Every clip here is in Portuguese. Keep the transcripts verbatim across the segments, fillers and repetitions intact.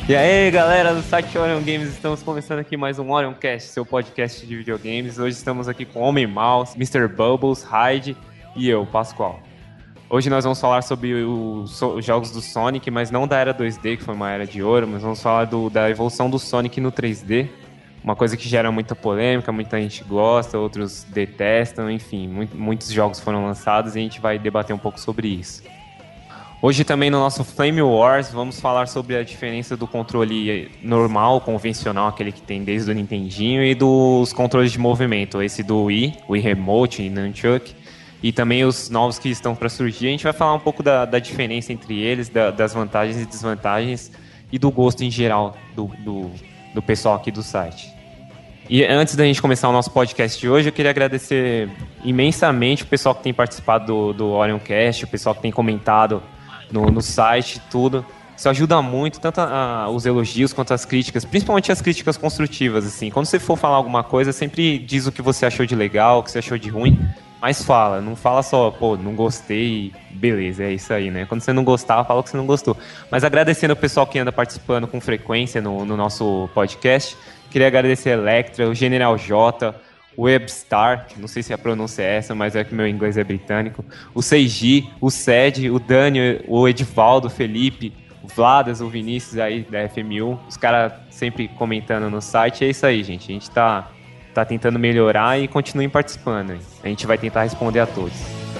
E aí, galera do site Orion Games, estamos começando aqui mais um Orioncast, seu podcast de videogames. Hoje estamos aqui com Homem Mouse, mister Bubbles, Hyde e eu, Pascoal. Hoje nós vamos falar sobre os jogos do Sonic, mas não da era dois D, que foi uma era de ouro, mas vamos falar do, da evolução do Sonic no três D. Uma coisa que gera muita polêmica, muita gente gosta, outros detestam, enfim, muito, muitos jogos foram lançados e a gente vai debater um pouco sobre isso. Hoje também no nosso Flame Wars vamos falar sobre a diferença do controle normal, convencional, aquele que tem desde o Nintendinho, e dos controles de movimento, esse do Wii, Wii Remote e Nunchuk, e também os novos que estão para surgir. A gente vai falar um pouco da, da diferença entre eles, da, das vantagens e desvantagens e do gosto em geral do, do, do pessoal aqui do site. E antes da gente começar o nosso podcast de hoje, eu queria agradecer imensamente o pessoal que tem participado do, do Orioncast, o pessoal que tem comentado No, no site, tudo. Isso ajuda muito, tanto a, a, os elogios quanto as críticas, principalmente as críticas construtivas, assim. Quando você for falar alguma coisa, sempre diz o que você achou de legal, o que você achou de ruim, mas fala, não fala só, pô, não gostei, beleza, é isso aí, né? Quando você não gostar, fala que você não gostou. Mas agradecendo o pessoal que anda participando com frequência no, no nosso podcast, queria agradecer a Electra, o General J, o Webstar, não sei se a pronúncia é essa, mas é que meu inglês é britânico, o Seiji, o Ced, o Dani, o Edivaldo, o Felipe, o Vladas, o Vinícius aí da F M U, os caras sempre comentando no site. É isso aí, gente, a gente tá, tá tentando melhorar e continuem participando, hein? A gente vai tentar responder a todos.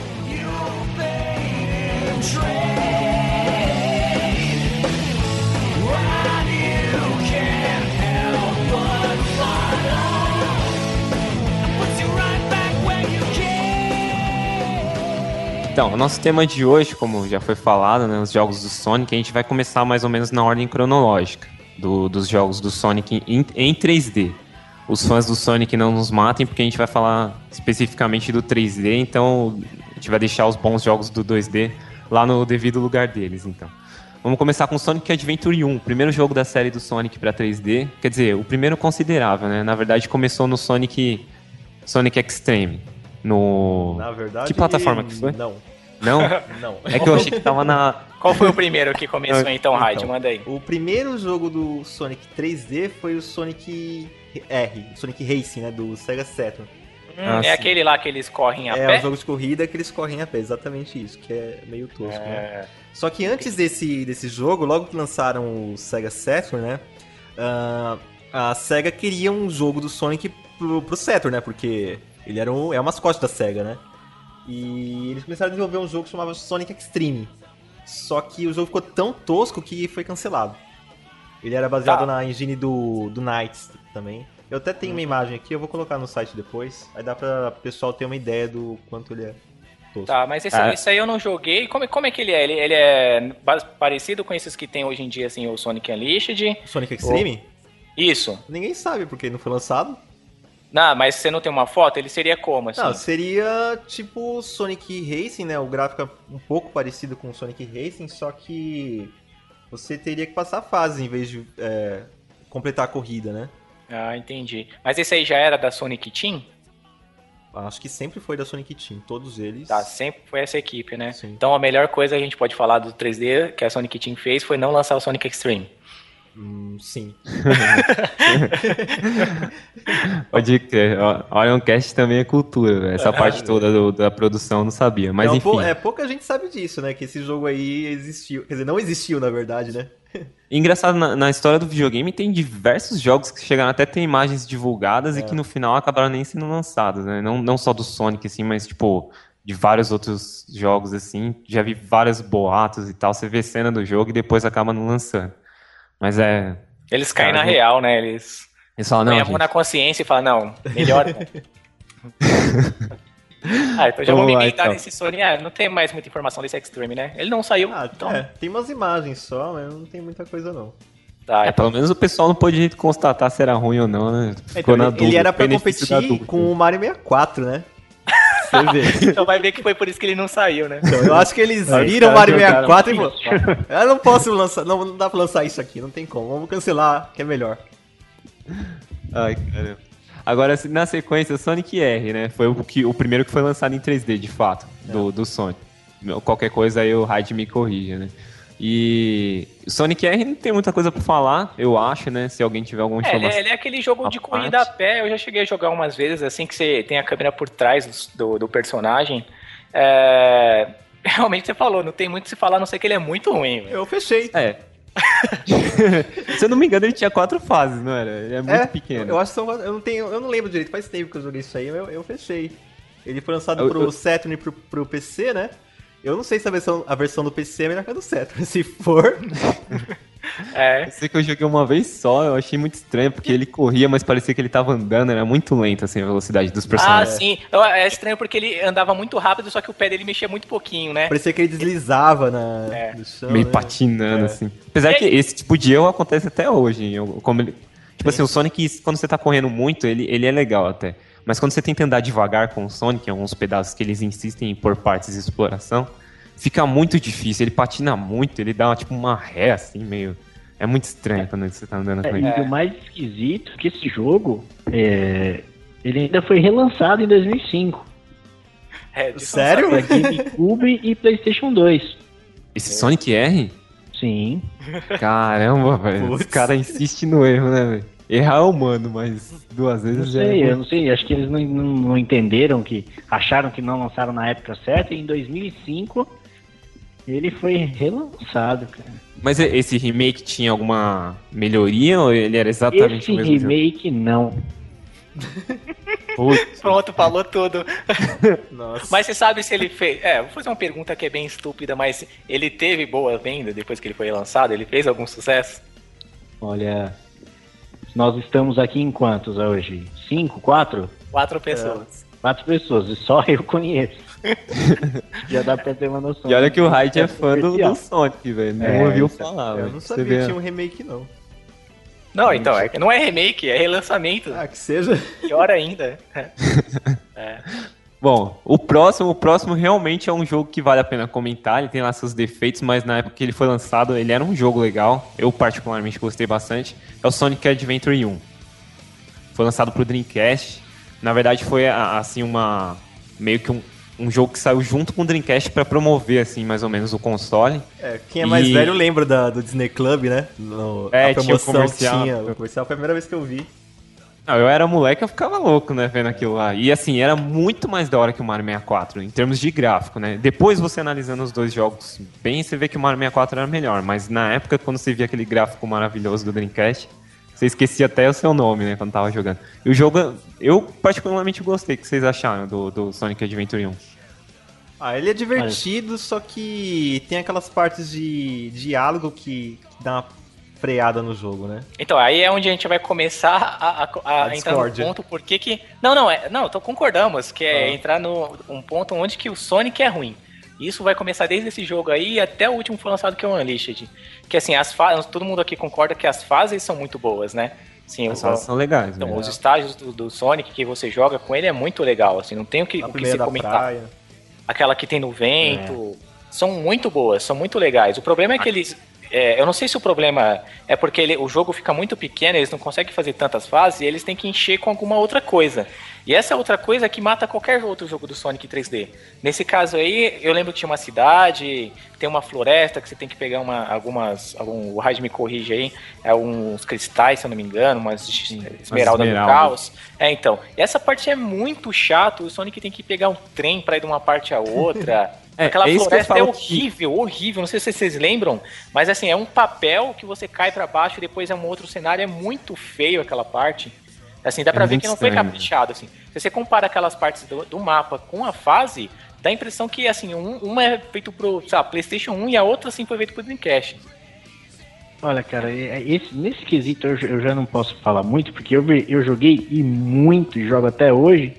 Então, o nosso tema de hoje, como já foi falado, né, os jogos do Sonic, a gente vai começar mais ou menos na ordem cronológica do, dos jogos do Sonic em, em três D. Os fãs do Sonic não nos matem, porque a gente vai falar especificamente do três D, então a gente vai deixar os bons jogos do dois D lá no devido lugar deles, então. Vamos começar com Sonic Adventure um, o primeiro jogo da série do Sonic para três D, quer dizer, o primeiro considerável, né? Na verdade começou no Sonic, Sonic Extreme. No... Na verdade... Que plataforma que foi? Não. Não? Não. É que eu achei que tava na... Qual foi o primeiro que começou então, então, Hyde? Manda aí. O primeiro jogo do Sonic três D foi o Sonic R, o Sonic Racing, né, do Sega Saturn. Hum, ah, é sim. aquele lá que eles correm a é pé? É um jogo de corrida que eles correm a pé, exatamente isso, que é meio tosco, É. né? Só que antes desse, desse jogo, logo que lançaram o Sega Saturn, né, uh, a Sega queria um jogo do Sonic pro, pro Saturn, né, porque ele era um, é o mascote da Sega, né? E eles começaram a desenvolver um jogo que chamava Sonic Extreme. Só que o jogo ficou tão tosco que foi cancelado. Ele era baseado Tá. na engine do, do Knights também. Eu até tenho uma imagem aqui, eu vou colocar no site depois. Aí dá pra o pessoal ter uma ideia do quanto ele é tosco. Tá, mas esse, Ah. esse aí eu não joguei. Como, como é que ele é? Ele, ele é ba- parecido com esses que tem hoje em dia, assim, o Sonic Unleashed? Sonic Extreme? Isso. Ninguém sabe porque não foi lançado. Não, mas você não tem uma foto? Ele seria como, assim? Não, seria tipo Sonic Racing, né? O gráfico é um pouco parecido com o Sonic Racing, só que você teria que passar a fase em vez de é, completar a corrida, né? Ah, entendi. Mas esse aí já era da Sonic Team? Acho que sempre foi da Sonic Team, todos eles. Tá, sempre foi essa equipe, né? Sim. Então a melhor coisa que a gente pode falar do três D que a Sonic Team fez foi não lançar o Sonic Extreme. Hum, sim. Pode crer. Orioncast também é cultura, velho. Essa parte toda do- da produção eu não sabia. Mas Não, enfim. pou- é, pouca gente sabe disso, né? Que esse jogo aí existiu. Quer dizer, não existiu, na verdade, né? Engraçado, na, na história do videogame tem diversos jogos que chegaram até a ter imagens divulgadas É. e que no final acabaram nem sendo lançados, né? Não, não só do Sonic, assim, mas tipo, de vários outros jogos, assim. Já vi vários boatos e tal. Você vê cena do jogo e depois acaba não lançando. Mas é. Eles caem Cara, na não- real, né? Eles Eles falam, põem não, a mão gente, na consciência e falam, não, melhor. Ah, então já Vamos vou me lá, inventar então. nesse Sonic. Ah, não tem mais muita informação desse Extreme, né? Ele não saiu. Ah, então... é, tem umas imagens só, mas não tem muita coisa não. Tá, É, então... pelo menos o pessoal não pôde constatar se era ruim ou não, né? Ficou Então, na ele, dúvida. ele era pra benefício da competir dúvida. com o Mario sessenta e quatro, né? Você vê. então vai ver que foi por isso que ele não saiu, né? Então, eu acho que eles Aí, viram o cara, Mario sessenta e quatro e jogaram. falaram, eu não posso lançar, não, não dá pra lançar isso aqui, não tem como, vamos cancelar, que é melhor. Ai, caramba. Agora, na sequência, Sonic R, né? Foi o, que, o primeiro que foi lançado em três D, de fato, do, do Sonic. Qualquer coisa aí o Hyde me corrija, né? E o Sonic R não tem muita coisa pra falar, eu acho, né? Se alguém tiver alguma É, ele, informação. é- ele é aquele jogo de corrida a pé, eu já cheguei a jogar umas vezes, assim, que você tem a câmera por trás do, do personagem. É, realmente você falou, não tem muito o que se falar, a não sei que ele é muito ruim, velho. Eu fechei. É. Se eu não me engano, ele tinha quatro fases, não era? Ele é muito É, pequeno. Eu acho que são. Eu não, tenho, eu não lembro direito, faz tempo que eu joguei isso aí, eu, eu fechei. Ele foi lançado Eu- pro eu- Saturn e pro, pro P C, né? Eu não sei se a versão, a versão do P C é melhor que a do Saturn. Se for. É. Eu sei que eu joguei uma vez só, eu achei muito estranho, porque ele corria, mas parecia que ele tava andando, era muito lento, assim, a velocidade dos Ah, personagens. sim. Eu- É estranho porque ele andava muito rápido, só que o pé dele mexia muito pouquinho, né? Parecia que ele deslizava na, É. no chão. Meio né? patinando, É. assim. Apesar E que aí- esse tipo de erro acontece até hoje. Eu, como ele- tipo assim, o Sonic, quando você tá correndo muito, ele, ele é legal até. Mas quando você tenta andar devagar com o Sonic, em alguns pedaços que eles insistem em pôr partes de exploração, fica muito difícil. Ele patina muito, ele dá uma, tipo uma ré, assim, meio... É muito estranho quando você tá andando com É, ele. e o mais esquisito é que esse jogo, é, ele ainda foi relançado em dois mil e cinco. É, disso Sério? Para GameCube e PlayStation dois. Esse Sonic R? Sim. Caramba, velho. Os Putz. caras insistem no erro, né, velho? Errar é humano, mas duas Não vezes já sei, é eu não sei. Acho que eles não, não, não entenderam, que acharam que não lançaram na época certa. E em dois mil e cinco ele foi relançado, cara. Mas e- esse remake tinha alguma melhoria ou ele era exatamente Esse o mesmo remake não. jogo? Putz. Pronto, falou tudo. Nossa. Mas você sabe se ele fez... É, vou fazer uma pergunta que é bem estúpida, mas ele teve boa venda depois que ele foi lançado? Ele fez algum sucesso? Olha, nós estamos aqui em quantos hoje? Cinco? Quatro? Quatro pessoas. Quatro pessoas, e só eu conheço. Já dá pra ter uma noção. E olha que o Hyde é fã do, Especial. do Sonic, velho. Não É, ouviu então. falar, Eu velho. não Você sabia vê- que tinha um remake, não. Não, então, é, que não é remake, é relançamento. Ah, que seja. Pior ainda. Bom, o próximo, o próximo realmente é um jogo que vale a pena comentar. Ele tem lá seus defeitos, mas na época que ele foi lançado, ele era um jogo legal. Eu particularmente gostei bastante. É o Sonic Adventure um. Foi lançado pro Dreamcast. Na verdade, foi a- assim uma meio que um, um jogo que saiu junto com o Dreamcast pra promover assim mais ou menos o console. É, quem é mais E- velho lembra da, do Disney Club, né? No, É, a tinha o promoção comercial. tinha. O comercial foi a primeira vez que eu vi. Não, eu era moleque, eu ficava louco, né, vendo aquilo lá. E assim, era muito mais da hora que o Mario sessenta e quatro, em termos de gráfico, né? Depois você analisando os dois jogos bem, você vê que o Mario sessenta e quatro era melhor. Mas na época, quando você via aquele gráfico maravilhoso do Dreamcast, você esquecia até o seu nome, né, quando tava jogando. E o jogo, eu particularmente gostei. O que vocês acharam do, do Sonic Adventure um? Ah, ele é divertido, só que tem aquelas partes de diálogo que, que dá uma freada no jogo, né? Então, aí é onde a gente vai começar a, a- a A entrar no discórdia. ponto por que que... Não, não, é, não, então concordamos, que é Ah. entrar no um ponto onde que o Sonic é ruim. Isso vai começar desde esse jogo aí até o último que foi lançado, que é o Unleashed. Que assim, as fases, todo mundo aqui concorda que as fases são muito boas, né? Sim, As o- fases são legais, então, né? os estágios do, do Sonic que você joga com ele é muito legal, assim, não tem o que, A o que primeira se da comentar. praia. Aquela que tem no vento, são muito boas, são muito legais. O problema é que eles... é, eu não sei se o problema é porque ele- o jogo fica muito pequeno, eles não conseguem fazer tantas fases e eles têm que encher com alguma outra coisa. E essa outra coisa é que mata qualquer outro jogo do Sonic três D. Nesse caso aí, eu lembro que tinha uma cidade, tem uma floresta que você tem que pegar uma, algumas... Algum, o Raid me corrige aí, é uns cristais, se eu não me engano, umas esmeralda do esmeralda. caos. É, então. E essa parte é muito chato, o Sonic tem que pegar um trem pra ir de uma parte a outra... É, Aquela é isso que eu floresta é falo que- horrível, horrível. Não sei se vocês lembram, mas assim, é um papel que você cai pra baixo e depois é um outro cenário. É muito feio aquela parte. Assim, dá É pra ver muito que não foi estranho. caprichado, assim. Se você compara aquelas partes do, do mapa com a fase, dá a impressão que, assim, um, uma é feito pro, sei lá, PlayStation um e a outra, assim, foi feito pro Dreamcast. Olha, cara, é- esse- nesse quesito eu, eu já não posso falar muito, porque eu, vi- eu joguei e muito, e jogo até hoje,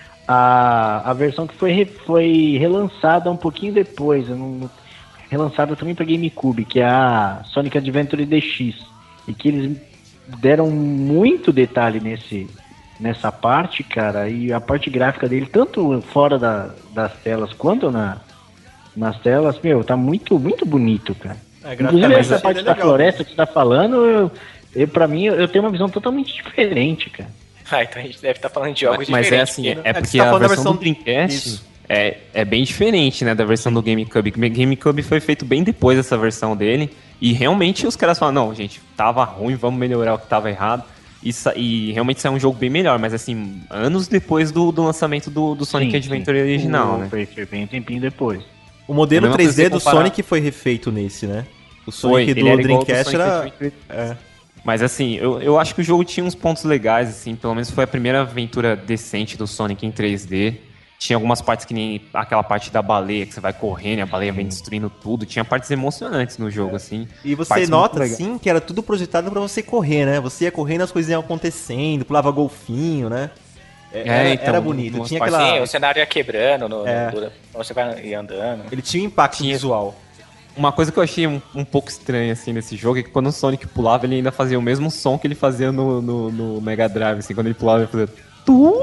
a, a versão que foi, re- foi relançada um pouquinho depois, eu não- relançada também para GameCube, que é a Sonic Adventure D X, e que eles deram muito detalhe nesse, nessa parte, cara, e a parte gráfica dele, tanto fora da- das telas quanto na, nas telas, meu, tá muito, muito bonito, cara. É, Inclusive, graficamente, essa ele parte é da legal. floresta que você tá falando, eu, eu, pra mim, eu, eu tenho uma visão totalmente diferente, cara. Ah, então a gente deve estar falando de jogos Mas é diferentes. assim, porque- é É que porque você tá a falando da versão do versão- Dreamcast, Isso. é, é bem diferente, né, da versão do GameCube. O GameCube foi feito bem depois dessa versão dele. E realmente os caras falam, não, gente, tava ruim, vamos melhorar o que tava errado. E, e realmente saiu um jogo bem melhor, mas assim, anos depois do, do lançamento do, do Sonic sim, Adventure sim. original, o, né? Foi, foi bem um tempinho depois. O modelo três D do Sonic foi refeito nesse, né? O Sonic foi, do Dreamcast era... É. Mas assim, eu, eu acho que o jogo tinha uns pontos legais, assim, pelo menos foi a primeira aventura decente do Sonic em três D. Tinha algumas partes que nem aquela parte da baleia, que você vai correndo e a baleia vem destruindo tudo. Tinha partes emocionantes no jogo, é. assim. E você nota, assim, que era tudo projetado pra você correr, né? Você ia correndo, as coisas iam acontecendo, pulava golfinho, né? É, era, então, era bonito. Tinha aquela... Sim, o cenário ia quebrando, no, é. no, você vai ia andando. Ele tinha um impacto tinha... visual. Uma coisa que eu achei um, um pouco estranha, assim, nesse jogo é que quando o Sonic pulava, ele ainda fazia o mesmo som que ele fazia no, no, no Mega Drive, assim. Quando ele pulava, ele fazia... Tu?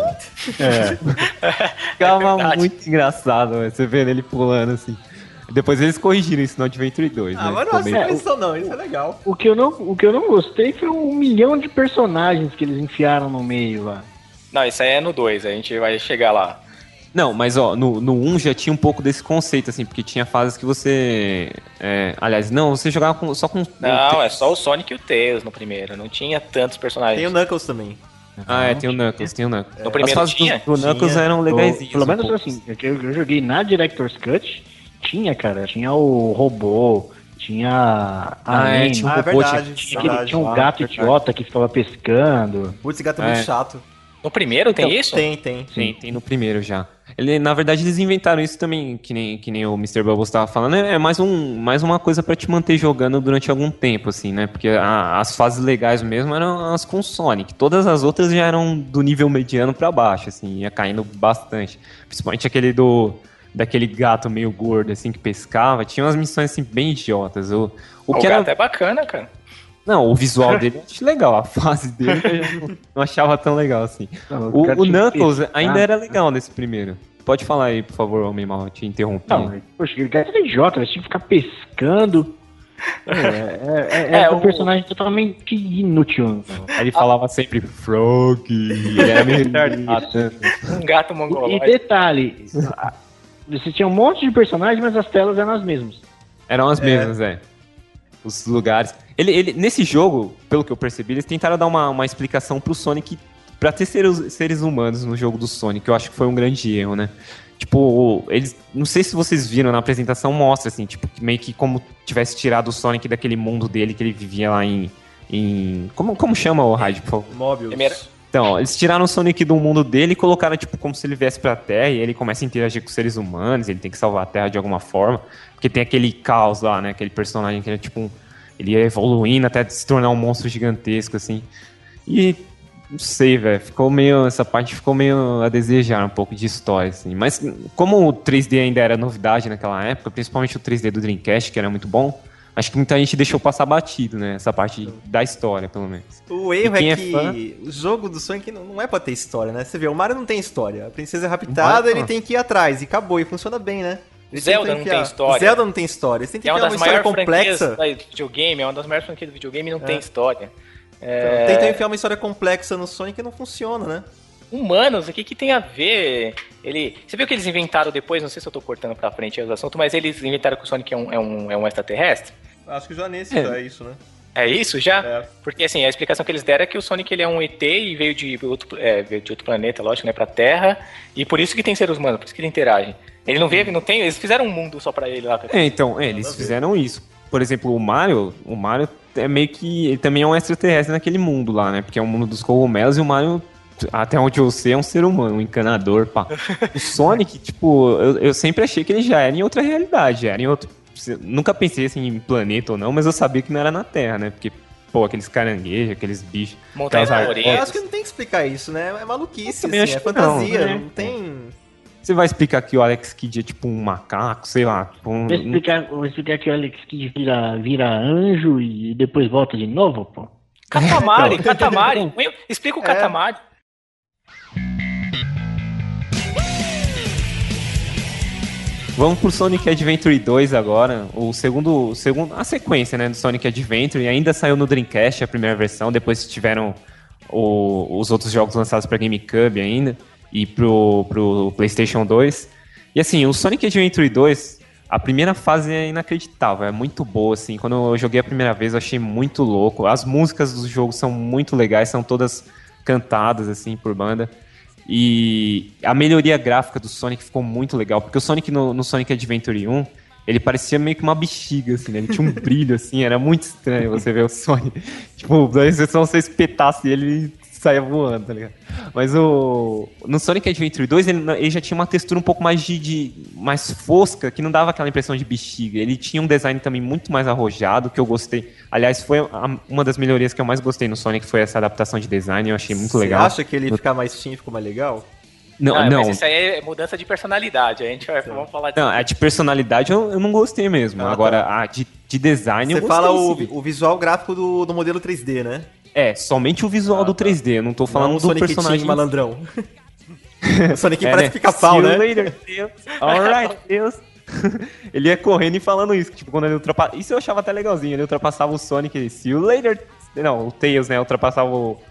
É. Ficava é muito engraçado, véio, você vendo ele pulando assim. Depois eles corrigiram isso no Adventure dois. Ah, né? mas não é assim isso não, isso é legal. O que, eu não, o que eu não gostei foi um milhão de personagens que eles enfiaram no meio lá. Não, isso aí é no dois, a gente vai chegar lá. Não, mas ó, no, no um já tinha um pouco desse conceito, assim, porque tinha fases que você... É, aliás, não, você jogava com, só com... Não, é só o Sonic e o Tails no primeiro, não tinha tantos personagens. Tem o Knuckles também. Ah, é, tem o Knuckles, tem o Knuckles. No primeiro As fases tinha? do, do Knuckles tinha. eram legaisinhas. Pelo menos um assim, eu, eu joguei na Director's Cut, tinha, cara, tinha o robô, tinha a Ah, é, Anne, tinha um Ah, robô, verdade, tinha, tinha, verdade. tinha um Ah, gato verdade. idiota que ficava pescando. Putz, esse gato é muito É. chato. No primeiro tem isso? Tem, tem. Tem, tem no primeiro já. Ele, na verdade, eles inventaram isso também, que nem, que nem o mister Bubbles estava falando. É mais, um, mais uma coisa pra te manter jogando durante algum tempo, assim, né? Porque a, as fases legais mesmo eram as com Sonic. Todas as outras já eram do nível mediano pra baixo, assim, ia caindo bastante. Principalmente aquele do... daquele gato meio gordo, assim, que pescava. Tinha umas missões, assim, bem idiotas. O, o, O que gato era... é bacana, cara. Não, o visual dele eu acho legal. A fase dele eu já não, não achava tão legal, assim. Não, O, cara o tinha Knuckles pescado. ainda era legal nesse primeiro. Pode falar aí, por favor, homem mal, eu te interrompi. Não, mas, poxa, aquele gato era idiota, eles tinham que ficar pescando. É, é, é, é É, um o- personagem totalmente inútil. Aí ele falava sempre Frog, ele era meio retardado. Um gato E, e mongoloide. detalhe, a- você tinha um monte de personagens, mas as telas eram as mesmas. Eram as mesmas, é. Os lugares. Ele, ele, nesse jogo, pelo que eu percebi, eles tentaram dar uma, uma explicação pro Sonic pra ter seres, seres humanos no jogo do Sonic, que eu acho que foi um grande erro, né? Tipo, eles. Não sei se vocês viram na apresentação, mostra, assim, tipo, que meio que como tivesse tirado o Sonic daquele mundo dele que ele vivia lá em. em como, como chama o Raid, por favor? Mobius. Primeiro- Então, eles tiraram o Sonic do mundo dele e colocaram, tipo, como se ele viesse pra Terra e ele começa a interagir com os seres humanos, ele tem que salvar a Terra de alguma forma. Porque tem aquele caos lá, né? Aquele personagem que era, tipo, um, ele ia evoluindo até se tornar um monstro gigantesco, assim. E, não sei, velho, ficou meio, essa parte ficou meio a desejar um pouco de história, assim. Mas, como o três D ainda era novidade naquela época, principalmente o três D do Dreamcast, que era muito bom, acho que muita gente deixou passar batido, né? Essa parte da história, pelo menos. O erro E quem é é que fã- o jogo do Sonic não não é pra ter história, né? Você vê, o Mario não tem história. A princesa é raptada, Mario ele não. tem que ir atrás. E acabou, e funciona bem, né? Eles Zelda tentam não enfiar- tem história. Zelda não tem história. Eles tentam É uma enfiar das uma história maiores franquias complexa. do videogame, é uma das maiores franquias do videogame e não É. tem história. Então, É... Tentam enfiar uma história complexa no Sonic e não funciona, né? Humanos, o que, que tem a ver? Ele... Você viu que eles inventaram depois, não sei se eu tô cortando pra frente o assunto, mas eles inventaram que o Sonic é um, é um, é um extraterrestre? Acho que já nesse É. já é isso, né? É isso já? É. Porque assim, a explicação que eles deram é que o Sonic ele é um E T e veio de outro, é, veio de outro planeta, lógico, né, pra Terra, e por isso que tem seres humanos, por isso que ele interage. Ele não veio, não tem, eles fizeram um mundo só pra ele lá. É, então, é, eles fizeram isso. Por exemplo, o Mario, o Mario é meio que. Ele também é um extraterrestre naquele mundo lá, né? Porque é o mundo dos cogumelos e o Mario, até onde eu sei, é um ser humano, um encanador, pá. O Sonic, tipo, eu, eu sempre achei que ele já era em outra realidade, já era em outro. Nunca pensei assim em planeta ou não, mas eu sabia que não era na Terra, né? Porque, pô, aqueles caranguejos, aqueles bichos. Montanhas aquelas Eu Floridas. acho que não tem que explicar isso, né? É maluquice, Eu também assim, acho é que não, fantasia, né? não tem... Você vai explicar que o Alex Kidd é tipo um macaco, sei lá. Tipo um... Vou explicar, vou explicar que o Alex Kidd vira, vira anjo e depois volta de novo, pô. Katamari, Katamari. Explica o É. Katamari. Vamos pro Sonic Adventure dois agora, o segundo, o segundo, a sequência, né, do Sonic Adventure, e ainda saiu no Dreamcast a primeira versão, depois tiveram o- os outros jogos lançados para GameCube ainda, e pro, pro PlayStation dois. E assim, o Sonic Adventure dois, a primeira fase é inacreditável, é muito boa, assim. Quando eu joguei a primeira vez, eu achei muito louco. As músicas do jogo são muito legais, são todas cantadas, assim, por banda. E a melhoria gráfica do Sonic ficou muito legal, porque o Sonic no, no Sonic Adventure um, ele parecia meio que uma bexiga, assim, né? Ele tinha um brilho, assim, era muito estranho você ver o Sonic. Tipo, só você espetasse ele e saia voando, tá ligado? Mas o no Sonic Adventure dois, ele, ele já tinha uma textura um pouco mais de, de mais fosca, que não dava aquela impressão de bexiga. Ele tinha um design também muito mais arrojado, que eu gostei. Aliás, foi a, uma das melhorias que eu mais gostei no Sonic, foi essa adaptação de design, eu achei muito Você legal. Você acha que ele ficar mais teen ficou mais legal? Não, ah, não. Mas isso aí é mudança de personalidade, a gente vai vamos falar disso. Não, a de personalidade eu, eu não gostei mesmo. Ah, Agora, tá. a de, de design Você eu gostei. Você fala o, o visual gráfico do, do modelo três D, né? É, somente o visual ah, do três D, eu não tô falando não do Sonic personagem malandrão. O Sonic é, parece né? pica-pau, né? Later, Deus. Alright, Deus. Ele ia correndo e falando isso, tipo, quando ele ultrapassava... Isso eu achava até legalzinho, ele ultrapassava o Sonic, ele... See you later. Não, o Tails, né, ultrapassava o...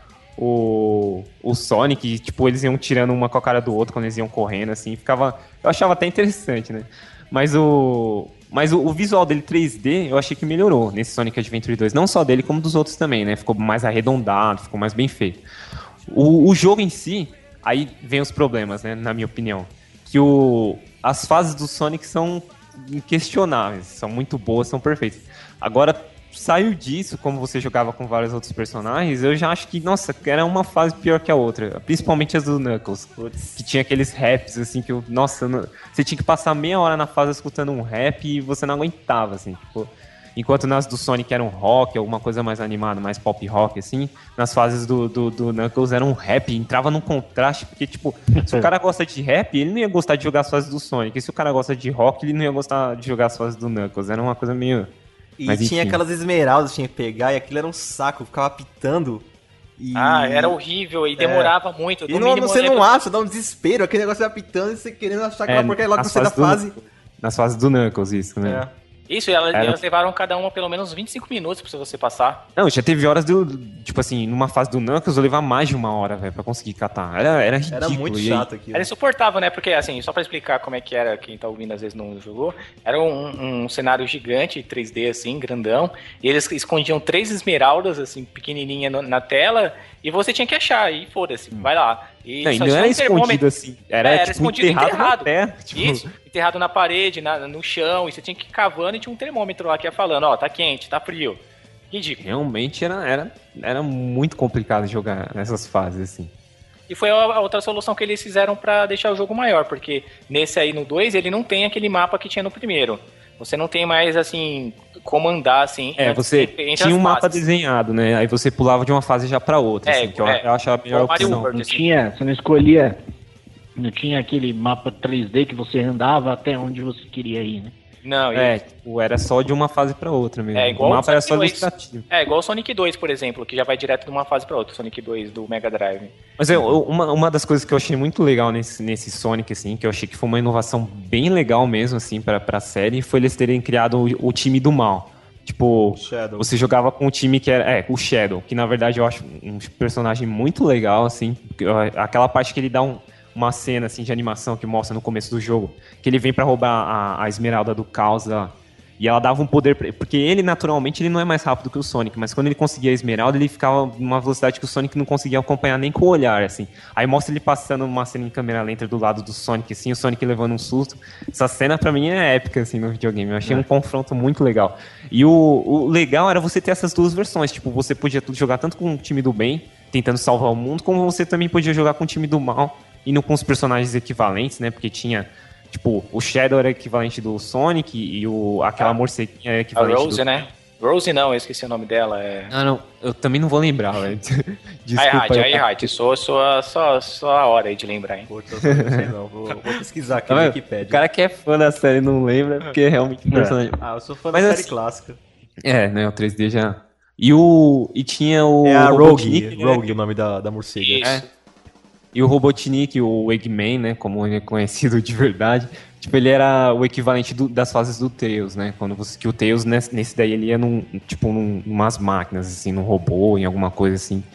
O, o Sonic, e, tipo, eles iam tirando uma com a cara do outro quando eles iam correndo, assim, ficava... Eu achava até interessante, né? Mas o... Mas o, o visual dele três D, eu achei que melhorou nesse Sonic Adventure dois. Não só dele, como dos outros também, né? Ficou mais arredondado, ficou mais bem feito. O, o jogo em si, aí vem os problemas, né? Na minha opinião. Que o, as fases do Sonic são inquestionáveis, são muito boas, são perfeitas. Agora, saiu disso, como você jogava com vários outros personagens, eu já acho que, nossa, era uma fase pior que a outra. Principalmente as do Knuckles, Puts. Que tinha aqueles raps, assim, que eu, nossa, não, você tinha que passar meia hora na fase escutando um rap e você não aguentava, assim, tipo... Enquanto nas do Sonic era um rock, alguma coisa mais animada, mais pop rock, assim, nas fases do, do, do Knuckles era um rap, entrava num contraste, porque, tipo, se o cara gosta de rap, ele não ia gostar de jogar as fases do Sonic, e se o cara gosta de rock, ele não ia gostar de jogar as fases do Knuckles, era uma coisa meio... E Mas, tinha enfim. aquelas esmeraldas que tinha que pegar, e aquilo era um saco, ficava pitando. E... Ah, era horrível e demorava é. muito. E não, você não acha, dá um desespero, aquele negócio vai pitando e você querendo achar aquela é, porcaria logo que você da fase. Do, nas fases do Knuckles, isso, né? É. Isso, elas, era... elas levaram cada uma pelo menos vinte e cinco minutos pra você passar. Não, já teve horas de, tipo assim, numa fase do Knuckles eu levar mais de uma hora, velho, pra conseguir catar. Era, era ridículo. Era muito chato aqui. Era insuportável, né? Porque, assim, só pra explicar como é que era, quem tá ouvindo às vezes não jogou, era um, um cenário gigante, três D, assim, grandão, e eles escondiam três esmeraldas, assim, pequenininha no, na tela, e você tinha que achar, e foda-se, hum. vai lá. E não, não era um escondido assim, era, é, era tipo, escondido enterrado, enterrado. Na terra, tipo... Isso, enterrado na parede, na, no chão, e você tinha que ir cavando e tinha um termômetro lá que ia falando, ó, tá quente, tá frio. Ridículo. Realmente era, era, era muito complicado jogar nessas fases, assim. E foi a outra solução que eles fizeram pra deixar o jogo maior, porque nesse aí, no dois, ele não tem aquele mapa que tinha no primeiro. Você não tem mais, assim, como andar, assim... É, você entre tinha um mapa desenhado, né? Aí você pulava de uma fase já pra outra, é, assim, que é, eu, eu achava a melhor opção. Não tinha, você não escolhia... Não tinha aquele mapa três D que você andava até onde você queria ir, né? Não, é, tipo, era só de uma fase pra outra mesmo. É, igual o mapa o era só dois. ilustrativo. É, igual o Sonic dois, por exemplo, que já vai direto de uma fase pra outra, o Sonic dois do Mega Drive. Mas eu, uma, uma das coisas que eu achei muito legal nesse, nesse Sonic, assim, que eu achei que foi uma inovação bem legal mesmo, assim, pra, pra série, foi eles terem criado o, o time do mal. Tipo, Shadow. Você jogava com um time que era... É, o Shadow, que na verdade eu acho um personagem muito legal, assim, aquela parte que ele dá um... uma cena assim de animação que mostra no começo do jogo, que ele vem pra roubar a, a esmeralda do caos lá, e ela dava um poder pra, porque ele naturalmente ele não é mais rápido que o Sonic, mas quando ele conseguia a esmeralda ele ficava numa velocidade que o Sonic não conseguia acompanhar nem com o olhar, assim. Aí mostra ele passando uma cena em câmera lenta do lado do Sonic, assim, o Sonic levando um susto. Essa cena pra mim é épica, assim, no videogame. Eu achei é. um confronto muito legal. E o, o legal era você ter essas duas versões, tipo, você podia jogar tanto com o time do bem, tentando salvar o mundo, como você também podia jogar com o time do mal, indo com os personagens equivalentes, né? Porque tinha, tipo, o Shadow era equivalente do Sonic e o, aquela ah, morceguinha era equivalente a Rose, do... né? Rose não, eu esqueci o nome dela. É... Não, não, eu também não vou lembrar, velho. Desculpa. Aí, aí, sou, sou, a, só, só a hora aí de lembrar, hein? Pô, eu não sei não, vou, vou pesquisar aqui no Wikipedia. O cara que é fã da série não lembra, porque é realmente um personagem... Ah, eu sou fã Mas da série assim, clássica. É, né, o três D já... E o... E tinha o... É a Rogue, Robotnik, Rogue né? o nome da, da morcega. Isso. É. E o Robotnik, o Eggman, né, como ele é conhecido de verdade, tipo, ele era o equivalente do, das fases do Tails, né, quando você, que o Tails, nesse, nesse daí, ele ia num, tipo, num, umas máquinas, assim, num robô, em alguma coisa assim,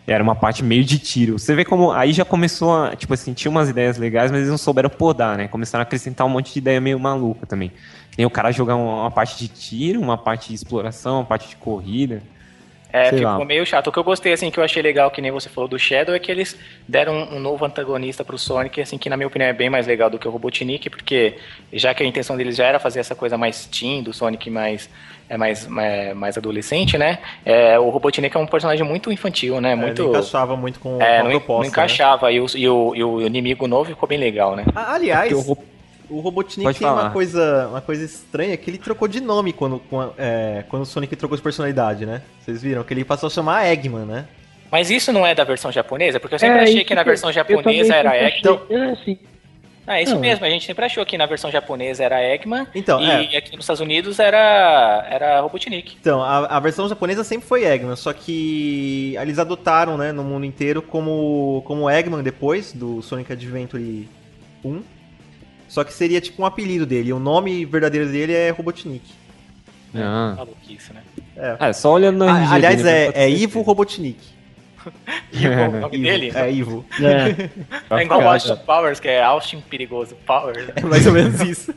Era uma parte meio de tiro. Você vê como aí já começou a, tipo assim, tinha umas ideias legais, mas eles não souberam podar, né? Começaram a acrescentar um monte de ideia meio maluca também. Tem o cara jogar uma, uma parte de tiro, uma parte de exploração, uma parte de corrida. É, Sei ficou lá. meio chato. O que eu gostei, assim, que eu achei legal, que nem você falou do Shadow, é que eles deram um, um novo antagonista pro Sonic, assim, que na minha opinião é bem mais legal do que o Robotnik, porque já que a intenção deles já era fazer essa coisa mais teen, do Sonic mais, é mais, mais, mais adolescente, né? É, o Robotnik é um personagem muito infantil, né? Muito, É, não encaixava muito com, é, com a não, proposta. não encaixava, né? e, o, e, o, e o inimigo novo ficou bem legal, né? Né? Ah, aliás, Porque o Ro- o Robotnik Pode tem falar. uma coisa, uma coisa estranha, que ele trocou de nome quando, com- é, quando o Sonic trocou de personalidade, né? Vocês viram? Que ele passou a chamar Eggman, né? Mas isso não é da versão japonesa? Porque eu sempre É, achei isso que na versão eu japonesa também era sempre Eggman. achei- É, assim, Ah, isso Não. mesmo, a gente sempre achou que na versão japonesa era Eggman Então, e é. aqui nos Estados Unidos era, era Robotnik. Então, a, a versão japonesa sempre foi Eggman, só que eles adotaram, né, no mundo inteiro como, como Eggman depois do Sonic Adventure um. Só que seria tipo um apelido dele. O nome verdadeiro dele é Robotnik. Ah. Maluquice, né? É. É, só olhando no R G Ah, aliás, dele, é, pode é ter Ivo certeza. Robotnik. E o nome Ivo, dele É Ivo. é. Vai é igual o ficar- Austin Powers, que é Austin Perigoso Powers. É mais ou menos isso.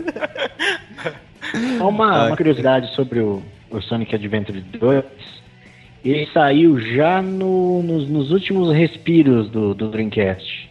Só uma, Ah, uma curiosidade sobre o, o Sonic Adventure dois. Ele saiu já no- nos, nos últimos respiros do, do Dreamcast.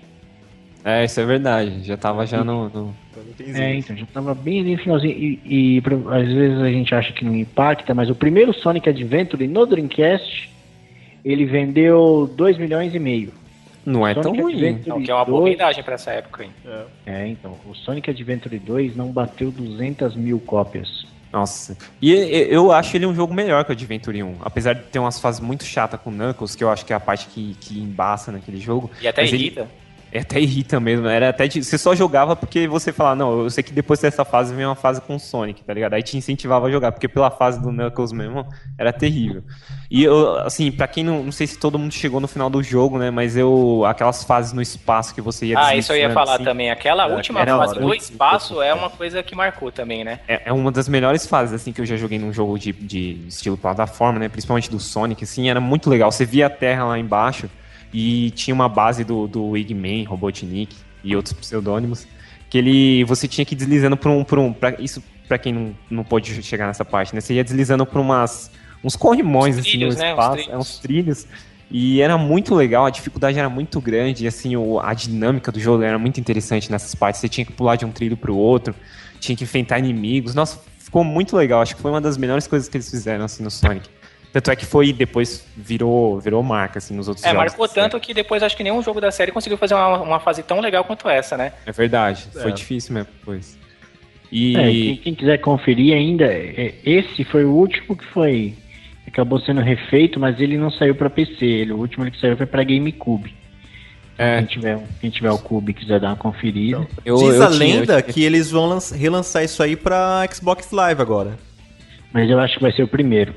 É, isso é verdade. Já tava já no... no- É, então, já tava bem ali no finalzinho. E, e pro- às vezes a gente acha que não impacta, mas o primeiro Sonic Adventure no Dreamcast, ele vendeu dois milhões e meio. Não é tão Sonic ruim. Adventure Não, que é uma boa dois vendagem pra essa época, hein? É, então, o Sonic Adventure dois não bateu duzentas mil cópias. Nossa. E e- eu acho ele um jogo melhor que o Adventure um. Apesar de ter umas fases muito chatas com Knuckles, que eu acho que é a parte que, que embaça naquele jogo. E até Mas ele- irrita. É, até irrita mesmo. Era até de- você só jogava porque você falava, não, eu sei que depois dessa fase vem uma fase com o Sonic, tá ligado? Aí te incentivava a jogar, porque pela fase do Knuckles mesmo era terrível. E eu, assim, pra quem não, não sei se todo mundo chegou no final do jogo, né, mas eu, aquelas fases no espaço que você ia Ah, isso eu ia deslizando, falar assim, também. Aquela É, última era fase hora. do Muito, espaço é uma coisa que marcou também, né? É, é uma das melhores fases, assim, que eu já joguei num jogo de, de estilo plataforma, né? Principalmente do Sonic, assim, era muito legal. Você via a terra lá embaixo e tinha uma base do, do Eggman, Robotnik e outros pseudônimos, que ele, você tinha que ir deslizando por um... Por um pra, isso pra quem não, não pôde chegar nessa parte, né? Você ia deslizando por umas, uns corrimões, Uns assim, trilhos, no né? Uns espaço. trilhos. É, uns trilhos. E era muito legal, a dificuldade era muito grande, e assim, o, a dinâmica do jogo era muito interessante nessas partes. Você tinha que pular de um trilho pro outro, tinha que enfrentar inimigos. Nossa, ficou muito legal. Acho que foi uma das melhores coisas que eles fizeram, assim, no Sonic. Tanto é que foi, depois virou, virou marca, assim, nos outros É, jogos. marcou tanto que depois acho que nenhum jogo da série conseguiu fazer uma, uma fase tão legal quanto essa, né? É verdade, foi É. difícil mesmo depois. E... É, quem, quem quiser conferir ainda, é, esse foi o último que foi. Acabou sendo refeito, mas ele não saiu pra P C. Ele, o último que saiu foi pra GameCube. É. Quem, tiver, quem tiver o Cube e quiser dar uma conferida. eu, Diz eu a tinha- lenda eu tinha- que eles vão lanç- relançar isso aí pra Xbox Live agora. Mas eu acho que vai ser o primeiro.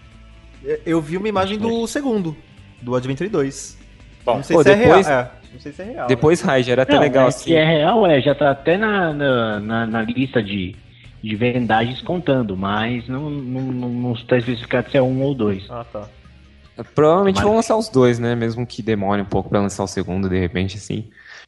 Eu- Eu vi uma imagem do segundo, do Adventure dois. Bom, não sei pô, se depois- é real. É, não sei se é real. Depois, Raid, era até Não, legal, é assim. que é real, é, já tá até na, na, na- na lista de, de vendagens contando, mas não, não, não, não está especificado se é um ou dois. Né? Ah, tá. Provavelmente Tomara vão que- lançar os dois, né? Mesmo que demore um pouco pra lançar o segundo, de repente, assim.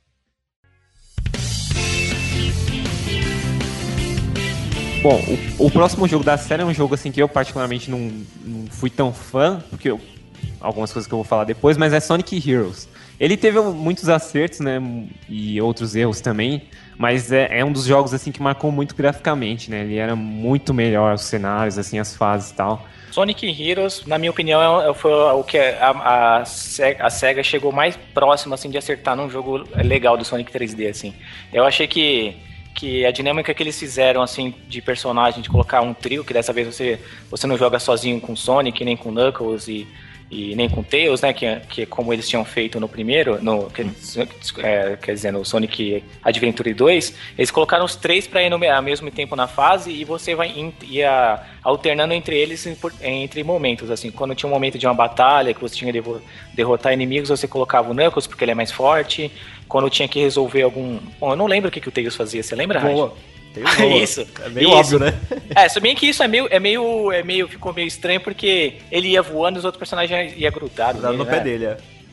Bom, o, o próximo jogo da série é um jogo assim que eu particularmente não, não fui tão fã, porque eu- algumas coisas que eu vou falar depois, mas é Sonic Heroes. Ele teve muitos acertos, né, e outros erros também, mas é, é um dos jogos assim que marcou muito graficamente, né? Ele era muito melhor os cenários, assim, as fases e tal. Sonic Heroes, na minha opinião, é- foi o que a, a, Se- a SEGA chegou mais próximo assim, de acertar num jogo legal do Sonic três D. Assim. Eu achei que, que a dinâmica que eles fizeram assim, de personagem, de colocar um trio, que dessa vez você, você não joga sozinho com Sonic, nem com Knuckles e, e nem com Tails, né, que, que como eles tinham feito no primeiro, no, que, é, quer dizer, no Sonic Adventure dois, eles colocaram os três para ir no, ao mesmo tempo na fase e você vai in, ia alternando entre eles em- entre momentos, assim, quando tinha um momento de uma batalha que você tinha que devo- derrotar inimigos, você colocava o Knuckles porque ele é mais forte, quando tinha que resolver algum... Bom, eu não lembro o que, que o Tails fazia, você lembra, Raj? Boa. Tem boa. Isso. É meio Isso. óbvio, né? É, se bem que isso é meio, é meio, é meio, ficou meio estranho porque ele ia voando e os outros personagens iam grudar Dá no nele, pé né? dele, é.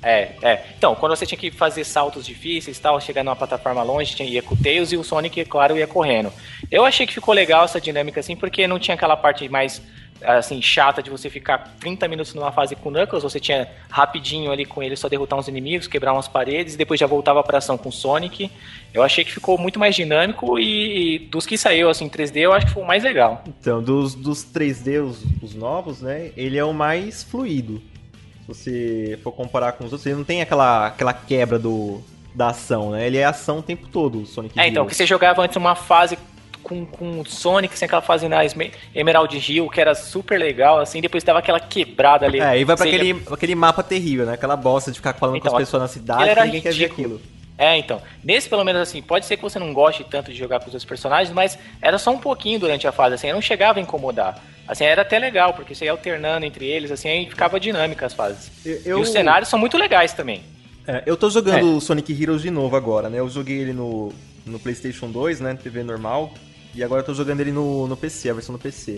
É, é. Então, quando você tinha que fazer saltos difíceis e tal, chegar numa plataforma longe, tinha, ia com o Tails e o Sonic, claro, ia correndo. Eu achei que ficou legal essa dinâmica, assim, porque não tinha aquela parte mais, assim, chata de você ficar trinta minutos numa fase com o Knuckles, você tinha rapidinho ali com ele só derrotar uns inimigos, quebrar umas paredes, e depois já voltava pra ação com o Sonic. Eu achei que ficou muito mais dinâmico e, e dos que saiu, assim, em três D, eu acho que foi o mais legal. Então, dos, dos três D, os, os novos, né, ele é o mais fluido. Se você for comparar com os outros, ele não tem aquela, aquela quebra do, da ação, né? Ele é ação o tempo todo, o Sonic É, então, que você jogava antes uma fase com, com o Sonic, assim, aquela fase na Emerald Hill, que era super legal, assim, depois dava aquela quebrada ali. É, e vai pra aquele, ia... aquele mapa terrível, né? Aquela bosta de ficar falando então, com as pessoas na cidade e ninguém quer ver aquilo. É, então, nesse pelo menos assim, pode ser que você não goste tanto de jogar com os outros personagens, mas era só um pouquinho durante a fase, assim, eu não chegava a incomodar. Assim, era até legal, porque você ia alternando entre eles, assim, aí ficava dinâmica as fases. Eu... E os cenários são muito legais também. É, eu tô jogando é. Sonic Heroes de novo agora, né? Eu joguei ele no, no PlayStation dois, né? T V normal, e agora eu tô jogando ele no, no P C, a versão no P C.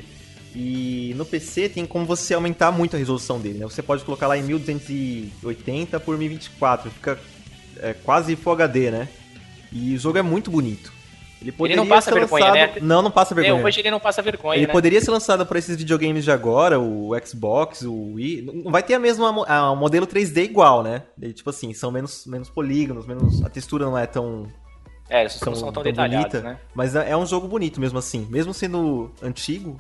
E no P C tem como você aumentar muito a resolução dele, né? Você pode colocar lá em mil duzentos e oitenta por mil e vinte e quatro, fica é, quase Full H D, né? E o jogo é muito bonito. Ele, ele não passa vergonha, lançado... né? Não, não passa vergonha. É, hoje ele não passa vergonha, Ele né? poderia ser lançado para esses videogames de agora, o Xbox, o Wii. Não vai ter a mesma a, a modelo três D igual, né? Ele, tipo assim, são menos, menos polígonos, menos, a textura não é tão... É, eles não são tão, tão detalhados, bonita, né? Mas é, é um jogo bonito mesmo assim. Mesmo sendo antigo...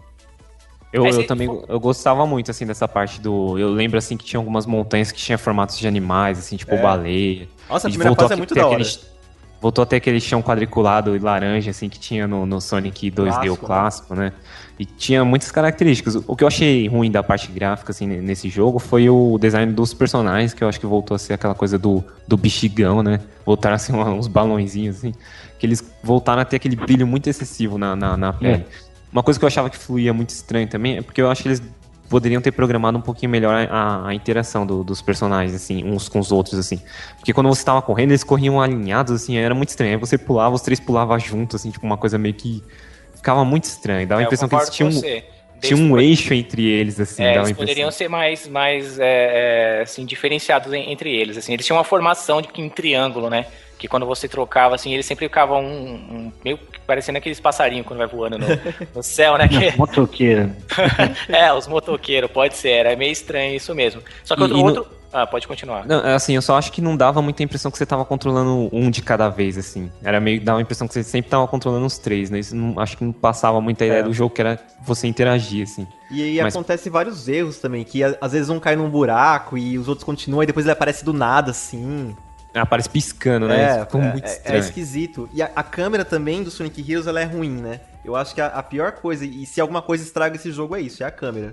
Eu, eu também eu gostava muito, assim, dessa parte do... Eu lembro, assim, que tinha algumas montanhas que tinha formatos de animais, assim, tipo é. baleia. Nossa, a primeira fase é muito da hora. Aquele... Voltou a ter aquele chão quadriculado e laranja, assim, que tinha no, no Sonic dois D, clássico, o clássico, né? E tinha muitas características. O que eu achei ruim da parte gráfica, assim, nesse jogo foi o design dos personagens, que eu acho que voltou a ser aquela coisa do, do bexigão, né? Voltaram a ser uns balãozinhos, assim. Que eles voltaram a ter aquele brilho muito excessivo na, na, na pele. É. Uma coisa que eu achava que fluía muito estranho também é porque eu acho que eles poderiam ter programado um pouquinho melhor a, a interação do, dos personagens, assim, uns com os outros, assim. Porque quando você tava correndo, eles corriam alinhados, assim, era muito estranho. Aí você pulava, os três pulavam juntos, assim, tipo, uma coisa meio que... Ficava muito estranho. Dava a impressão que eles tinham, tinham um eixo entre eles, assim. É, dava eles poderiam ser mais, mais é, assim, diferenciados entre eles, assim. Eles tinham uma formação de, em triângulo, né? Que quando você trocava, assim, eles sempre ficavam um, um, meio parecendo aqueles passarinhos quando vai voando no, no céu, né? Que... Motoqueiro. É, os motoqueiros, pode ser. Era meio estranho isso mesmo. Só que e, outro... E outro... No... Ah, pode continuar. Não, assim, eu só acho que não dava muita impressão que você tava controlando um de cada vez, assim. Era meio que dava a impressão que você sempre tava controlando os três, né? Isso não, acho que não passava muita ideia é. do jogo, que era você interagir, assim. E aí Mas... acontece vários erros também, que às vezes um cai num buraco e os outros continuam, e depois ele aparece do nada, assim... Aparece piscando, né? É, Ficou é, muito estranho. É, é esquisito. E a, a câmera também do Sonic Heroes, ela é ruim, né? Eu acho que a, a pior coisa, e se alguma coisa estraga esse jogo, é isso, é a câmera.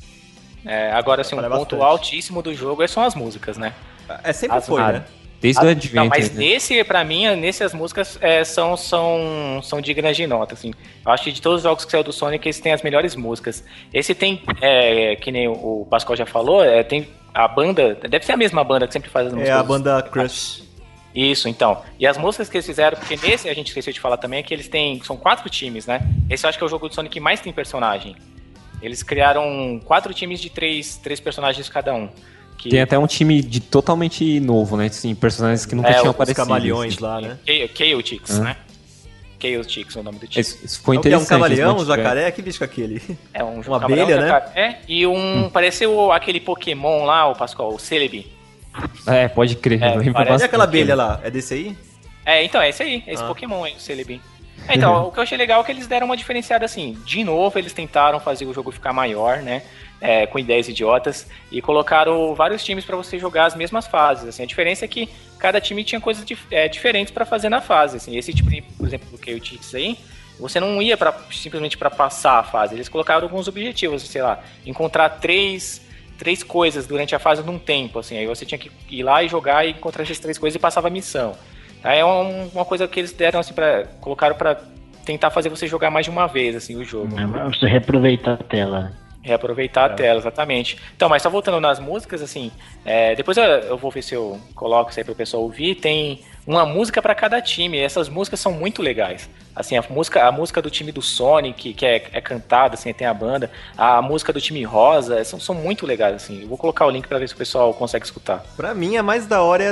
É, agora, assim, um ponto bastante. altíssimo do jogo são as músicas, né? É, sempre as, foi, ah, né? Desde o Adventure. Não, mas né? nesse, pra mim, nesse as músicas é, são, são, são dignas de nota, assim. Eu acho que de todos os jogos que saiu do Sonic, esse tem as melhores músicas. Esse tem, é, que nem o Pascoal já falou, é, tem a banda, deve ser a mesma banda que sempre faz as músicas. É a banda Crush. Isso, então. E as músicas que eles fizeram, porque nesse a gente esqueceu de falar também, é que eles têm, são quatro times, né? Esse eu acho que é o jogo do Sonic que mais tem personagem. Eles criaram quatro times de três, três personagens cada um. Que... Tem até um time de totalmente novo, né? Assim, personagens que nunca é, tinham os aparecido. Os camaleões assim. Lá, né? Chaotix, ah. né? Chaotix é o nome do time. Isso, isso ficou é interessante. É um camaleão, um jacaré? Que bicho é aquele? É um Uma abelha, né? É, e um... Hum. Pareceu aquele Pokémon lá, o Pascoal, o Celebi. É, pode crer. É, e aquela abelha lá? É desse aí? É, então, é esse aí. É esse ah. Pokémon aí, o Celebi. É, então, o que eu achei legal é que eles deram uma diferenciada assim. De novo, eles tentaram fazer o jogo ficar maior, né? É, com ideias idiotas. E colocaram vários times pra você jogar as mesmas fases. Assim. A diferença é que cada time tinha coisas dif- é, diferentes pra fazer na fase. Assim. Esse tipo, por exemplo, do Chaotix aí, você não ia pra, simplesmente pra passar a fase. Eles colocaram alguns objetivos, sei lá, encontrar três... três coisas durante a fase num tempo, assim, aí você tinha que ir lá e jogar e encontrar essas três coisas e passava a missão. Aí é um, uma coisa que eles deram, assim, pra, colocaram pra tentar fazer você jogar mais de uma vez, assim, o jogo. É, você reaproveitar a tela. Reaproveitar é. a tela, exatamente. Então, mas só voltando nas músicas, assim, é, depois eu, eu vou ver se eu coloco isso aí pro pessoal ouvir, tem uma música pra cada time, e essas músicas são muito legais. Assim, a música, a música do time do Sonic, que é, é cantada, assim, tem a banda, a música do time Rosa, são, são muito legais, assim. Eu vou colocar o link pra ver se o pessoal consegue escutar. Pra mim, a mais da hora é a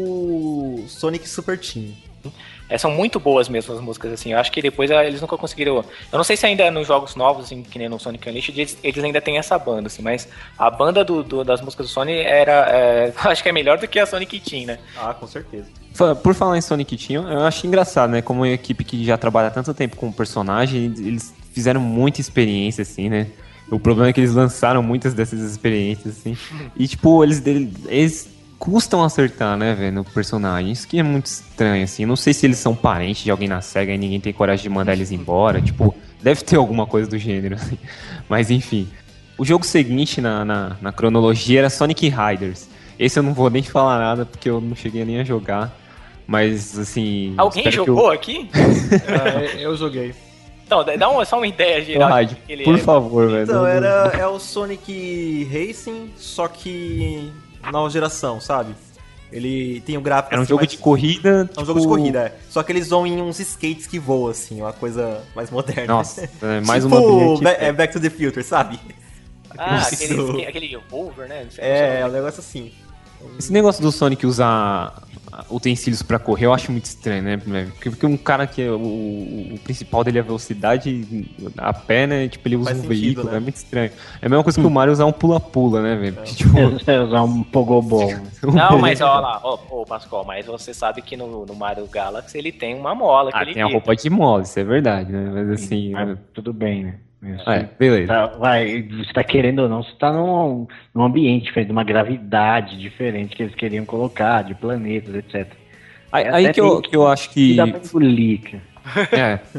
do Sonic Super Team. É, são muito boas mesmo as músicas, assim. Eu acho que depois ah, eles nunca conseguiram... Eu não sei se ainda nos jogos novos, assim, que nem no Sonic Unleashed, eles, eles ainda têm essa banda, assim. Mas a banda do, do, das músicas do Sonic era... É, acho que é melhor do que a Sonic Team, né? Ah, com certeza. Por falar em Sonic Team, eu acho engraçado, né? Como uma equipe que já trabalha há tanto tempo com o personagem, eles fizeram muita experiência, assim, né? O problema é que eles lançaram muitas dessas experiências, assim. E, tipo, eles... eles custam acertar, né, velho, no personagem. Isso que é muito estranho, assim. Eu não sei se eles são parentes de alguém na SEGA e ninguém tem coragem de mandar eles embora. Tipo, deve ter alguma coisa do gênero, assim. Mas, enfim. O jogo seguinte na, na, na cronologia era Sonic Riders. Esse eu não vou nem falar nada, porque eu não cheguei nem a jogar. Mas, assim... Alguém jogou eu... aqui? é, eu joguei. Então, dá uma, só uma ideia geral. Rádio, por é. favor, velho. Então, era, é o Sonic Racing, só que... nova geração, sabe? Ele tem o gráfico... Era um assim, jogo mais... de corrida, É um tipo... jogo de corrida, é. Só que eles vão em uns skates que voam, assim, uma coisa mais moderna. Nossa, é mais tipo uma... Tipo é Back to the Future, sabe? Ah, aquele, aquele over, né? É, é um negócio assim. Esse negócio do Sonic usar utensílios pra correr, eu acho muito estranho, né? Porque, porque um cara que é o, o principal dele é a velocidade, a pé, né? Tipo, ele usa Faz um sentido, veículo, né? é muito estranho. É a mesma coisa que o Mario usar um pula-pula, né, velho? É. Tipo... É usar um pogobol. Não, mas olha lá, ô, ô Pascoal, mas você sabe que no, no Mario Galaxy ele tem uma mola que Ah, ele tem a roupa de mola, isso é verdade, né? Mas assim... Mas né? tudo bem, né? Isso. É, beleza. Tá, vai, você tá querendo ou não, você tá num, num ambiente diferente, numa gravidade diferente que eles queriam colocar, de planetas, etcétera. Aí, É aí que, eu, que eu acho que... que dá pra engolir, cara.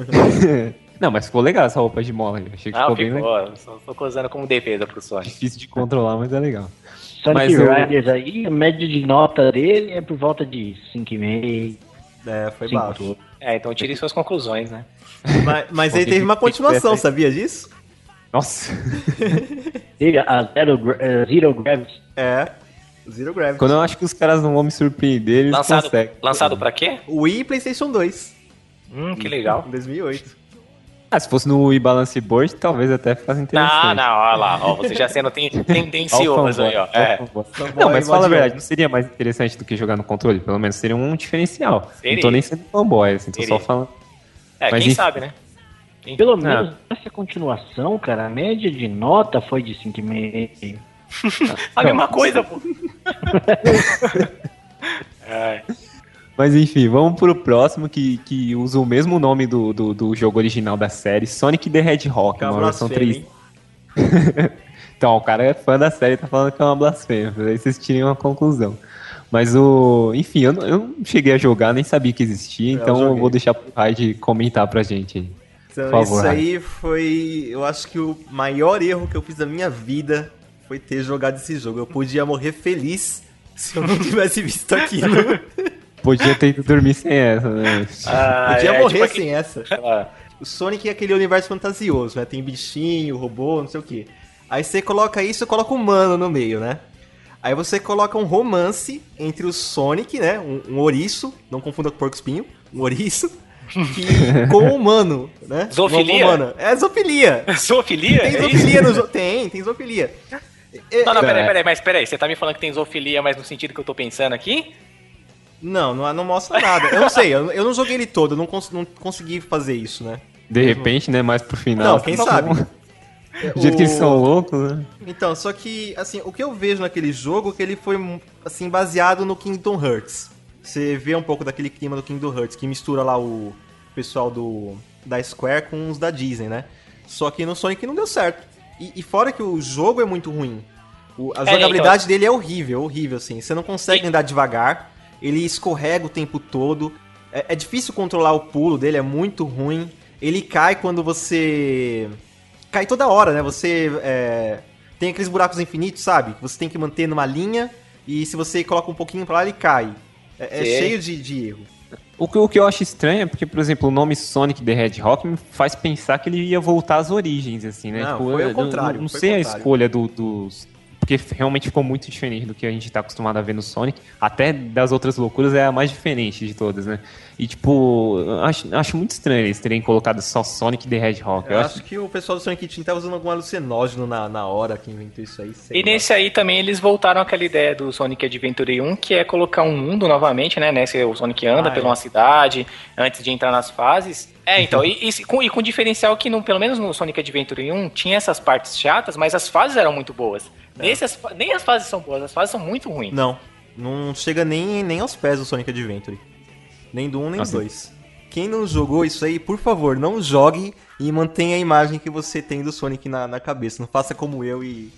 É. Não, mas ficou legal essa roupa de mola. Eu achei que Ah, ficou bem ficou, legal. só tô usando como defesa pro Sonic. Difícil de controlar, mas é legal. Sonic Mas eu- Riders aí, a média de nota dele é por volta de cinco vírgula cinco. É, foi cinco. baixo. É, então tire suas conclusões, né? Mas, mas Bom, ele tem teve que- uma tem que continuação, ter essa- sabia disso? Nossa. Teve a Zero, Gra- eh, Zero Gravity. É, Zero Gravity. Quando eu acho que os caras não vão me surpreender, eles Lançado, conseguem. lançado pra quê? Wii e PlayStation dois, Hum, que legal. em dois mil e oito. Ah, se fosse no Wii Balance Board, talvez até ficasse interessante. Não, não, olha lá, ó, você já sendo ten- tendencioso aí, ó. É, Não, mas fala a Fanboy, verdade, não seria mais interessante do que jogar no controle? Pelo menos seria um diferencial. Seria. Não tô nem sendo fanboy, assim, tô Seria. só falando. é Mas quem enfim. sabe, né? Quem- Pelo Ah. menos essa continuação, cara, a média de nota foi de cinco vírgula cinco. A mesma coisa, pô. É. Mas enfim, vamos pro próximo que, que usa o mesmo nome do, do, do jogo original da série, Sonic the Hedgehog, Que é uma uma versão blasfêmia, três. Então, o cara é fã da série e tá falando que é uma blasfêmia, pra aí vocês tirem uma conclusão. Mas o. Enfim, eu não, eu não cheguei a jogar, nem sabia que existia, Eu então eu, joguei. vou deixar pro Raid comentar pra gente aí. Então, Por favor, isso aí foi. Eu acho que o maior erro que eu fiz da minha vida foi ter jogado esse jogo. Eu podia morrer feliz se eu não tivesse visto aquilo. Podia ter ido dormir sem essa, né? Ah, podia é, morrer tipo sem essa. Ah, O Sonic é aquele universo fantasioso, né? Tem bichinho, robô, não sei o quê. Aí você coloca isso e coloca um humano no meio, né? Aí você coloca um romance entre o Sonic, né? Um, um ouriço, não confunda com porco espinho, um ouriço, que, com o humano, né? Zoofilia? Um humano. É zoofilia. Zoofilia? Tem É isso? zoofilia no jogo. Tem, tem zoofilia. É- Não, não, É. peraí, peraí, mas peraí, você tá me falando que tem zoofilia, mas no sentido que eu tô pensando aqui? Não, não, não mostra nada. Eu não sei, eu, eu não joguei ele todo, eu não, cons- não consegui fazer isso, né? De repente, né? Mais pro final. Não, quem tá sabe? bom. Do jeito que eles O- são loucos, né? Então, só que, assim, o que eu vejo naquele jogo é que ele foi, assim, baseado no Kingdom Hearts. Você vê um pouco daquele clima do Kingdom Hearts, que mistura lá o pessoal do da Square com os da Disney, né? Só que no Sonic não deu certo. E, e fora que o jogo é muito ruim. O- a É, jogabilidade dele é horrível, horrível, assim. Você não consegue E- andar devagar, ele escorrega o tempo todo. É, é difícil controlar o pulo dele, é muito ruim. Ele cai quando você... Cai toda hora, né? Você é, tem aqueles buracos infinitos, sabe? Que você tem que manter numa linha e se você coloca um pouquinho pra lá, ele cai. É, é Sei. cheio de, de erro. O que, o que eu acho estranho é porque, por exemplo, o nome Sonic the Hedgehog me faz pensar que ele ia voltar às origens, assim, né? Não, Tipo, foi eu- ao contrário, eu Não foi sei ao a contrário. escolha do, dos porque realmente ficou muito diferente do que a gente tá acostumado a ver no Sonic. Até das outras loucuras é a mais diferente de todas, né? E, tipo, acho, acho muito estranho eles terem colocado só Sonic the Hedgehog. Eu, Eu acho... acho que o pessoal do Sonic Team tá usando algum alucinógeno na, na hora que inventou isso aí. E lá. Nesse aí também eles voltaram àquela ideia do Sonic Adventure um, que é colocar um mundo novamente, né? Nesse, o Sonic anda ah, por é. uma cidade antes de entrar nas fases. É, então, e, e, com, e com diferencial que, no, pelo menos no Sonic Adventure um, tinha essas partes chatas, mas as fases eram muito boas. É. Nesse, as, nem as fases são boas, as fases são muito ruins. Não, não chega nem, nem aos pés do Sonic Adventure. Nem do um, nem do dois. Quem não jogou isso aí, por favor, não jogue e mantenha a imagem que você tem do Sonic na, na cabeça. Não faça como eu e...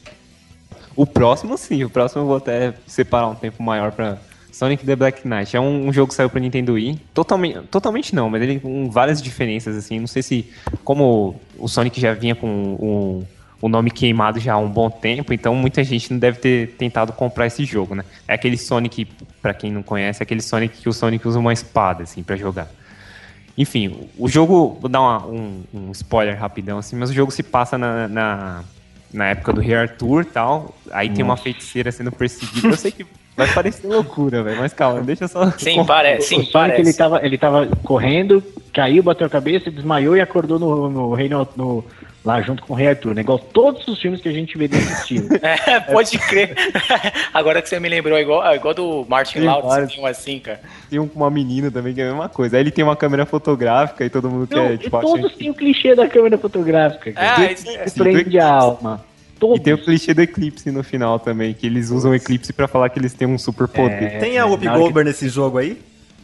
O próximo, sim. O próximo eu vou até separar um tempo maior pra... Sonic the Black Knight. É um, um jogo que saiu pra Nintendo Wii. Totalmente, totalmente não, mas ele com várias diferenças, assim. Não sei se... Como o Sonic já vinha com um... o nome queimado já há um bom tempo, então muita gente não deve ter tentado comprar esse jogo, né? É aquele Sonic, pra quem não conhece, é aquele Sonic que o Sonic usa uma espada, assim, pra jogar. Enfim, o jogo, vou dar uma, um, um spoiler rapidão, assim, mas o jogo se passa na, na, na época do Rei Arthur e tal, aí Nossa. Tem uma feiticeira sendo perseguida, eu sei que vai parecer loucura, velho, mas calma, deixa eu só... Sim, parece, sim, o Sonic, parece. Ele tava, ele tava correndo, caiu, bateu a cabeça, desmaiou e acordou no, no reino... No... lá junto com o Rei Arthur, né? Igual todos os filmes que a gente vê desse estilo. É, pode crer. Agora que você me lembrou, é igual, é igual do Martin Lawrence, tem um assim, cara. Tem uma menina também que é a mesma coisa. Aí ele tem uma câmera fotográfica e todo mundo Não, quer... Tipo, todos acha... têm o clichê da câmera fotográfica. Ah, que isso é. Prende a alma. Todos. E tem o clichê do Eclipse no final também, que eles usam o Eclipse pra falar que eles têm um super poder. É, tem a Whoopi Goldberg que... nesse jogo aí?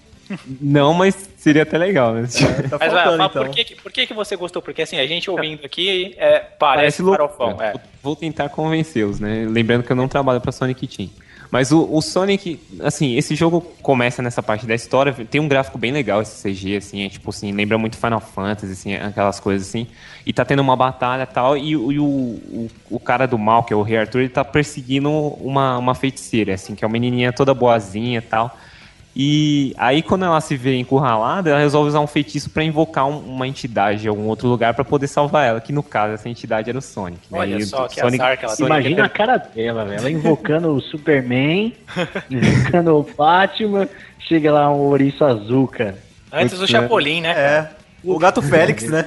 Não, mas seria até legal, né? É, tá mas, faltando, mas então. por, que, por que você gostou? Porque assim, a gente ouvindo aqui é, parece, parece farofão. É. Vou tentar convencê-los, né? Lembrando que eu não trabalho pra Sonic Team. Mas o, o Sonic, assim, esse jogo começa nessa parte da história, tem um gráfico bem legal, esse C G, assim, é tipo assim, lembra muito Final Fantasy, assim, aquelas coisas assim. E tá tendo uma batalha e tal, e, e o, o, o cara do mal, que é o Rei Arthur, ele tá perseguindo uma, uma feiticeira, assim, que é uma menininha toda boazinha e tal. E aí, quando ela se vê encurralada, ela resolve usar um feitiço pra invocar um, uma entidade de algum outro lugar pra poder salvar ela, que no caso, essa entidade era o Sonic. Né? Olha e só, o que Sonic, azar que ela Sonic Imagina a cara dela, velho. Ela invocando o Superman, invocando o Batman, chega lá um ouriço azul, cara. Antes do Chapolin, né? É. O Gato Félix, né?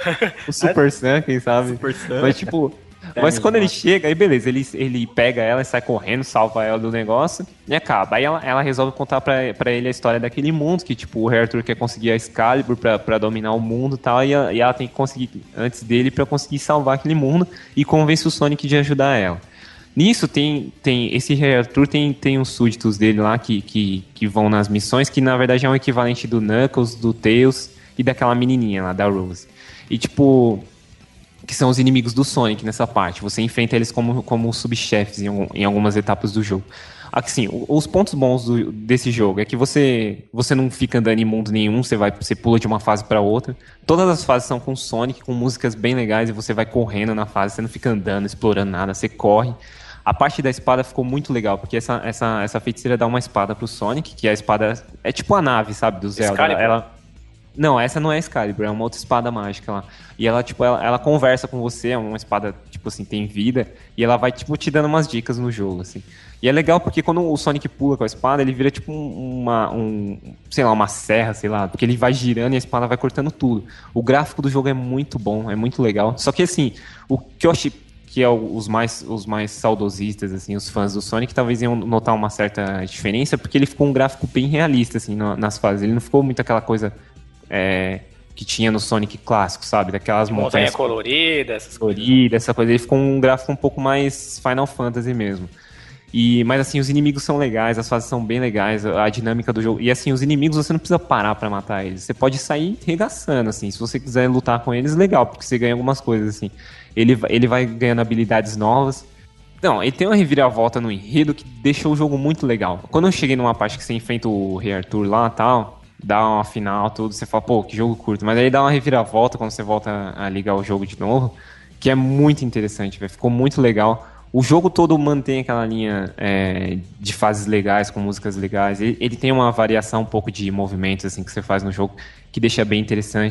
O Super Sam, quem sabe? Super Sam. Mas, tipo... Mas quando ele chega, aí beleza, ele, ele pega ela e sai correndo, salva ela do negócio e acaba. Aí ela, ela resolve contar pra, pra ele a história daquele mundo, que tipo, o Rei Arthur quer conseguir a Excalibur pra, pra dominar o mundo e tal, e, a, e ela tem que conseguir antes dele pra conseguir salvar aquele mundo e convence o Sonic de ajudar ela. Nisso tem, tem esse Rei Arthur tem, tem uns súditos dele lá que, que, que vão nas missões, que na verdade é um equivalente do Knuckles, do Tails e daquela menininha lá, da Rose. E tipo... que são os inimigos do Sonic nessa parte. Você enfrenta eles como, como subchefes em, em algumas etapas do jogo. Assim, os pontos bons do, desse jogo é que você, você não fica andando em mundo nenhum, você, vai, você pula de uma fase para outra. Todas as fases são com Sonic, com músicas bem legais, e você vai correndo na fase, você não fica andando, explorando nada, você corre. A parte da espada ficou muito legal, porque essa, essa, essa feiticeira dá uma espada pro Sonic, que a espada é tipo a nave, sabe, do Zelda. Excalibur. Ela... Não, essa não é Excalibur, é uma outra espada mágica lá. E ela, tipo, ela, ela conversa com você, é uma espada, tipo assim, tem vida, e ela vai, tipo, te dando umas dicas no jogo, assim. E é legal porque quando o Sonic pula com a espada, ele vira, tipo, uma, um, sei lá, uma serra, sei lá, porque ele vai girando e a espada vai cortando tudo. O gráfico do jogo é muito bom, é muito legal. Só que, assim, o que eu achei que é os mais, os mais saudosistas, assim, os fãs do Sonic, talvez iam notar uma certa diferença, porque ele ficou um gráfico bem realista, assim, no, nas fases. Ele não ficou muito aquela coisa... É, que tinha no Sonic clássico, sabe? Daquelas montanha montanhas colorida, essas colorida, essa coisa. Ele ficou um gráfico um pouco mais Final Fantasy mesmo. E, mas assim, os inimigos são legais, as fases são bem legais, a dinâmica do jogo. E assim, os inimigos você não precisa parar pra matar eles. Você pode sair regaçando, assim. Se você quiser lutar com eles, legal, porque você ganha algumas coisas, assim. Ele, ele vai ganhando habilidades novas. Não, ele tem uma reviravolta no enredo que deixou o jogo muito legal. Quando eu cheguei numa parte que você enfrenta o Rei Arthur lá e tal... dá uma final, tudo, você fala, pô, que jogo curto. Mas aí dá uma reviravolta quando você volta a ligar o jogo de novo, que é muito interessante, véio. Ficou muito legal. O jogo todo mantém aquela linha é, de fases legais, com músicas legais. Ele, ele tem uma variação um pouco de movimentos assim, que você faz no jogo, que deixa bem interessante.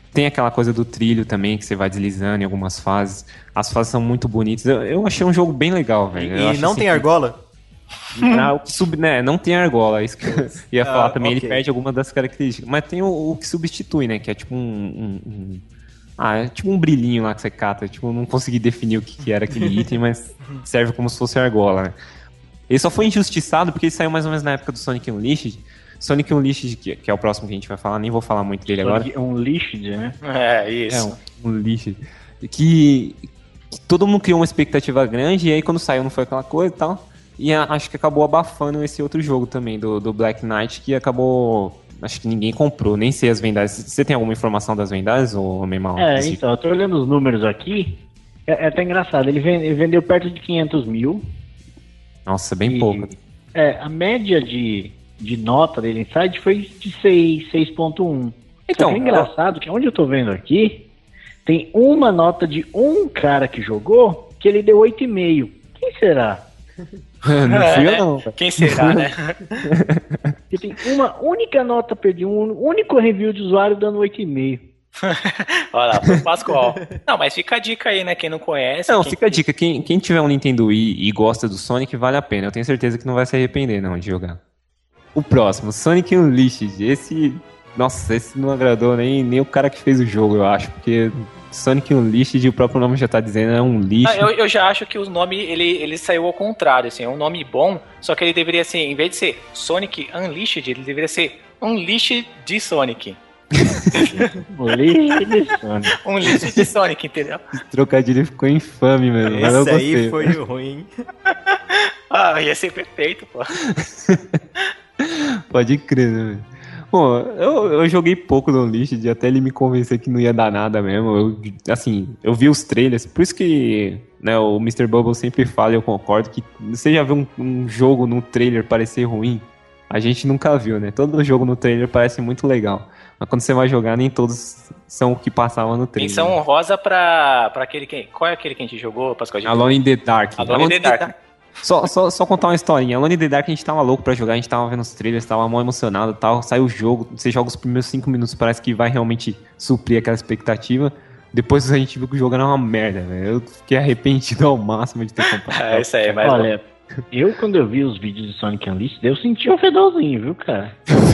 Tem aquela coisa do trilho também, que você vai deslizando em algumas fases. As fases são muito bonitas. Eu, eu achei um jogo bem legal, velho. E, e não assim tem que... argola? Ah, o que sub... né, não tem argola, isso que eu ia falar ah, também, okay. ele perde algumas das características. Mas tem o, o que substitui, né, que é tipo um, um, um... Ah, é tipo um brilhinho lá que você cata. Tipo, eu não consegui definir o que, que era aquele item, mas serve como se fosse argola, né. Ele só foi injustiçado porque ele saiu mais ou menos na época do Sonic Unleashed. Sonic Unleashed, que, que é o próximo que a gente vai falar, nem vou falar muito dele Sonic agora. Unleashed, né? É, isso. É, um, um Unleashed. Que, que todo mundo criou uma expectativa grande, e aí quando saiu não foi aquela coisa e tal. E a, acho que acabou abafando esse outro jogo também, do, do Black Knight, que acabou... Acho que ninguém comprou, nem sei as vendagens. Você tem alguma informação das vendagens, ou Memal? É, então, eu tô olhando os números aqui. É, é até engraçado, ele, vende, ele vendeu perto de quinhentos mil. Nossa, bem e, pouco. É, a média de, de nota dele em site foi de seis, seis ponto um. Então, Só que é engraçado que onde eu tô vendo aqui, tem uma nota de um cara que jogou, que ele deu oito vírgula cinco. Quem será? Não É, fui eu né? não. Quem será, né? Porque tem uma única nota perdida, um único review de usuário dando oito vírgula cinco. Olha lá, pro Pascoal. Não, mas fica a dica aí, né? Quem não conhece. Não, quem... fica a dica. Quem, quem tiver um Nintendo Wii e gosta do Sonic, vale a pena. Eu tenho certeza que não vai se arrepender, não, de jogar. O próximo, Sonic Unleashed. Esse... Nossa, esse não agradou nem, nem o cara que fez o jogo, eu acho. Porque Sonic Unleashed, o próprio nome já tá dizendo, é um lixo. Ah, eu, eu já acho que o nome, ele, ele saiu ao contrário, assim. É um nome bom, só que ele deveria ser, em vez de ser Sonic Unleashed, ele deveria ser Unleashed de Sonic. Um lixo de Sonic. Um lixo de Sonic, entendeu? Esse trocadilho ficou infame, mano. Mas eu Esse gostei. aí foi ruim. Ah, ia ser perfeito, pô. Pode crer, né, velho? Bom, eu, eu joguei pouco no Unleashed, até ele me convencer que não ia dar nada mesmo. Eu, assim, eu vi os trailers, por isso que, né, o mister Bubble sempre fala e eu concordo que você já viu um, um jogo no trailer parecer ruim? A gente nunca viu, né? Todo jogo no trailer parece muito legal. Mas quando você vai jogar, nem todos são o que passava no trailer. Menção honrosa pra, pra aquele que... Qual é aquele que a gente jogou, Pascoal? Alone in the Dark. Alone, Alone in the Dark. Dark. Só, só, só contar uma historinha. Alone in the Dark a gente tava louco pra jogar, a gente tava vendo os trailers, tava mó emocionado e tal. Sai o jogo, você joga os primeiros cinco minutos, parece que vai realmente suprir aquela expectativa. Depois a gente viu que o jogo era uma merda, velho. Eu fiquei arrependido ao máximo de ter comprado. É isso aí, mas... Olha, eu quando eu vi os vídeos de Sonic Unleashed, eu senti um fedorzinho, viu, cara?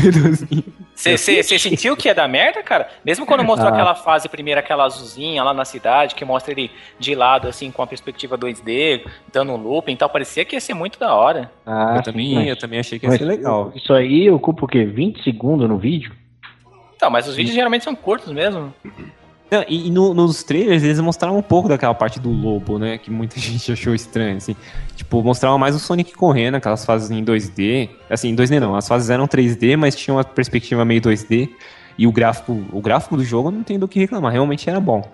Você sentiu que ia dar merda, cara? Mesmo quando mostrou ah. aquela fase primeira, aquela azulzinha lá na cidade, que mostra ele de lado, assim, com a perspectiva dois D, dando um looping e tal, parecia que ia ser muito da hora. Ah, eu, também, mas, eu também achei que ia ser legal. Isso aí ocupa o quê? vinte segundos no vídeo? Então, mas os vídeos geralmente são curtos mesmo. Não, e no, nos trailers eles mostraram um pouco daquela parte do lobo, né? Que muita gente achou estranho, assim. Tipo, mostravam mais o Sonic correndo, aquelas fases em dois D. Assim, em dois D não, as fases eram três D, mas tinha uma perspectiva meio dois D. E o gráfico, o gráfico do jogo não tem do que reclamar, realmente era bom.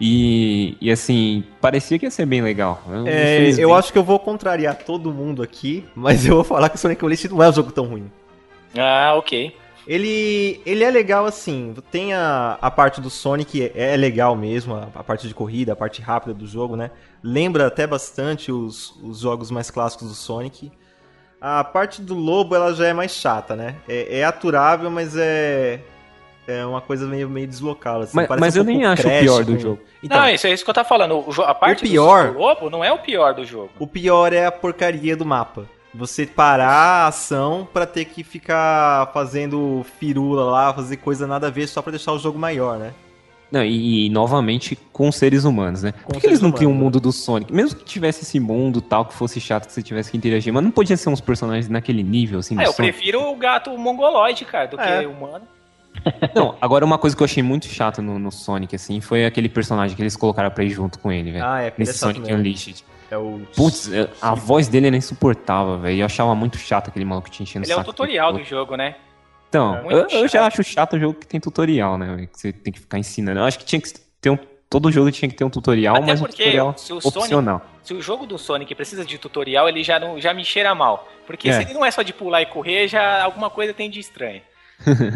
E, e assim, parecia que ia ser bem legal. É, eu acho que eu vou contrariar todo mundo aqui, mas eu vou falar que o Sonic Unleashed não é um jogo tão ruim. Ah, ok. Ele, ele é legal assim, tem a, a parte do Sonic, é, é legal mesmo, a, a parte de corrida, a parte rápida do jogo, né? Lembra até bastante os, os jogos mais clássicos do Sonic. A parte do lobo, ela já é mais chata, né? É, é aturável, mas é, é uma coisa meio, meio deslocada. Assim. Mas, mas um eu nem acho o pior do com... jogo. Então, não, isso é isso que eu tava falando. O, a parte o pior, do, do lobo não é o pior do jogo. O pior é a porcaria do mapa. Você parar a ação pra ter que ficar fazendo firula lá, fazer coisa nada a ver só pra deixar o jogo maior, né? Não, e, e novamente com seres humanos, né? Com Por que eles não humanos, criam um né? mundo do Sonic? Mesmo que tivesse esse mundo tal, que fosse chato, que você tivesse que interagir, mas não podia ser uns personagens naquele nível, assim, do É, eu Sonic? prefiro o gato mongoloide, cara, do É. que o humano. Não, agora uma coisa que eu achei muito chata no, no Sonic, assim, foi aquele personagem que eles colocaram pra ir junto com ele, velho. Ah, é, aquele Nesse é chato Sonic mesmo. Unleashed. É o... Putz, a voz dele era insuportável, velho. Eu achava muito chato aquele maluco que tinha enchendo Ele é o saco. tutorial do jogo, né? Então, Muito eu, eu já chato. acho chato o jogo que tem tutorial, né? véio? Que você tem que ficar ensinando. Eu acho que tinha que ter um... Todo jogo tinha que ter um tutorial, Até mas um porque tutorial se o opcional. Sonic, se o jogo do Sonic precisa de tutorial, ele já, não, já me cheira mal. Porque É. se ele não é só de pular e correr, já alguma coisa tem de estranho.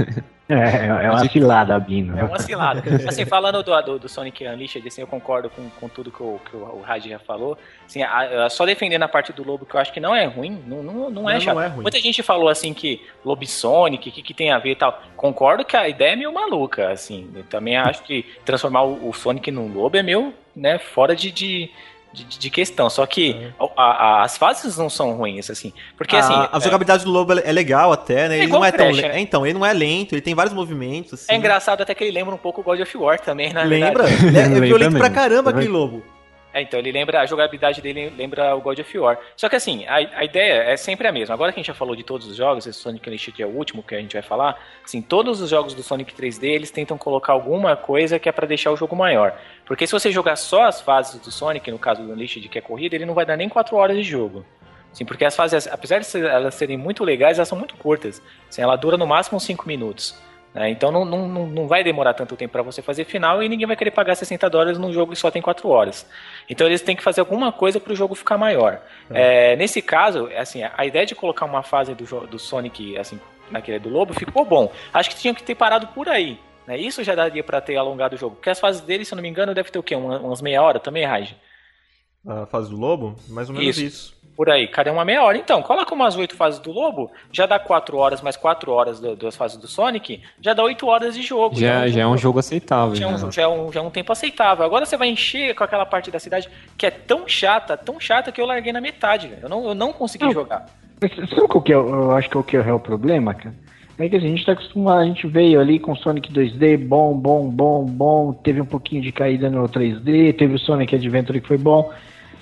É, é uma cilada, Bino. É uma cilada. Assim, falando do, do, do Sonic Unleashed, assim, eu concordo com, com tudo que o, que o Raj já falou. Assim, a, a, só defendendo a parte do lobo, que eu acho que não é ruim, não, não, não é não, chato. Não é ruim. Muita gente falou, assim, que Lobo Sonic, o que, que tem a ver e tal. Concordo que a ideia é meio maluca, assim. Eu também acho que transformar o, o Sonic num lobo é meio, né, fora de... de De, de questão, só que a, a, as fases não são ruins, assim, porque a, assim... A jogabilidade é, do Lobo é legal até, né, é ele não é tão... Crash, le... né? é, então, ele não é lento, ele tem vários movimentos, assim. É engraçado até que ele lembra um pouco o God of War também, na Lembra? verdade. É, é violento mesmo. pra caramba aquele Lobo. É, então ele lembra, a jogabilidade dele lembra o God of War. Só que assim, a, a ideia é sempre a mesma. Agora que a gente já falou de todos os jogos, esse Sonic Unleashed é o último que a gente vai falar, assim, todos os jogos do Sonic três D, eles tentam colocar alguma coisa que é pra deixar o jogo maior. Porque se você jogar só as fases do Sonic, no caso do Unleashed, que é corrida, ele não vai dar nem quatro horas de jogo. Assim, porque as fases, apesar de elas serem muito legais, elas são muito curtas. Assim, ela dura no máximo uns cinco minutos. Né? Então não, não, não vai demorar tanto tempo para você fazer final e ninguém vai querer pagar sessenta dólares num jogo que só tem quatro horas. Então eles têm que fazer alguma coisa para o jogo ficar maior. É. É, nesse caso, assim, a ideia de colocar uma fase do, do Sonic assim, naquele do Lobo ficou bom. Acho que tinha que ter parado por aí. Né? Isso já daria para ter alongado o jogo. Porque as fases dele, se eu não me engano, deve ter o quê? Uma, umas meia hora também, Raj? A fase do Lobo? Mais ou menos isso. isso. Por aí, cada uma meia hora. Então, coloca umas oito fases do Lobo, já dá quatro horas, mais quatro horas do, das fases do Sonic, já dá oito horas de jogo. Já, já, é, um, já é um jogo aceitável. Já, já. Um, já, é um, já é um tempo aceitável. Agora você vai encher com aquela parte da cidade que é tão chata, tão chata, que eu larguei na metade, velho. Eu não, eu não consegui não, jogar. Sabe qual que é, eu acho que é o que é o problema, cara? É que assim, a gente tá acostumado, a gente veio ali com Sonic dois D, bom, bom, bom, bom, teve um pouquinho de caída no três D, teve o Sonic Adventure que foi bom.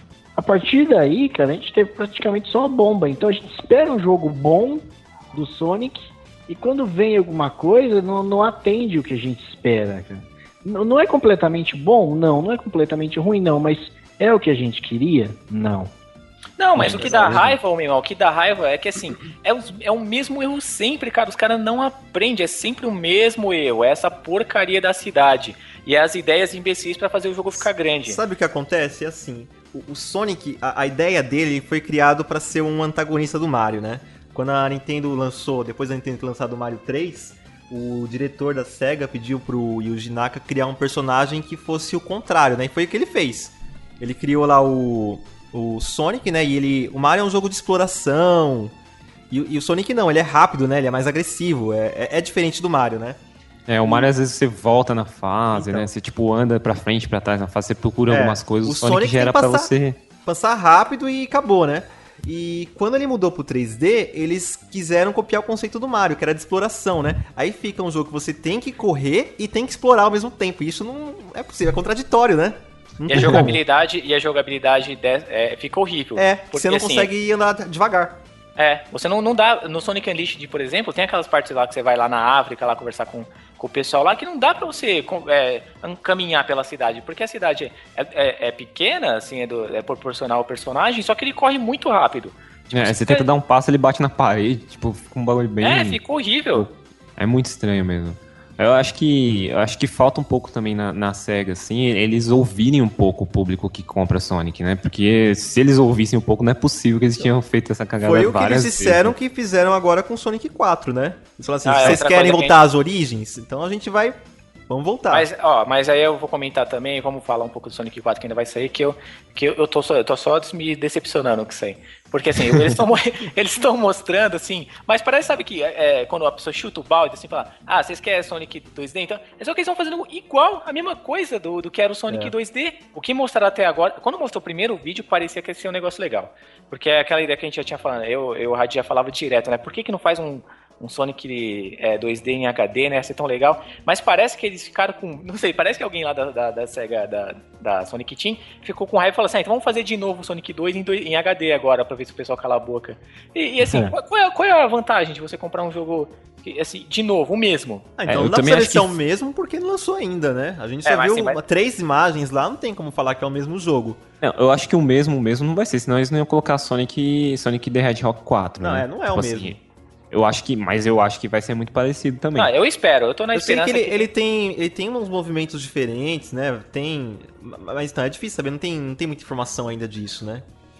A partir daí, cara, a gente teve praticamente só a bomba. Então a gente espera um jogo bom do Sonic e quando vem alguma coisa, não, não atende o que a gente espera, cara. Não, não é completamente bom? Não. Não é completamente ruim? Não. Mas é o que a gente queria? Não. Não, mas o que dá raiva, meu irmão, o que dá raiva é que, assim, é o, é o mesmo erro sempre, cara. Os caras não aprendem, é sempre o mesmo erro. É essa porcaria da cidade. E é as ideias imbecis pra fazer o jogo ficar grande. Sabe o que acontece? É assim, o, o Sonic, a, a ideia dele foi criado pra ser um antagonista do Mario, né? Quando a Nintendo lançou, depois da Nintendo ter lançado o Mario três, o diretor da SEGA pediu pro Yuji Naka criar um personagem que fosse o contrário, né? E foi o que ele fez. Ele criou lá o... o Sonic, né, e ele... O Mario é um jogo de exploração, e, e o Sonic não, ele é rápido, né, ele é mais agressivo, é, é, é diferente do Mario, né. É, o Mario às vezes você volta na fase, então, né, você tipo anda pra frente, pra trás na fase, você procura é, algumas coisas, o, o Sonic, Sonic já era passar, pra você... passar rápido e acabou, né. E quando ele mudou pro três D, eles quiseram copiar o conceito do Mario, que era de exploração, né. Aí fica um jogo que você tem que correr e tem que explorar ao mesmo tempo, e isso não é possível, é contraditório, né. E a jogabilidade, e a jogabilidade de, é, fica horrível. É, porque você não assim, consegue andar devagar. É, você não, não dá... No Sonic Unleashed, por exemplo, tem aquelas partes lá que você vai lá na África, lá conversar com, com o pessoal lá, que não dá pra você é, caminhar pela cidade, porque a cidade é, é, é pequena, assim, é, do, é proporcional ao personagem, só que ele corre muito rápido. Tipo, é, você, você tenta dar um passo, ele bate na parede, tipo, fica um bagulho bem... É, fica horrível. É muito estranho mesmo. Eu acho que eu acho que falta um pouco também na, na SEGA, assim, eles ouvirem um pouco o público que compra Sonic, né? Porque se eles ouvissem um pouco, não é possível que eles tinham feito essa cagada várias vezes. Foi o que eles disseram vezes. Que fizeram agora com Sonic quatro, né? Eles falaram assim, ah, vocês querem voltar gente... às origens? Então a gente vai... Vamos voltar. Mas, ó, mas aí eu vou comentar também, vamos falar um pouco do Sonic quatro que ainda vai sair, que eu, que eu, eu, tô, só, eu tô só me decepcionando com isso aí. Porque assim, eles estão eles estão mostrando, assim, mas parece, sabe, que é, quando a pessoa chuta o balde, assim, fala, ah, vocês querem Sonic dois D? Então, é só que eles estão fazendo igual, a mesma coisa do, do que era o Sonic é. dois D. O que mostraram até agora, quando mostrou o primeiro vídeo, parecia que ia ser um negócio legal. Porque é aquela ideia que a gente já tinha falado, eu, eu, o Rad já falava direto, né? Por que que não faz um... um Sonic é, dois D em H D, né? Ia ser tão legal. Mas parece que eles ficaram com... Não sei, parece que alguém lá da, da, da SEGA, da, da Sonic Team, ficou com raiva e falou assim, ah, então vamos fazer de novo o Sonic dois em, dois em H D agora, pra ver se o pessoal cala a boca. E, e assim, é. Qual, é, qual é a vantagem de você comprar um jogo, assim, de novo, o mesmo? Ah, então é, não dá pra ser que... o mesmo porque não lançou ainda, né? A gente só é, viu sim, vai... três imagens lá, não tem como falar que é o mesmo jogo. Não, eu acho que o mesmo, o mesmo não vai ser, senão eles não iam colocar Sonic, Sonic the Hedgehog quatro, não, né? É, não é tipo o assim, mesmo. Eu acho que, mas eu acho que vai ser muito parecido também. Ah, eu espero, eu tô na eu esperança. Sei que ele, que... ele tem, ele tem uns movimentos diferentes, né? Tem, mas não é difícil saber, não tem, não tem muita informação ainda disso, né?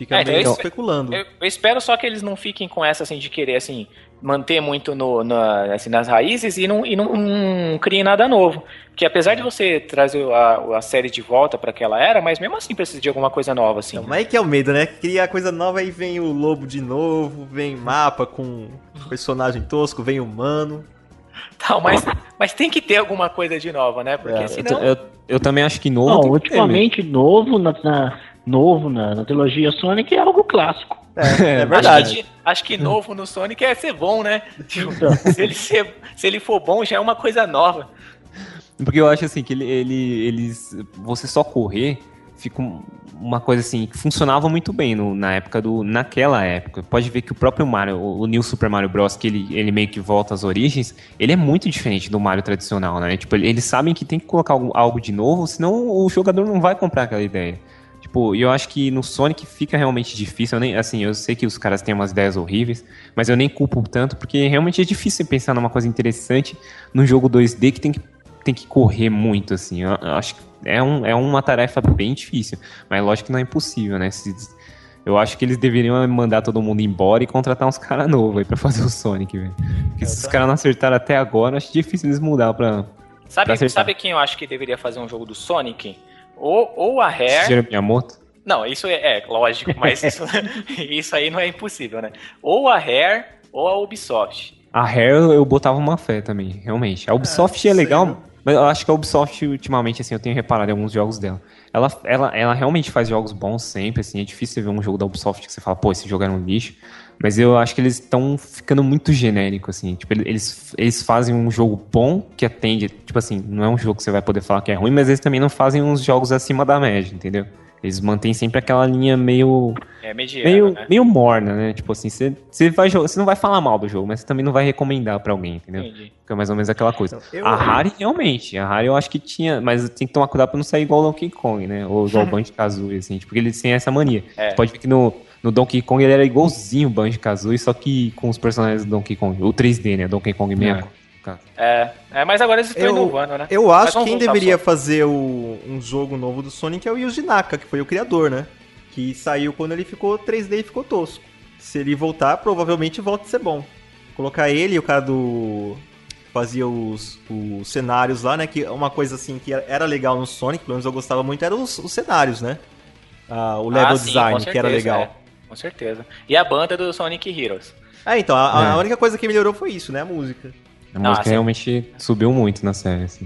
Fica É, então meio eu- especulando. Eu, eu espero só que eles não fiquem com essa assim de querer assim manter muito no, na- assim, nas raízes e não, e não, não criem nada novo. Porque apesar de você trazer a, a série de volta para aquela era, mas mesmo assim precisa de alguma coisa nova assim. Então, mas aí que é o medo, né? Criar coisa nova, aí vem o lobo de novo, vem mapa com personagem tosco, vem humano. Tal, mas, mas tem que ter alguma coisa de nova, né? Porque É, Eu, senão. eu, eu também acho que novo. Não, tem que ter mesmo. ultimamente, novo, na, na- novo na, na trilogia Sonic é algo clássico. É, é Acho verdade. que, acho que novo no Sonic é ser bom, né? Tipo, se, ele ser, se ele for bom, já é uma coisa nova. Porque eu acho assim que ele, ele- eles. Você só correr fica um- uma coisa assim que funcionava muito bem no- na época do. Naquela época. Pode ver que o próprio Mario, o, o New Super Mario Bros., que ele, ele meio que volta às origens, ele é muito diferente do Mario tradicional, né? Tipo, eles sabem que tem que colocar algo, algo de novo, senão o jogador não vai comprar aquela ideia. Tipo, e eu acho que no Sonic fica realmente difícil. Eu nem, assim, eu sei que os caras têm umas ideias horríveis, mas eu nem culpo tanto, porque realmente é difícil pensar numa coisa interessante num jogo dois D que tem que, tem que correr muito, assim. Eu, eu acho que é, um, é uma tarefa bem difícil, mas lógico que não é impossível, né? Se, eu acho que eles deveriam mandar todo mundo embora e contratar uns caras novos aí pra fazer o Sonic, velho. Porque se os caras não acertaram até agora, acho difícil eles mudar pra... Sabe, Pra acertar. sabe quem eu acho que deveria fazer um jogo do Sonic? Ou, ou a Rare. Shigeru Miyamoto. Não, isso é, é lógico, mas isso, isso aí não é impossível, né? Ou a Rare ou a Ubisoft. A Rare eu botava uma fé também, realmente. A Ubisoft é, sei, legal, né? mas eu acho que a Ubisoft, ultimamente, assim, eu tenho reparado em alguns jogos dela. Ela, ela, ela realmente faz jogos bons sempre, assim, é difícil você ver um jogo da Ubisoft que você fala, pô, esse jogo era um lixo. Mas eu acho que eles estão ficando muito genéricos, assim. Tipo, eles, eles fazem um jogo bom que atende, tipo assim, não é um jogo que você vai poder falar que é ruim, mas eles também não fazem uns jogos acima da média, entendeu? Eles mantêm sempre aquela linha meio... É mediano, Meio, né? meio morna, né? Tipo assim, você, você, vai, jo- você não vai falar mal do jogo, mas você também não vai recomendar pra alguém, entendeu? Entendi. Fica mais ou menos aquela coisa. Então, eu- A Rare, realmente, a Rare eu acho que tinha, mas tem que tomar cuidado pra não sair igual o Donkey Kong, né? Ou igual o Banjo-Kazooie, assim, tipo, porque eles têm essa mania. É. Você pode ver que no, no Donkey Kong ele era igualzinho o Banjo-Kazooie, só que com os personagens do Donkey Kong. O três D, né? Donkey Kong sessenta e quatro. É, é, mas agora eles estão Eu, inovando, né? eu Mas acho que vamos quem voltar ao deveria Sonic. fazer o- um jogo novo do Sonic é o Yuji Naka, que foi o criador, né? Que saiu quando ele ficou três D e ficou tosco. Se ele voltar, provavelmente volta a ser bom. Colocar ele e o cara do... fazia os, os cenários lá, né? Que uma coisa assim que era legal no Sonic, pelo menos eu gostava muito, eram os, os cenários, né? Ah, o level Ah, sim, design, com que era certeza, legal. é. Com certeza. E a banda do Sonic Heroes. Ah, então, a, É. a única coisa que melhorou foi isso, né? A música. A Ah, música sim. realmente subiu muito na série, assim.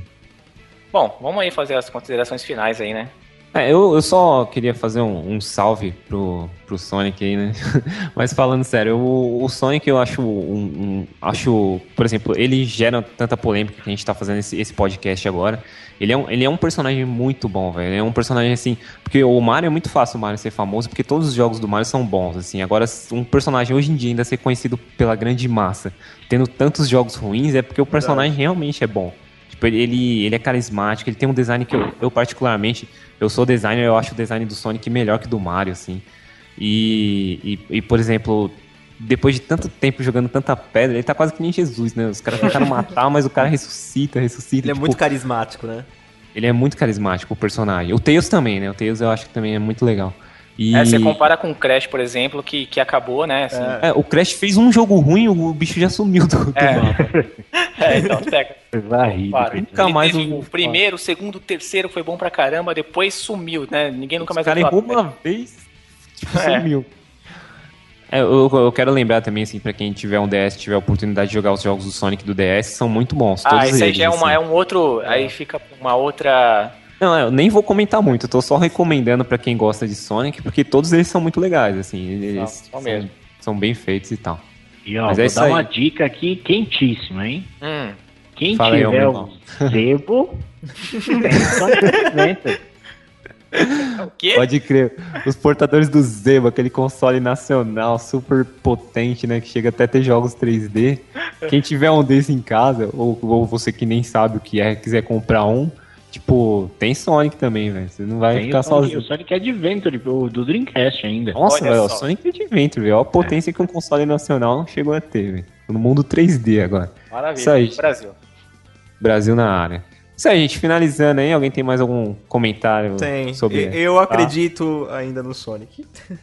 Bom, vamos aí fazer as considerações finais aí, né? É, eu, eu só queria fazer um, um salve pro, pro Sonic aí, né? Mas falando sério, o, o Sonic eu acho, um, um- acho, por exemplo, ele gera tanta polêmica que a gente tá fazendo esse, esse podcast agora. Ele é, um, ele é um personagem muito bom, velho. Ele é um personagem assim. Porque o Mario é muito fácil o Mario ser famoso, porque todos os jogos do Mario são bons, assim. Agora, um personagem hoje em dia ainda ser conhecido pela grande massa, tendo tantos jogos ruins, é porque o personagem realmente é bom. Tipo, ele, ele, ele é carismático, ele tem um design que eu, eu particularmente, eu sou designer, eu acho o design do Sonic melhor que do Mario, assim. E, e, e, por exemplo, depois de tanto tempo jogando tanta pedra, ele tá quase que nem Jesus, né? Os caras tentaram matar, mas o cara ressuscita, ressuscita. Ele é tipo, muito carismático, né? ele é muito carismático, o personagem. O Tails também, né? O Tails eu acho que também é muito legal. E... É, você compara com o Crash, por exemplo, que, que acabou, né? Assim, É, o Crash fez um jogo ruim, o bicho já sumiu do, do É. mapa. é, então, pega. Varrido. Para. Nunca Ele mais teve ouvi o falar. primeiro, o segundo, o terceiro foi bom pra caramba, depois sumiu, né? Ninguém nunca Os mais cara ouviu errou falar. uma vez, tipo, É. sumiu. É, eu, eu quero lembrar também, assim, pra quem tiver um D S, tiver a oportunidade de jogar os jogos do Sonic do D S, são muito bons, todos Ah, isso aí eles, já é, uma, assim. é um outro. Aí fica uma outra. Não, eu nem vou comentar muito, eu tô só recomendando pra quem gosta de Sonic, porque todos eles são muito legais, assim, eles Não, são são, mesmo. são bem feitos e tal. E ó, Mas é vou isso dar aí. uma dica aqui quentíssima, hein? Hum. Quem Fala aí, tiver homem o sebo, tem Sonic Adventure. O quê? Pode crer, os portadores do Zebo, aquele console nacional super potente, né, que chega até a ter jogos três D. Quem tiver um desse em casa, ou, ou você que nem sabe o que é, quiser comprar um, tipo, tem Sonic também, velho, você não vai Tem ficar o Sonic, sozinho. o Sonic Adventure, o do Dreamcast ainda. Nossa, Olha velho, o só. Sonic Adventure, velho, olha a potência que um console nacional chegou a ter, velho. No mundo três D agora. Maravilha. Isso aí. Brasil. Brasil na área. Isso aí, gente, finalizando aí, alguém tem mais algum comentário Tem. sobre... E- Eu acredito ainda no Sonic.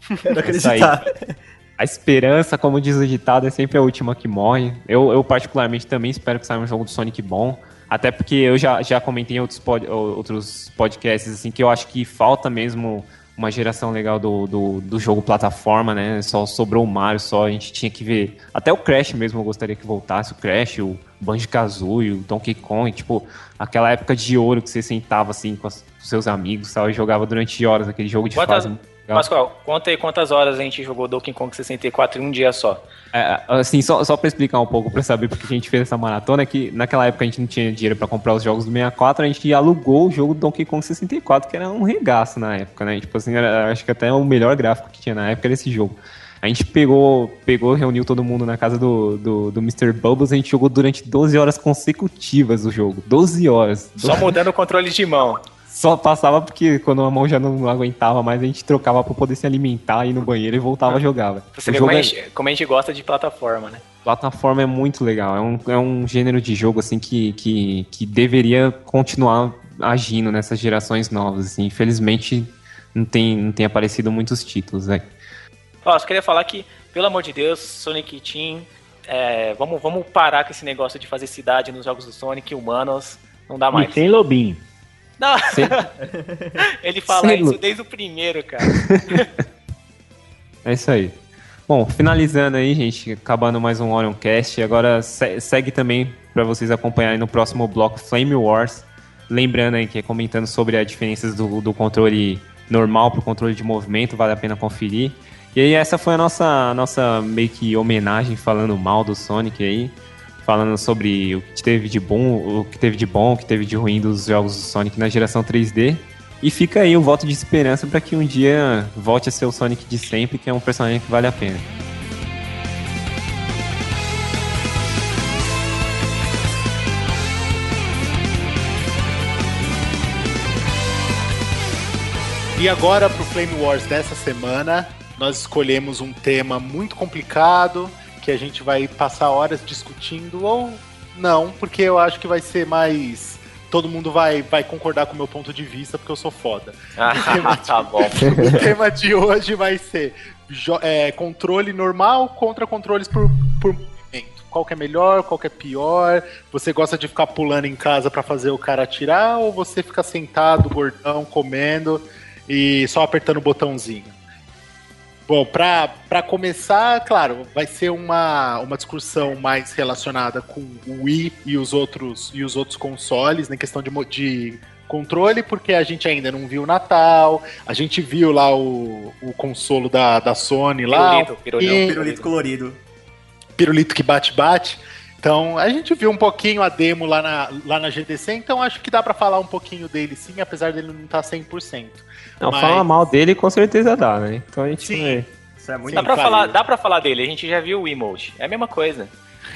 Quero acreditar. A esperança, como diz o ditado, é sempre a última que morre. Eu, eu particularmente também espero que saia um jogo do Sonic bom. Até porque eu já, já comentei em outros, pod, outros podcasts assim, que eu acho que falta mesmo uma geração legal do, do, do jogo plataforma, né? Só sobrou o Mario, só a gente tinha que ver. Até o Crash mesmo eu gostaria que voltasse. O Crash, o Banjo-Kazooie, o Donkey Kong. Tipo, aquela época de ouro que você sentava assim com, as, com seus amigos, tal, e jogava durante horas aquele jogo de Quantas... fase. Pascoal, conta aí quantas horas a gente jogou Donkey Kong sessenta e quatro em um dia só. É, assim, só, só pra explicar um pouco, pra saber porque a gente fez essa maratona, é que naquela época a gente não tinha dinheiro pra comprar os jogos do sessenta e quatro, a gente alugou o jogo do Donkey Kong sessenta e quatro, que era um regaço na época, né? Tipo assim, era, acho que até o melhor gráfico que tinha na época era esse jogo. A gente pegou, pegou reuniu todo mundo na casa do, do, do mister Bubbles, a gente jogou durante doze horas consecutivas o jogo. doze horas. Só mudando o controle de mão. Só passava porque quando a mão já não aguentava mais, a gente trocava pra poder se alimentar, ir no banheiro e voltava a jogar. Você vê como, é... a gente, como a gente gosta de plataforma, né? Plataforma é muito legal. É um, é um gênero de jogo assim, que, que, que deveria continuar agindo nessas gerações novas. Assim. Infelizmente, não tem, não tem aparecido muitos títulos. Né? Ó, só queria falar que, pelo amor de Deus, Sonic Team, é, vamos, vamos parar com esse negócio de fazer cidade nos jogos do Sonic, humanos, não dá mais. E sem lobinho. Não, Sem... ele fala Sem isso lo... desde o primeiro, cara. É isso aí. Bom, finalizando aí, gente, acabando mais um Orion Cast. Agora se- segue também para vocês acompanharem no próximo bloco Flame Wars. Lembrando aí que é comentando sobre as diferenças do, do controle normal pro controle de movimento, vale a pena conferir. E aí essa foi a nossa, a nossa meio que homenagem falando mal do Sonic aí. Falando sobre o que teve de bom, o que teve de bom, o que teve de ruim dos jogos do Sonic na geração três D. E fica aí o voto de esperança para que um dia volte a ser o Sonic de sempre, que é um personagem que vale a pena. E agora pro Flame Wars dessa semana, nós escolhemos um tema muito complicado, que a gente vai passar horas discutindo, ou não, porque eu acho que vai ser mais... Todo mundo vai, vai concordar com o meu ponto de vista, porque eu sou foda. Ah, de... tá bom. O tema de hoje vai ser é, controle normal contra controles por, por movimento. Qual que é melhor, qual que é pior? Você gosta de ficar pulando em casa pra fazer o cara atirar, ou você fica sentado, gordão, comendo e só apertando o botãozinho? Bom, para começar, claro, vai ser uma, uma discussão mais relacionada com o Wii e os outros, e os outros consoles, na questão de, de controle, porque a gente ainda não viu o Natal, a gente viu lá o, o consolo da, da Sony lá. Pirulito, pirulito, pirulito, pirulito colorido. Pirulito que bate-bate. Então, a gente viu um pouquinho a demo lá na, lá na G D C, então acho que dá pra falar um pouquinho dele sim, apesar dele não estar cem por cento. Não, Mas... falar mal dele com certeza dá, né? Então a gente Sim. vai... Isso é muito Dá pra, claro. falar, dá pra falar dele, a gente já viu o emote. É a mesma coisa.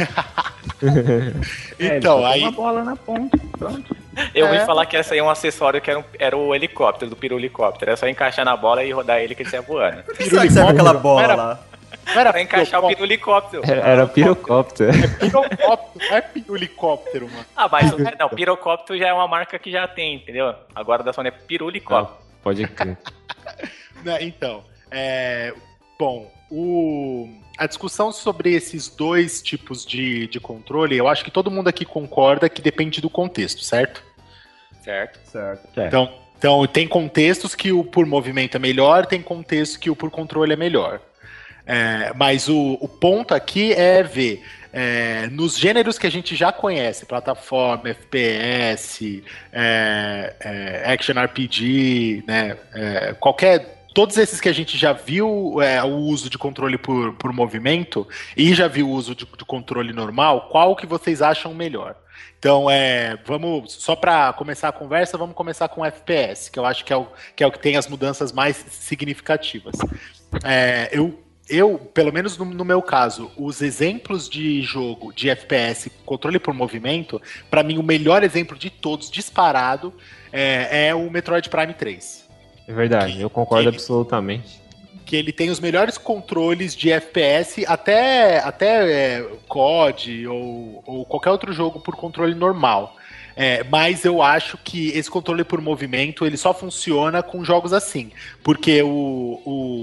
Então, é, aí... uma bola na ponta, pronto. Eu É. ouvi falar que essa aí é um acessório que era, um, era o helicóptero, do pirulicóptero. É só encaixar na bola e rodar ele que ele saia voando. Por que será que serve aquela bola Era- lá? Não era Pra encaixar o pirulicóptero. Era, era pirocóptero. pirocóptero, não é pirulicóptero, mano. Ah, mas o- não, pirocóptero já é uma marca que já tem, entendeu? Agora da Sony é pirulicóptero. Pode crer. Né, Então, é, bom, o, a discussão sobre esses dois tipos de, de controle, eu acho que todo mundo aqui concorda que depende do contexto, certo? Certo. Certo. Então, então tem contextos que o por movimento é melhor, tem contextos que o por controle é melhor. É, mas o, o ponto aqui é ver é, nos gêneros que a gente já conhece, plataforma, F P S, é, é, Action R P G, né, é, qualquer... Todos esses que a gente já viu é, o uso de controle por, por movimento e já viu o uso de, de controle normal, qual que vocês acham melhor? Então, é, vamos, só para começar a conversa, vamos começar com F P S, que eu acho que é o que, é o que tem as mudanças mais significativas. É, eu, eu, pelo menos no, no meu caso, os exemplos de jogo de F P S, controle por movimento, para mim o melhor exemplo de todos, disparado, é, é o Metroid Prime três. É verdade, eu concordo que- absolutamente. Que ele tem os melhores controles de F P S, até, até é, C O D ou, ou qualquer outro jogo por controle normal. É, mas eu acho que esse controle por movimento ele só funciona com jogos assim. Porque o, o,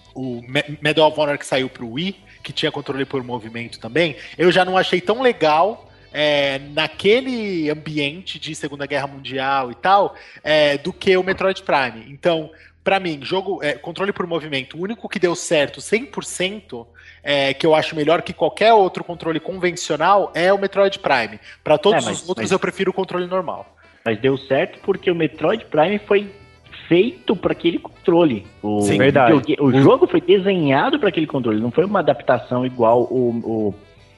o Medal of Honor que saiu pro Wii, que tinha controle por movimento também, eu já não achei tão legal é, naquele ambiente de Segunda Guerra Mundial e tal, é, do que o Metroid Prime. Então, pra mim, jogo é, controle por movimento, o único que deu certo cem por cento, é, que eu acho melhor que qualquer outro controle convencional, é o Metroid Prime. Pra todos é, mas, os outros mas... eu prefiro o controle normal. Mas deu certo porque o Metroid Prime foi feito para aquele controle. O, Sim, verdade. O, o jogo foi desenhado para aquele controle, não foi uma adaptação igual o,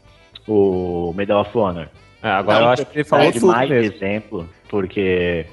o, o Medal of Honor. É, agora não, eu acho que ele falou de tudo mais mesmo. exemplo, porque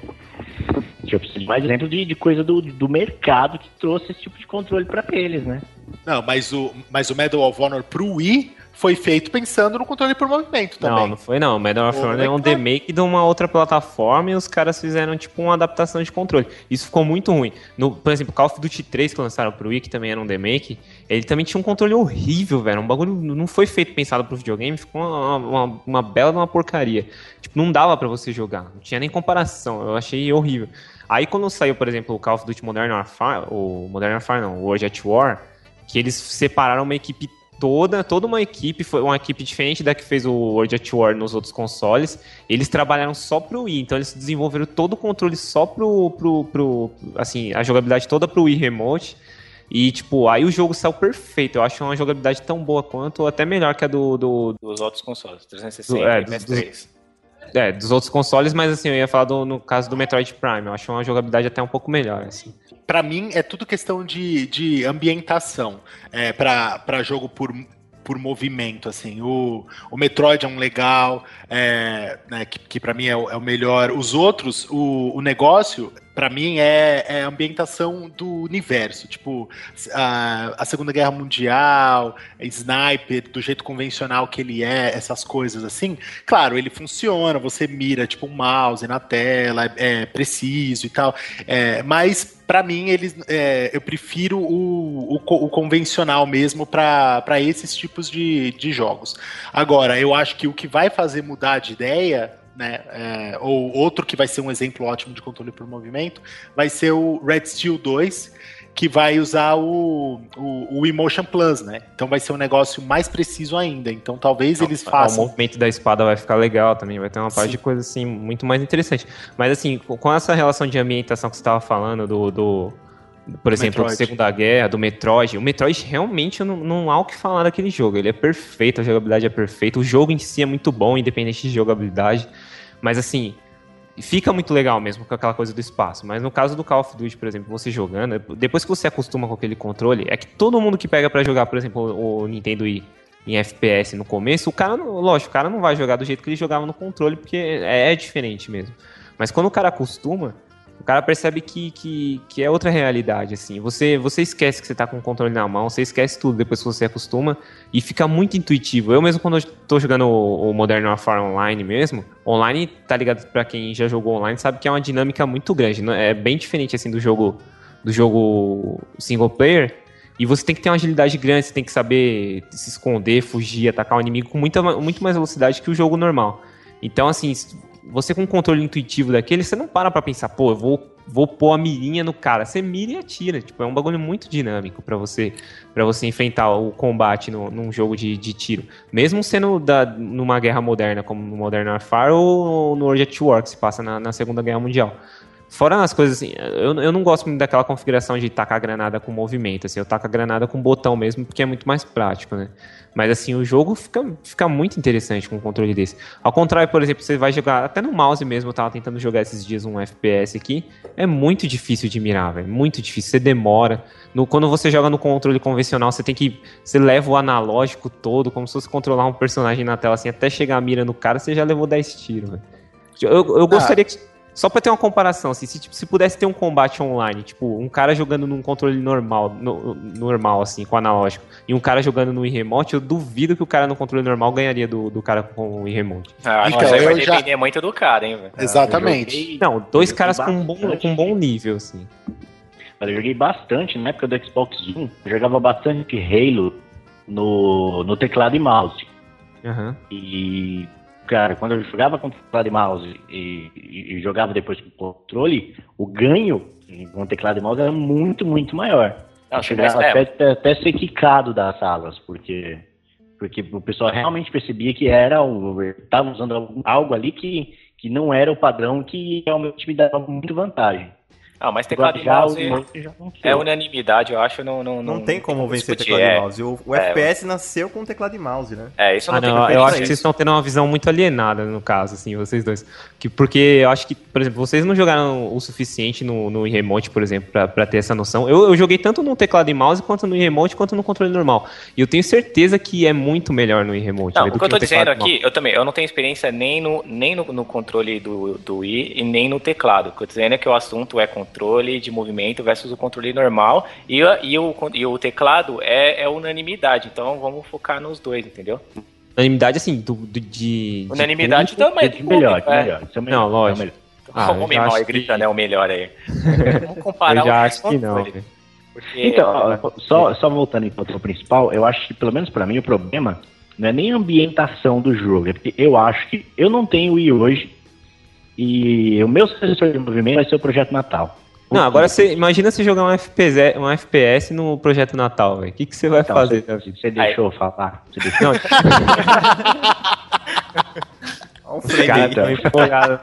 eu preciso de mais exemplo de, de coisa do, do mercado que trouxe esse tipo de controle para eles, né? Não, mas o, mas o Medal of Honor pro Wii foi feito pensando no controle por movimento também. Não, não foi não. O Medal of Honor é um remake de uma outra plataforma e os caras fizeram tipo uma adaptação de controle. Isso ficou muito ruim. No, por exemplo, Call of Duty três que lançaram pro Wii, que também era um remake, ele também tinha um controle horrível, velho. Um bagulho não foi feito pensado pro videogame, ficou uma, uma, uma bela de uma porcaria. Tipo, não dava pra você jogar, não tinha nem comparação. Eu achei horrível. Aí quando saiu, por exemplo, o Call of Duty Modern Warfare, o Modern Warfare não, o World at War, que eles separaram uma equipe toda, toda uma equipe, foi uma equipe diferente da que fez o World at War nos outros consoles. Eles trabalharam só pro Wii, então eles desenvolveram todo o controle só pro, pro, pro assim, a jogabilidade toda pro Wii Remote. E, tipo, aí o jogo saiu perfeito. Eu acho uma jogabilidade tão boa quanto, ou até melhor que a do... do dos outros consoles, trezentos e sessenta do, é, e P S três. Dos, é, dos outros consoles, mas assim, eu ia falar do, no caso do Metroid Prime. Eu acho uma jogabilidade até um pouco melhor, assim. Pra mim, é tudo questão de, de ambientação. É, pra, pra jogo por... por movimento, assim, o, o Metroid é um legal, é, né, que, que para mim é o, é o melhor. Os outros, o, o negócio, para mim, é, é a ambientação do universo, tipo, a, a Segunda Guerra Mundial, Sniper, do jeito convencional que ele é, essas coisas assim. Claro, ele funciona, você mira, tipo, um mouse na tela, é, é preciso e tal, é, mas para mim, eles, é, eu prefiro o, o, o convencional mesmo para esses tipos de, de jogos. Agora, eu acho que o que vai fazer mudar de ideia, né, é, ou outro que vai ser um exemplo ótimo de controle por movimento, vai ser o Red Steel dois, que vai usar o, o, o Emotion Plus, né? Então vai ser um negócio mais preciso ainda. Então talvez eles façam... O movimento da espada vai ficar legal também, vai ter uma parte Sim. de coisa assim muito mais interessante. Mas assim, com essa relação de ambientação que você estava falando, do, do por exemplo, da Segunda Guerra, do Metroid, o Metroid realmente não, não há o que falar daquele jogo. Ele é perfeito, a jogabilidade é perfeita, o jogo em si é muito bom, independente de jogabilidade. Mas assim... fica muito legal mesmo com aquela coisa do espaço. Mas no caso do Call of Duty, por exemplo, você jogando, depois que você acostuma com aquele controle, é que todo mundo que pega pra jogar, por exemplo, o Nintendo Wii em F P S no começo, o cara, não, lógico, o cara não vai jogar do jeito que ele jogava no controle, porque é, é diferente mesmo. Mas quando o cara acostuma, o cara percebe que, que, que é outra realidade, assim. Você, você esquece que você tá com o controle na mão, você esquece tudo depois que você acostuma e fica muito intuitivo. Eu mesmo, quando eu tô jogando o, o Modern Warfare Online mesmo, online, tá ligado? Pra quem já jogou online, sabe que é uma dinâmica muito grande. É bem diferente, assim, do jogo, do jogo single player. E você tem que ter uma agilidade grande, você tem que saber se esconder, fugir, atacar o inimigo com muita, muito mais velocidade que o jogo normal. Então, assim... você com um controle intuitivo daquele, você não para pra pensar, pô, eu vou, vou pôr a mirinha no cara. Você mira e atira. Tipo, é um bagulho muito dinâmico pra você, pra você enfrentar o combate no, num jogo de, de tiro. Mesmo sendo da, numa guerra moderna, como no Modern Warfare ou no World at War, que se passa na, na Segunda Guerra Mundial. Fora as coisas assim, eu, eu não gosto muito daquela configuração de tacar a granada com movimento, assim, eu taco a granada com botão mesmo, porque é muito mais prático, né? Mas assim, o jogo fica, fica muito interessante com um controle desse. Ao contrário, por exemplo, você vai jogar, até no mouse mesmo, eu tava tentando jogar esses dias um F P S aqui, é muito difícil de mirar, velho, muito difícil, você demora. No, quando você joga no controle convencional, você tem que, você leva o analógico todo, como se fosse controlar um personagem na tela, assim, até chegar a mira no cara, você já levou dez tiros, velho. Eu, eu gostaria ah. que... Só pra ter uma comparação, assim, se, tipo, se pudesse ter um combate online, tipo, um cara jogando num controle normal, no, normal, assim, com analógico, e um cara jogando no Wii Remote, eu duvido que o cara no controle normal ganharia do, do cara com o Wii Remote. Ah, acho então, que isso aí vai já... depender muito do cara, hein, velho. Exatamente. Joguei... Não, dois caras com um, bom, com um bom nível, assim. Mas eu joguei bastante na época do Xbox One, eu jogava bastante Halo no, no teclado e mouse. Uhum. E... cara, quando eu jogava com teclado e mouse e, e, e jogava depois com controle, o ganho com teclado e mouse era muito, muito maior. Não, chegar mas, é. até, até ser quicado das salas, porque, porque o pessoal realmente percebia que era o, estava usando algo, algo ali que, que não era o padrão, que realmente me dava muito vantagem. Ah, mas teclado e mouse é unanimidade, eu acho. Não, não, não, não tem como vencer discutir, teclado é. e mouse. O, o é, F P S nasceu com teclado e mouse, né? É, isso não ah, tem não, que eu acho que vocês estão tendo uma visão muito alienada, no caso, assim, vocês dois. Que, porque eu acho que, por exemplo, vocês não jogaram o suficiente no, no remote, por exemplo, pra, pra ter essa noção. Eu, eu joguei tanto no teclado e mouse, quanto no remote, quanto no controle normal. E eu tenho certeza que é muito melhor no remote. Não, né, o que eu tô dizendo aqui, eu também, eu não tenho experiência nem no, nem no, no controle do, do Wii e nem no teclado. O que eu tô dizendo é que o assunto é controle de movimento versus o controle normal, e, e, o, e o teclado é, é unanimidade, então vamos focar nos dois, entendeu? Unanimidade, assim, do, do, de... Unanimidade também. De melhor, é. melhor. É melhor. Não, lógico. É ah, o homem mal aí gritando, é o melhor aí. Vamos comparar eu já o acho que não. Porque, então, ó, só, só voltando em ponto principal, eu acho que, pelo menos pra mim, o problema não é nem a ambientação do jogo, é porque eu acho que eu não tenho Wii hoje, e o meu sensor de movimento vai ser o Projeto Natal. Não, agora você imagina você jogar um F P S, um F P S no Projeto Natal, velho. O que, que você vai então, fazer? Você, você deixou eu falar? Você deixou? Não, Olha o os caras freio estão empolgados.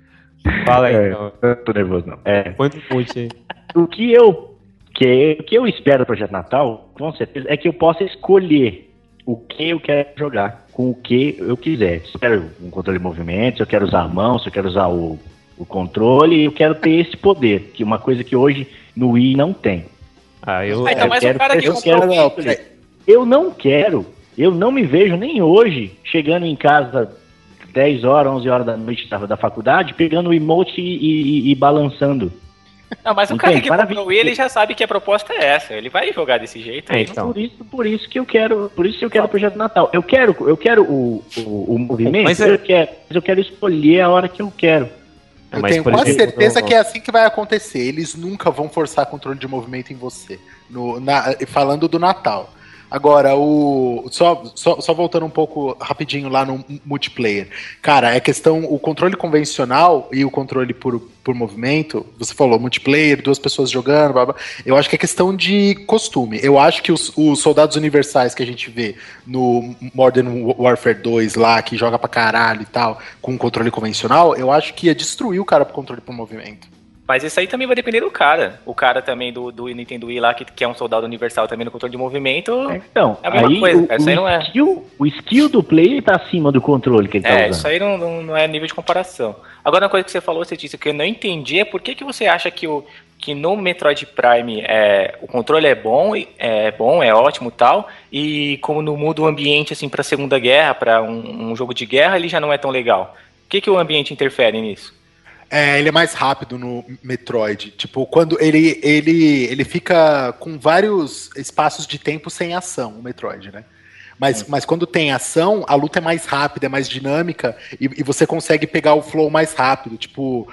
Fala aí, é, então. Eu tô nervoso, não. É, Põe no mute aí. o que eu, que, o que eu espero do Projeto Natal, com certeza, é que eu possa escolher o que eu quero jogar, com o que eu quiser. Se eu quero um controle de movimento, se eu quero usar a mão, se eu quero usar o o controle, eu quero ter esse poder, que é uma coisa que hoje no Wii não tem. Ah, eu, ah, então, eu mas quero, o cara que eu, comprou quero, o Wii, eu não quero, eu não me vejo nem hoje chegando em casa dez horas, onze horas da noite da, da faculdade, pegando o emote e, e, e balançando. Não, mas o Entende? cara que Maravilha. comprou o Wii, ele já sabe que a proposta é essa, ele vai jogar desse jeito. É, aí, então. Por isso, por isso que eu quero, por isso que eu quero o Projeto Natal. Eu quero, eu quero o, o, o movimento, Mas eu é- quero, mas eu quero escolher a hora que eu quero. Eu Mas, tenho por quase exemplo, certeza no- que é assim que vai acontecer. Eles nunca vão forçar controle de movimento em você. No, na- falando do Natal. Agora, o só, só, só voltando um pouco rapidinho lá no multiplayer. Cara, é questão, o controle convencional e o controle por, por movimento, você falou multiplayer, duas pessoas jogando, blá, blá, eu acho que é questão de costume. Eu acho que os, os soldados universais que a gente vê no Modern Warfare dois lá, que joga pra caralho e tal, com controle convencional, eu acho que ia destruir o cara pro controle por movimento. Mas isso aí também vai depender do cara. O cara também do, do Nintendo Wii lá, que, que é um soldado universal também no controle de movimento, Então, é a mesma aí, coisa, o, cara. Isso aí não é. skill, o skill do player tá acima do controle que ele tá É, usando. isso aí não, não, não é nível de comparação. Agora, uma coisa que você falou, você disse que eu não entendi, é por que, que você acha que, o, que no Metroid Prime é, o controle é bom, é bom, é ótimo e tal, e como no muda o ambiente assim, pra Segunda Guerra, pra um, um jogo de guerra, ele já não é tão legal. O que, que o ambiente interfere nisso? É, ele é mais rápido no Metroid. Tipo, quando ele, ele, ele fica com vários espaços de tempo sem ação, o Metroid, né? Mas, hum. mas quando tem ação, a luta é mais rápida, é mais dinâmica e, e você consegue pegar o flow mais rápido. Tipo,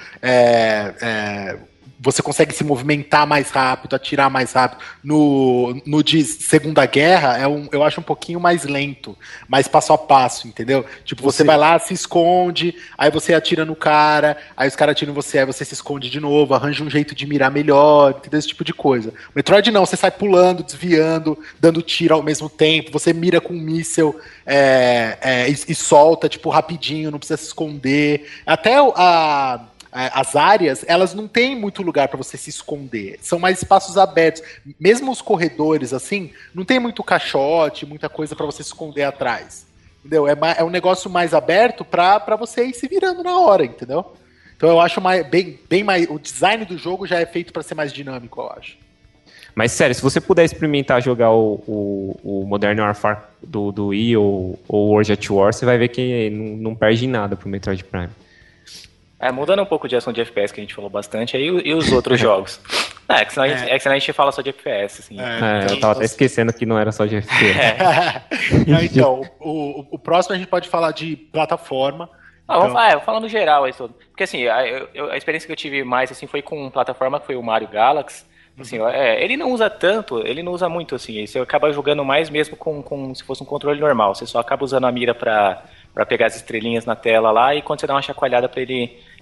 é, é, você consegue se movimentar mais rápido, atirar mais rápido. No, no de Segunda Guerra, é um, eu acho um pouquinho mais lento, mais passo a passo, entendeu? Tipo, você, você vai lá, se esconde, aí você atira no cara, aí os caras atiram em você, aí você se esconde de novo, arranja um jeito de mirar melhor, entendeu? Esse tipo de coisa. O Metroid não, você sai pulando, desviando, dando tiro ao mesmo tempo, você mira com um míssel é, é, e, e solta, tipo, rapidinho, não precisa se esconder. Até a... as áreas, elas não têm muito lugar para você se esconder, são mais espaços abertos, mesmo os corredores assim, não tem muito caixote, muita coisa para você se esconder atrás, entendeu? É, é um negócio mais aberto para você ir se virando na hora, entendeu? Então eu acho mais, bem, bem mais, o design do jogo já é feito para ser mais dinâmico, eu acho. Mas sério, se você puder experimentar jogar o, o, o Modern Warfare do, do Wii ou o World at War, você vai ver que não, não perde em nada pro Metroid Prime. É, mudando um pouco de ação de F P S, que a gente falou bastante, aí e os outros jogos? É, que senão, a gente, é que senão a gente fala só de F P S, assim. É, é, eu tava até esquecendo que não era só de F P S. É. Então, o, o próximo a gente pode falar de plataforma. Ah, vamos, falar, é, vamos falar no geral aí todo. Porque assim, a, eu, a experiência que eu tive mais assim, foi com plataforma, que foi o Mario Galaxy. Assim, uhum. é, ele não usa tanto, ele não usa muito assim, você acaba jogando mais mesmo com, com se fosse um controle normal, você só acaba usando a mira pra, pra pegar as estrelinhas na tela lá e quando você dá uma chacoalhada pra ele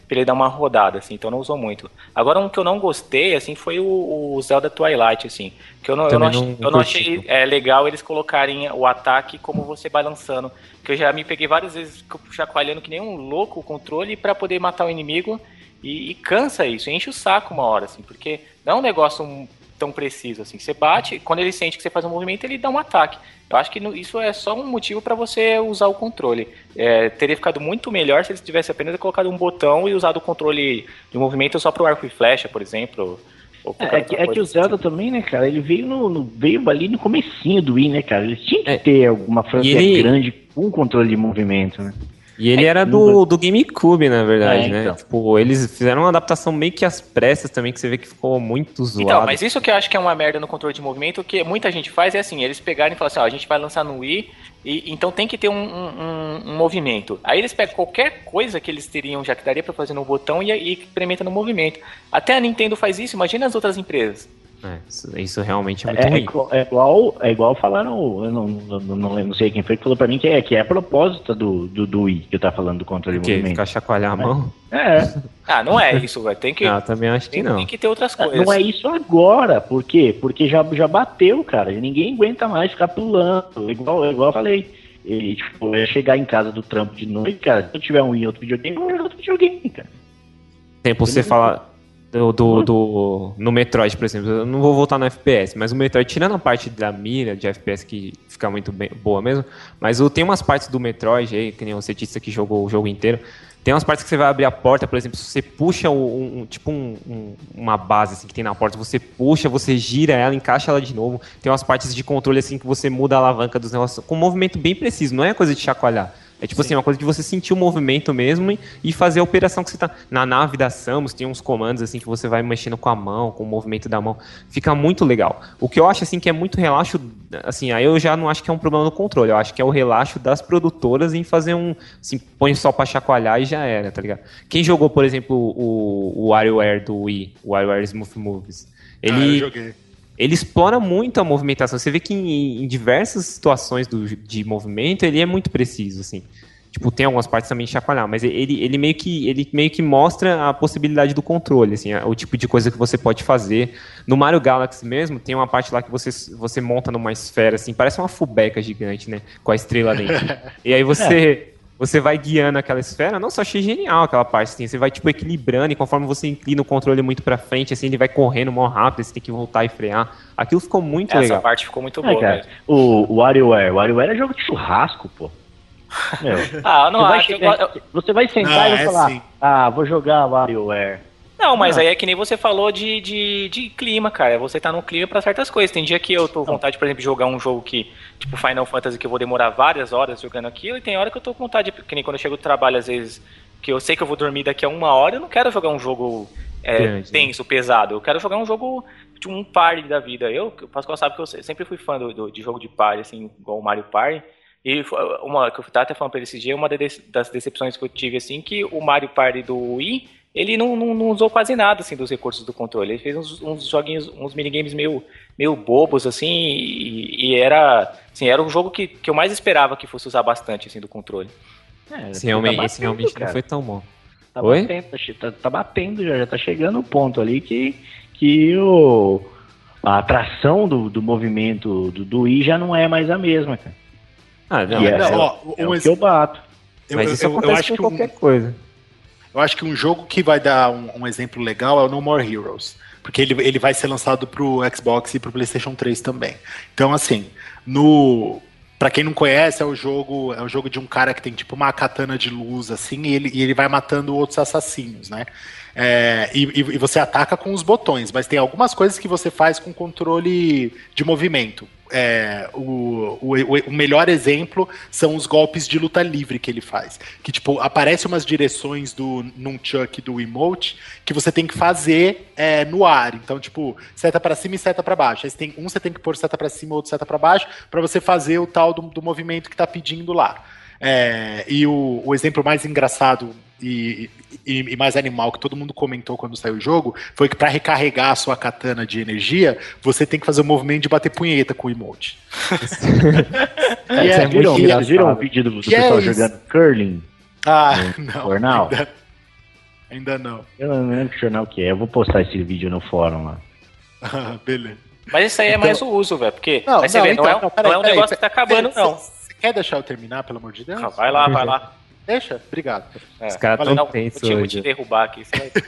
pra ele dar uma rodada, assim, então não usou muito. Agora, um que eu não gostei, assim, foi o, o Zelda Twilight, assim, que eu não, eu não, achei, não eu não achei é, legal eles colocarem o ataque como você balançando, que eu já me peguei várias vezes chacoalhando que nem um louco o controle pra poder matar o inimigo, e, e cansa isso, enche o saco uma hora, assim, porque não é um negócio tão preciso, assim, você bate, quando ele sente que você faz um movimento, ele dá um ataque. Eu acho que isso é só um motivo para você usar o controle. É, teria ficado muito melhor se eles tivessem apenas colocado um botão e usado o controle de movimento só para o arco e flecha, por exemplo. Ou é, é que o Zelda tipo. também, né, cara, ele veio, no, no, veio ali no comecinho do Wii, né, cara? Eles tinham que é. ter alguma franquia ele... grande com controle de movimento, né? E ele é, era do, do GameCube, na verdade, é, né? Então. Tipo, eles fizeram uma adaptação meio que às pressas também, que você vê que ficou muito zoado. Então, mas isso que eu acho que é uma merda no controle de movimento, que muita gente faz é assim, eles pegarem e falam assim, ó, a gente vai lançar no Wii, e, então tem que ter um, um, um movimento. Aí eles pegam qualquer coisa que eles teriam, já que daria pra fazer no botão, e, e implementa no movimento. Até a Nintendo faz isso, imagina as outras empresas. É, isso, isso realmente é muito é, ruim. É igual, é igual falaram, eu não, não, não, não sei quem foi que falou pra mim que é, que é a propósito do, do, do Wii, que eu tava falando do controle de movimento. Ficar chacoalhar a mão? É. Ah, não é isso, velho. Tem que. Ah, também acho que tem, não. Tem que ter outras coisas. Não é isso agora, por quê? Porque já, já bateu, cara. Ninguém aguenta mais ficar pulando. Igual, igual eu falei. E, tipo, eu ia chegar em casa do trampo de noite, cara. Se eu tiver um Wii outro videogame, eu vou jogar outro videogame, cara. Tempo você fala. Do, do, do, no Metroid, por exemplo, eu não vou voltar no F P S, mas o Metroid, tirando a parte da mira de F P S que fica muito bem, boa mesmo, mas eu, tem umas partes do Metroid aí, que nem você disse que jogou o jogo inteiro, tem umas partes que você vai abrir a porta, por exemplo, se você puxa um, um, tipo um, um, uma base assim, que tem na porta, você puxa, você gira ela, encaixa ela de novo, tem umas partes de controle assim que você muda a alavanca dos negócios, com um movimento bem preciso, não é coisa de chacoalhar. É tipo Sim. assim, uma coisa de você sentir o movimento mesmo e, e fazer a operação que você tá... Na nave da Samus tem uns comandos assim que você vai mexendo com a mão, com o movimento da mão. Fica muito legal. O que eu acho assim que é muito relaxo, assim, aí eu já não acho que é um problema no controle. Eu acho que é o relaxo das produtoras em fazer um... Assim, põe só pra chacoalhar e já era, tá ligado? Quem jogou, por exemplo, o, o WarioWare do Wii, o WarioWare Smooth Moves, ele... Ah, eu joguei. Ele explora muito a movimentação. Você vê que em, em diversas situações do, de movimento, ele é muito preciso, assim. Tipo, tem algumas partes também de chacoalhar, mas ele, ele, meio que, ele meio que mostra a possibilidade do controle, assim, o tipo de coisa que você pode fazer. No Mario Galaxy mesmo, tem uma parte lá que você, você monta numa esfera, assim, parece uma fubeca gigante, né? Com a estrela dentro. E aí você... É. Você vai guiando aquela esfera, nossa, eu achei genial aquela parte, assim, você vai, tipo, equilibrando, e conforme você inclina o controle muito pra frente, assim, ele vai correndo mó rápido, você tem que voltar e frear. Aquilo ficou muito Essa legal. Essa parte ficou muito é, boa, cara, o, o WarioWare, o WarioWare é jogo de churrasco, pô. Meu, ah, eu não você acho. Vai chegar, você vai sentar ah, e vai é falar, sim. ah, vou jogar WarioWare. Não, mas ah. aí é que nem você falou de, de, de clima, cara. Você tá no clima pra certas coisas. Tem dia que eu tô com vontade, por exemplo, de jogar um jogo que, tipo Final Fantasy, que eu vou demorar várias horas jogando aquilo, e tem hora que eu tô com vontade, que nem quando eu chego do trabalho, às vezes, que eu sei que eu vou dormir daqui a uma hora, eu não quero jogar um jogo é, Grande, tenso, né? pesado. Eu quero jogar um jogo de um party da vida. Eu, o Pascoal sabe que eu sempre fui fã do, do, de jogo de party, assim, igual o Mario Party. E uma que eu tava até falando pra ele esse dia, uma das decepções que eu tive, assim, que o Mario Party do Wii, ele não, não, não usou quase nada, assim, dos recursos do controle. Ele fez uns, uns joguinhos, uns minigames meio, meio bobos, assim, e, e era, assim, era um jogo que, que eu mais esperava que fosse usar bastante, assim, do controle. É, esse realmente, tá batendo, esse realmente não foi tão bom. Tá Oi? batendo, tá, tá batendo já, já tá chegando o ponto ali que, que o, a atração do, do movimento do, do Wii já não é mais a mesma, cara. Ah, não, é, não, é, ó, é o que eu bato. Eu, Mas isso eu, acontece eu acho com que qualquer um, coisa. Eu acho que um jogo que vai dar um, um exemplo legal é o No More Heroes. Porque ele, ele vai ser lançado pro Xbox e pro PlayStation três também. Então, assim, no... Pra quem não conhece, é o jogo é o jogo de um cara que tem tipo uma katana de luz, assim, e ele, e ele vai matando outros assassinos, né? É, e, e você ataca com os botões, mas tem algumas coisas que você faz com controle de movimento. É, o, o, o melhor exemplo são os golpes de luta livre que ele faz. Que, tipo, aparece umas direções do nunchuck do emote que você tem que fazer é, no ar. Então, tipo, seta pra cima e seta pra baixo. Aí você tem, um você tem que pôr seta pra cima, outro seta pra baixo, pra você fazer o tal do, do movimento que tá pedindo lá. É, e o, o exemplo mais engraçado e, e, e mais animal que todo mundo comentou quando saiu o jogo foi que para recarregar a sua katana de energia, você tem que fazer o movimento de bater punheta com o emote. é, é, é viram, viram o vídeo do, do pessoal é jogando curling? Ah, não. Jornal? Ainda não. Eu não lembro que jornal que é. Eu vou postar esse vídeo no fórum lá. Beleza. Mas isso aí é Então... mais o uso, velho. Porque não, mas você não, vê, então, não é, não, peraí, não é um peraí, negócio peraí, que tá acabando, peraí, não. Você quer deixar eu terminar, pelo amor de Deus? Ah, vai lá, vai lá. Deixa? Obrigado. É. Os caras Não, tão vou tensos te, vou hoje. te derrubar aqui. Você vai...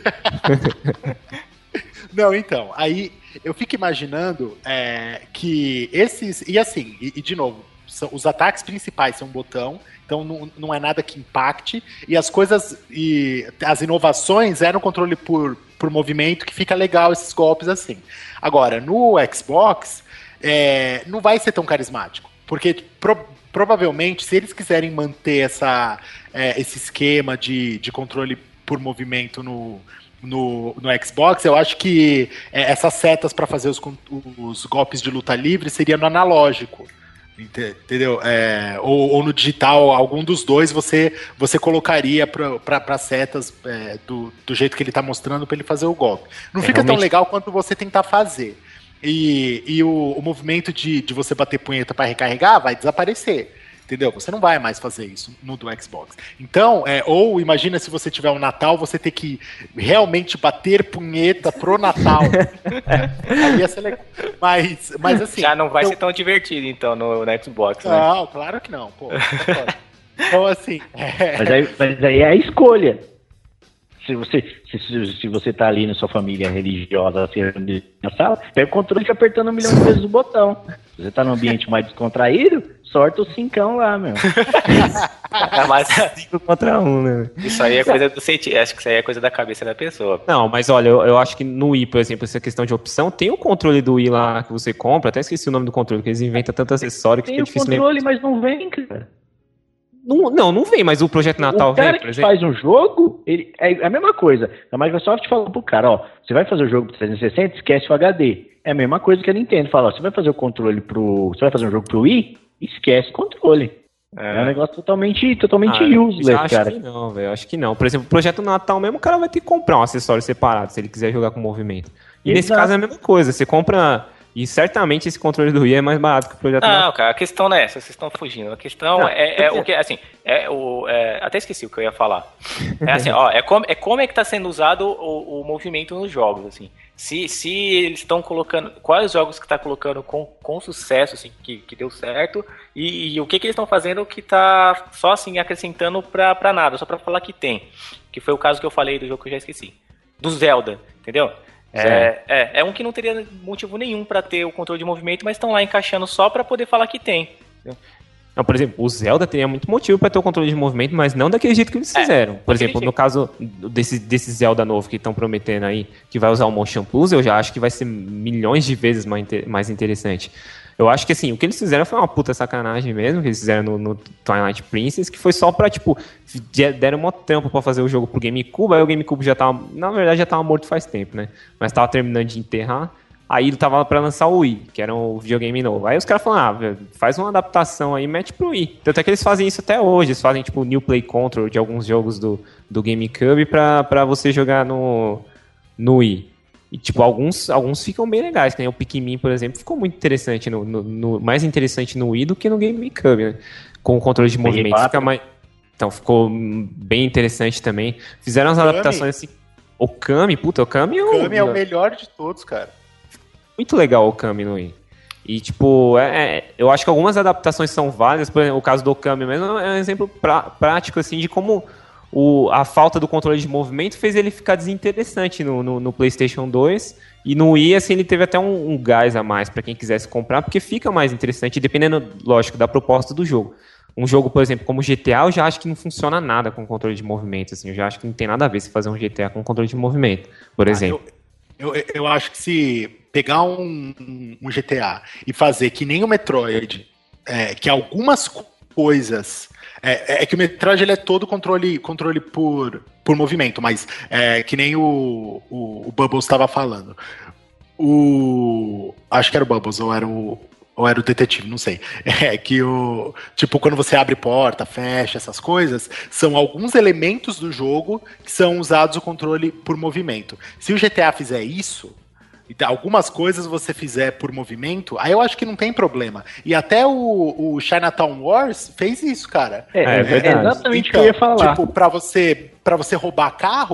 Não, então, aí eu fico imaginando é, que esses. E assim, e, e de novo, são, os ataques principais são um botão, então não, não é nada que impacte, e as coisas. E as inovações é no controle por, por movimento, que fica legal esses golpes assim. Agora, no Xbox, é, não vai ser tão carismático, porque pro, provavelmente, se eles quiserem manter essa, é, esse esquema de, de controle por movimento no. No, no Xbox, eu acho que é, essas setas para fazer os, os golpes de luta livre seria no analógico, entendeu? É, ou, ou no digital, algum dos dois você, você colocaria para setas é, do, do jeito que ele está mostrando para ele fazer o golpe. Não é, fica realmente... tão legal quanto você tentar fazer. E, e o, o movimento de, de você bater punheta para recarregar vai desaparecer. Entendeu? Você não vai mais fazer isso no do Xbox. Então, é, ou imagina se você tiver um Natal, você ter que realmente bater punheta pro Natal. É, aí ia ser legal. Mas, mas assim... Já não vai então... ser tão divertido, então, no, no Xbox, né? Não, claro que não. Pô, então, assim... É... Mas, aí, mas aí é a escolha. Se você, se, se você tá ali na sua família religiosa, assim, na sala, pega o controle e fica apertando um milhão de vezes o botão. Se você tá num ambiente mais descontraído, sorta o cincão lá, meu. É mais cinco contra um, né? Isso aí é coisa do sentido. Acho que isso aí é coisa da cabeça da pessoa. Não, mas olha, eu, eu acho que no Wii, por exemplo, essa questão de opção, tem o controle do Wii lá que você compra, até esqueci o nome do controle, porque eles inventam tanto acessório que tem fica o difícil controle, lembrar. mas não vem, cara. Não, não, não vem, mas o Projeto Natal o cara vem, por que exemplo. faz um jogo, ele, é a mesma coisa. A Microsoft falou pro cara, ó, você vai fazer o jogo pro trezentos e sessenta, esquece o H D. É a mesma coisa que a Nintendo fala, ó, você vai fazer o controle pro... Você vai fazer um jogo pro Wii, esquece o controle. É, é um negócio totalmente, totalmente ah, useless, acho cara. Acho que não, velho, acho que não. Por exemplo, o Projeto Natal mesmo, o cara vai ter que comprar um acessório separado, se ele quiser jogar com movimento. E Exato. Nesse caso é a mesma coisa, você compra... E certamente esse controle do Wii é mais barato que o Projeto Natal. Não, cara, a questão não é essa, vocês estão fugindo. A questão não, é, é o que, assim, é o, é, até esqueci o que eu ia falar. É assim, ó, é como é, como é que está sendo usado o, o movimento nos jogos, assim. Se, se eles estão colocando, quais jogos que está colocando com, com sucesso, assim, que, que deu certo, e, e o que, que eles estão fazendo que está só, assim, acrescentando pra, pra nada, só pra falar que tem. Que foi o caso que eu falei do jogo que eu já esqueci. Do Zelda, entendeu? É, é, é um que não teria motivo nenhum pra ter o controle de movimento, mas estão lá encaixando só pra poder falar que tem. Não, por exemplo, o Zelda teria muito motivo pra ter o controle de movimento, mas não daquele jeito que eles fizeram. É, por exemplo, jeito. No caso desse, desse Zelda novo que estão prometendo aí, que vai usar o Motion Plus, eu já acho que vai ser milhões de vezes mais, mais interessante. Eu acho que, assim, o que eles fizeram foi uma puta sacanagem mesmo, que eles fizeram no, no Twilight Princess, que foi só pra, tipo, deram uma trampa pra fazer o jogo pro GameCube, aí o GameCube já tava, na verdade, já tava morto faz tempo, né? Mas tava terminando de enterrar, aí ele tava pra lançar o Wii, que era um videogame novo. Aí os caras falaram, ah, faz uma adaptação aí, mete pro Wii. Tanto é que eles fazem isso até hoje, eles fazem, tipo, New Play Control de alguns jogos do, do GameCube pra, pra você jogar no, no Wii. E, tipo, alguns, alguns ficam bem legais, que nem o Pikmin, por exemplo, ficou muito interessante, no, no, no, mais interessante no Wii do que no GameCube, né? Com o controle de movimento. Fica mais... Então, ficou bem interessante também. Fizeram as Kami. adaptações assim. O Kami, puta, o Kami é o... O Kami é o melhor de todos, cara. Muito legal o Kami no Wii. E, tipo, é, é, eu acho que algumas adaptações são válidas. Por exemplo, o caso do Okami mesmo é um exemplo pra, prático, assim, de como o, a falta do controle de movimento fez ele ficar desinteressante no, no, no PlayStation dois. E no Wii, assim, ele teve até um, um gás a mais pra quem quisesse comprar, porque fica mais interessante, dependendo, lógico, da proposta do jogo. Um jogo, por exemplo, como G T A, eu já acho que não funciona nada com controle de movimento, assim. Eu já acho que não tem nada a ver se fazer um G T A com controle de movimento, por ah, exemplo. Eu, eu, eu acho que se pegar um, um G T A e fazer que nem o Metroid, é, que algumas coisas... É, é que o Metroid ele é todo controle, controle por, por movimento, mas é que nem o, o, o Bubbles estava falando. O, acho que era o Bubbles, ou era o, ou era o detetive, não sei. É que o... Tipo, quando você abre porta, fecha, essas coisas, são alguns elementos do jogo que são usados o controle por movimento. Se o G T A fizer isso... algumas coisas você fizer por movimento, aí eu acho que não tem problema. E até o, o Chinatown Wars fez isso, cara. É, é, é exatamente o então, que eu ia falar. Tipo, pra você, pra você roubar carro,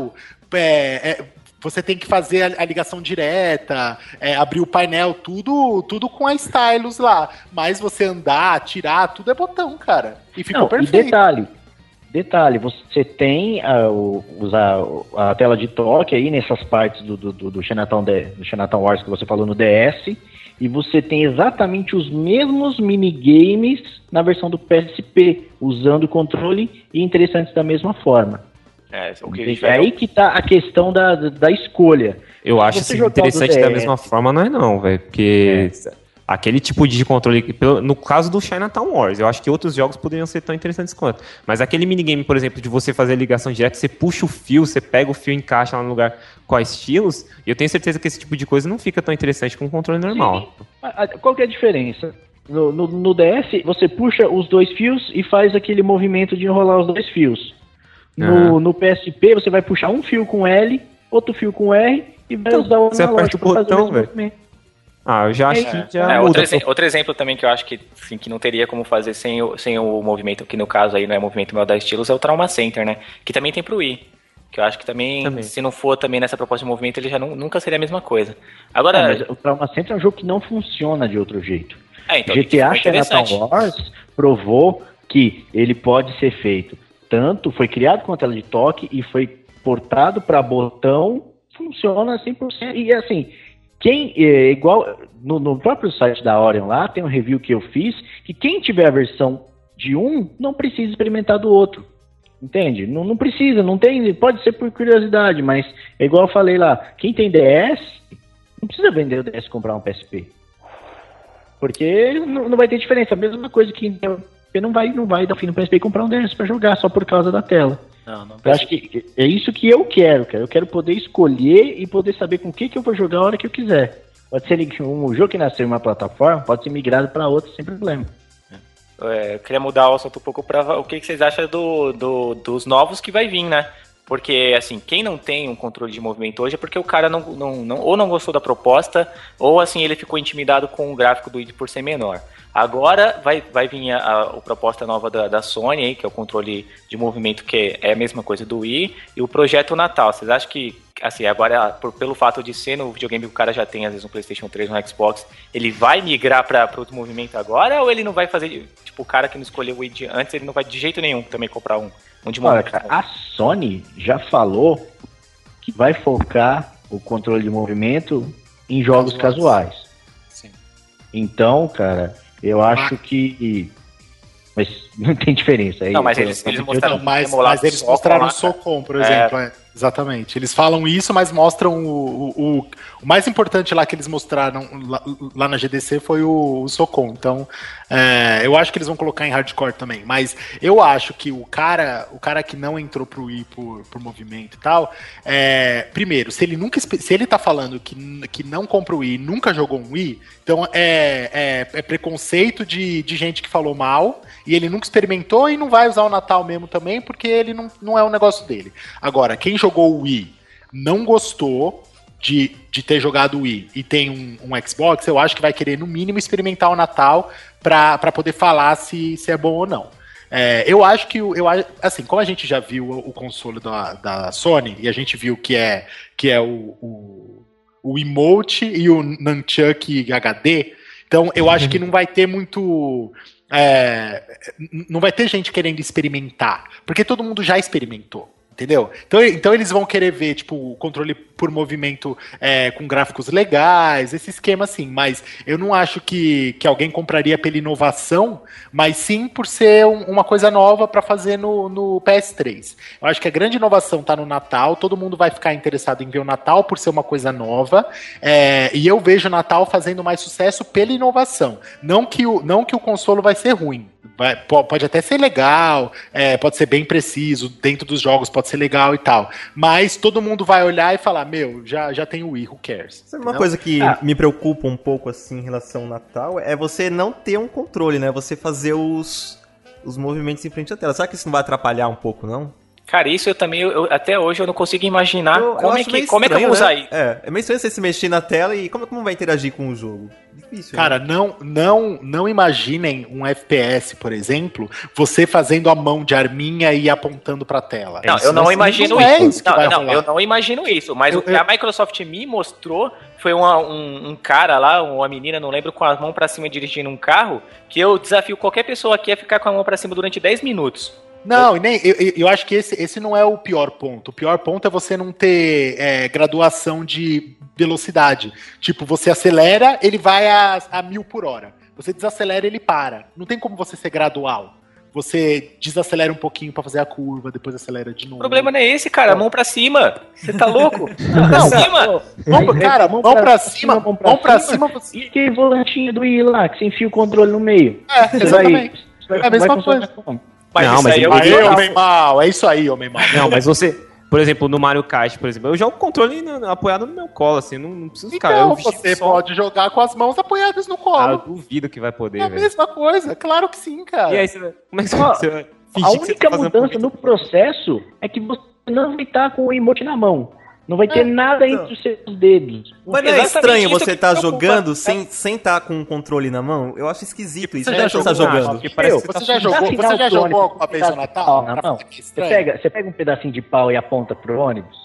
é, é, você tem que fazer a, a ligação direta, é, abrir o painel, tudo, tudo com a stylus lá. Mas você andar, tirar, tudo é botão, cara. E ficou Não, perfeito. E detalhe, detalhe, você tem a, o, usar a tela de toque aí nessas partes do, do, do, Chinatown, do Chinatown Wars que você falou no D S, e você tem exatamente os mesmos minigames na versão do P S P, usando o controle e interessantes da mesma forma. É, o que É tiver... aí que tá a questão da, da escolha. Eu acho você assim, jogar o do interessante D S, da mesma forma, não é não, velho. Porque aquele tipo de controle, pelo- no caso do Chinatown Wars, eu acho que outros jogos poderiam ser tão interessantes quanto. Mas aquele minigame, por exemplo, de você fazer a ligação direta, você puxa o fio, você pega o fio e encaixa lá no lugar com a estilos, e eu tenho certeza que esse tipo de coisa não fica tão interessante com um controle normal. A- a- Qual que é a diferença? No, no, no D S, você puxa os dois fios e faz aquele movimento de enrolar os dois fios. No, Uhum. no P S P, você vai puxar um fio com L, outro fio com R e vai Então, usar o você aperta o analógico pra fazer botão, mesmo velho. movimento. Ah, eu já acho É, que É, já é, muda. outro, exe- outro exemplo também que eu acho que, assim, que não teria como fazer sem o, sem o movimento, que no caso aí não é movimento meu da estilos, é o Trauma Center, né? Que também tem pro Wii. Que eu acho que também, Também. se não for também nessa proposta de movimento, ele já não- nunca seria a mesma coisa. Agora, É, mas o Trauma Center é um jogo que não funciona de outro jeito. é, então, G T A foi interessante. Chinatown Wars provou que ele pode ser feito tanto, foi criado com a tela de toque e foi portado para botão, funciona cem por cento. E assim, quem é, igual no, no próprio site da Orion lá, tem um review que eu fiz, que quem tiver a versão de um, não precisa experimentar do outro. Entende? Não, não precisa, não tem, pode ser por curiosidade, mas é igual eu falei lá, quem tem D S, não precisa vender o D S e comprar um P S P. Porque não, não vai ter diferença. A mesma coisa que você não vai, não vai dar fim no P S P e comprar um D S para jogar só por causa da tela. Não, não Eu acho que é isso que eu quero, cara. Eu quero poder escolher e poder saber com o que, que eu vou jogar a hora que eu quiser. Pode ser um jogo que nasceu em uma plataforma, pode ser migrado para outra sem problema. É, eu queria mudar o assunto um pouco para o que, que vocês acham do, do- dos novos que vai vir, né? Porque, assim, quem não tem um controle de movimento hoje é porque o cara não, não, não- ou não gostou da proposta, ou, assim, ele ficou intimidado com o gráfico do Wii por ser menor. Agora vai, vai vir a, a, a proposta nova da, da Sony, aí, que é o controle de movimento, que é a mesma coisa do Wii, e o projeto Natal. Vocês acham que, assim, agora, por- pelo fato de ser no videogame que o cara já tem, às vezes, um PlayStation três, um Xbox, ele vai migrar para o movimento agora, ou ele não vai fazer, tipo, o cara que não escolheu o Wii de antes, ele não vai de jeito nenhum também comprar um, um de Olha, movimento? cara, a Sony já falou que vai focar o controle de movimento em jogos Casuais. casuais. Sim. Então, cara, eu acho que. Mas não tem diferença. Aí, Não, mas eu- eles- eu- eles eu- mostraram- Não, mas, Emulado mas eles Socom mostraram lá, o Socom, por É. exemplo. é, exatamente. Eles falam isso, mas mostram o, o, o, o mais importante lá que eles mostraram lá, lá na G D C foi o, o Socom. Então, é, eu acho que eles vão colocar em hardcore também. Mas eu acho que o cara, o cara que não entrou pro Wii por, por movimento e tal, é, primeiro, se ele nunca se ele tá falando que, que não compra o Wii e nunca jogou um Wii, então é, é, é preconceito de, de gente que falou mal e ele nunca experimentou e não vai usar o Natal mesmo também, porque ele não, não é o negócio dele. Agora, quem jogou o Wii não gostou de, de ter jogado o Wii e tem um, um Xbox, eu acho que vai querer, no mínimo, experimentar o Natal pra, pra poder falar se, se é bom ou não. É, eu acho que, o- eu, a- assim, como a gente já viu o, o console da, da Sony, e a gente viu que é, que é o, o, o emote e o Nunchuck H D, então eu acho que não vai ter muito... é, n- não vai ter gente querendo experimentar, porque todo mundo já experimentou. Entendeu? Então, então eles vão querer ver, tipo, o controle por movimento é, com gráficos legais, esse esquema assim, mas eu não acho que, que alguém compraria pela inovação, mas sim por ser um- uma coisa nova para fazer no, no P S três. Eu acho que a grande inovação tá no Natal, todo mundo vai ficar interessado em ver o Natal por ser uma coisa nova, é, e eu vejo o Natal fazendo mais sucesso pela inovação, não que o, não que o console vai ser ruim. Vai- po- pode até ser legal, é, pode ser bem preciso, dentro dos jogos pode ser legal e tal. Mas todo mundo vai olhar e falar, meu, já, já tem o Wii, who cares? Sabe uma Não? coisa que Ah. me preocupa um pouco assim em relação ao Natal é você não ter um controle, né? Você fazer os, os movimentos em frente à tela. Será que isso não vai atrapalhar um pouco, não? Cara, isso eu também, eu, até hoje eu não consigo imaginar Eu- eu como, é acho que, meio como é que eu vou estranho, usar né? isso. É, é meio estranho você se mexer na tela e como, como vai interagir com o jogo? Difícil. Cara, não, não, não imaginem um F P S, por exemplo, você fazendo a mão de arminha e apontando pra tela. Não, Isso eu não vai- imagino não é isso. isso que não, vai não, rolar. eu não imagino isso. Mas Eu- o que a Microsoft me mostrou foi uma- um, um cara lá, uma menina, não lembro, com a mão pra cima dirigindo um carro, que eu desafio qualquer pessoa aqui a ficar com a mão pra cima durante dez minutos. Não, e nem, eu, eu- eu acho que esse, esse não é o pior ponto. O pior ponto é você não ter é, graduação de velocidade. Tipo, você acelera, ele vai a, a mil por hora. Você desacelera, ele para. Não tem como você ser gradual. Você desacelera um pouquinho pra fazer a curva, depois acelera de novo. O problema não é esse, cara. Mão pra cima. Você tá louco? Mão pra Não, cima. Mão, Aí, cara, mão mão pra pra cima, cima, mão pra mão pra cima. cima, você... E aquele volantinho do I lá, que você enfia o controle no meio? É, Você exatamente. vai- É a mesma vai funcionar coisa. como? Mas Não, isso mas aí ele- eu Aí, eu- homem mal, é isso aí, homem mal. Não, mas você, por exemplo, no Mario Kart, por exemplo, eu jogo o controle no- apoiado no meu colo, assim, não, não preciso ficar. Então, eu você só- pode jogar com as mãos apoiadas no Ah, colo. eu duvido que vai poder, É a velho. mesma coisa, claro que sim, cara. E aí, você vai, como é que você, Ó, você vai A fingir que você única tá fazendo mudança muito- no processo é que você não vai estar com o emote na mão. Não vai ter É, nada então. entre os seus dedos. Mas não é Exatamente estranho isso você que estar me preocupa. jogando sem sem estar com o controle na mão? Eu acho esquisito isso. Você Você já já tá jogou? jogando. Porque parece Eu, que você Você tá já jogou, Dá você sinal já pro jogou ônibus, alguma vez no pedaço de Natal? pau na Pra mão? fazer que é Você estranho? pega, você pega um pedacinho de pau e aponta pro ônibus.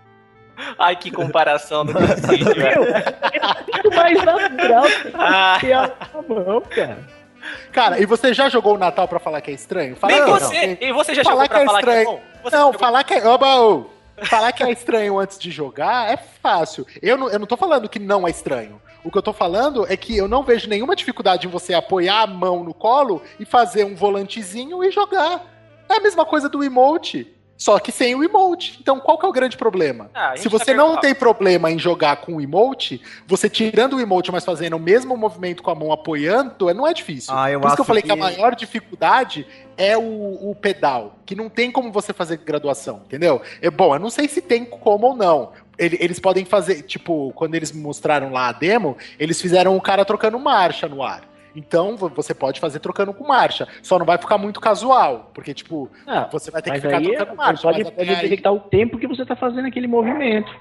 Ai, que comparação do vídeo, velho. Meu, é muito mais natural Ah. que a mão, cara. Cara, e você já jogou o Natal pra falar que é estranho? Fala Nem não, você. não. E você já Falar jogou pra que é falar que é estranho. bom? Você Não, jogou- falar que é. Oba, ô. Falar que é estranho antes de jogar é fácil. Eu não, eu não tô falando que não é estranho. O que eu tô falando é que eu não vejo nenhuma dificuldade em você apoiar a mão no colo e fazer um volantezinho e jogar. É a mesma coisa do emote, só que sem o emote. Então qual que é o grande problema? Ah, a gente Se tá você não perguntando. tem problema em jogar com o emote, você tirando o emote, mas fazendo o mesmo movimento com a mão apoiando, não é difícil. Ah, eu Por isso que eu acho falei que... que- a maior dificuldade é o, o pedal, que não tem como você fazer graduação, entendeu? É bom, eu não sei se tem como ou não. Ele- Eles podem fazer, tipo, quando eles mostraram lá a demo, eles fizeram o cara trocando marcha no ar. Então vo- você pode fazer trocando com marcha. Só não vai ficar muito casual, porque, tipo, Ah, você vai ter que Mas ficar aí trocando ele marcha. pode, mas até pode aí- detectar o tempo que você tá fazendo aquele movimento.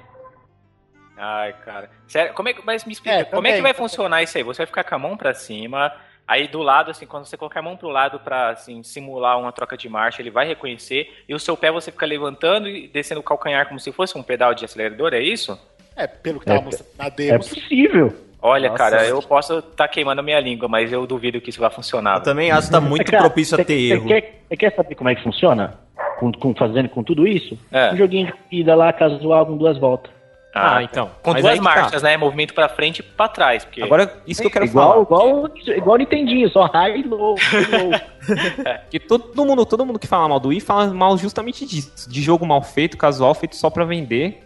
Ai, cara. Sério, como é que, mas me explica, É, como é que também, vai também. funcionar isso aí? Você vai ficar com a mão pra cima, aí do lado, assim, quando você colocar a mão pro lado pra, assim, simular uma troca de marcha, ele vai reconhecer, e o seu pé você fica levantando e descendo o calcanhar como se fosse um pedal de acelerador, é isso? É, pelo que tava É, mostrando na É demo. possível. Olha, Nossa, cara, gente. eu posso estar queimando a minha língua, mas eu duvido que isso vai funcionar. Eu também acho que tá muito Cara, propício a você- ter você erro. Quer, você quer saber como é que funciona? Com, com- fazendo com tudo isso? É. Um joguinho de corrida lá, casual, com duas voltas. Ah, então. Com Mas duas aí que tá. marchas, né? Movimento pra frente e pra trás. Porque... Agora, isso que eu quero igual, falar. igual, igual o Nintendinho, só high e low. high e low. Que todo mundo, todo mundo que fala mal do Wii fala mal justamente disso. De jogo mal feito, casual, feito só pra vender.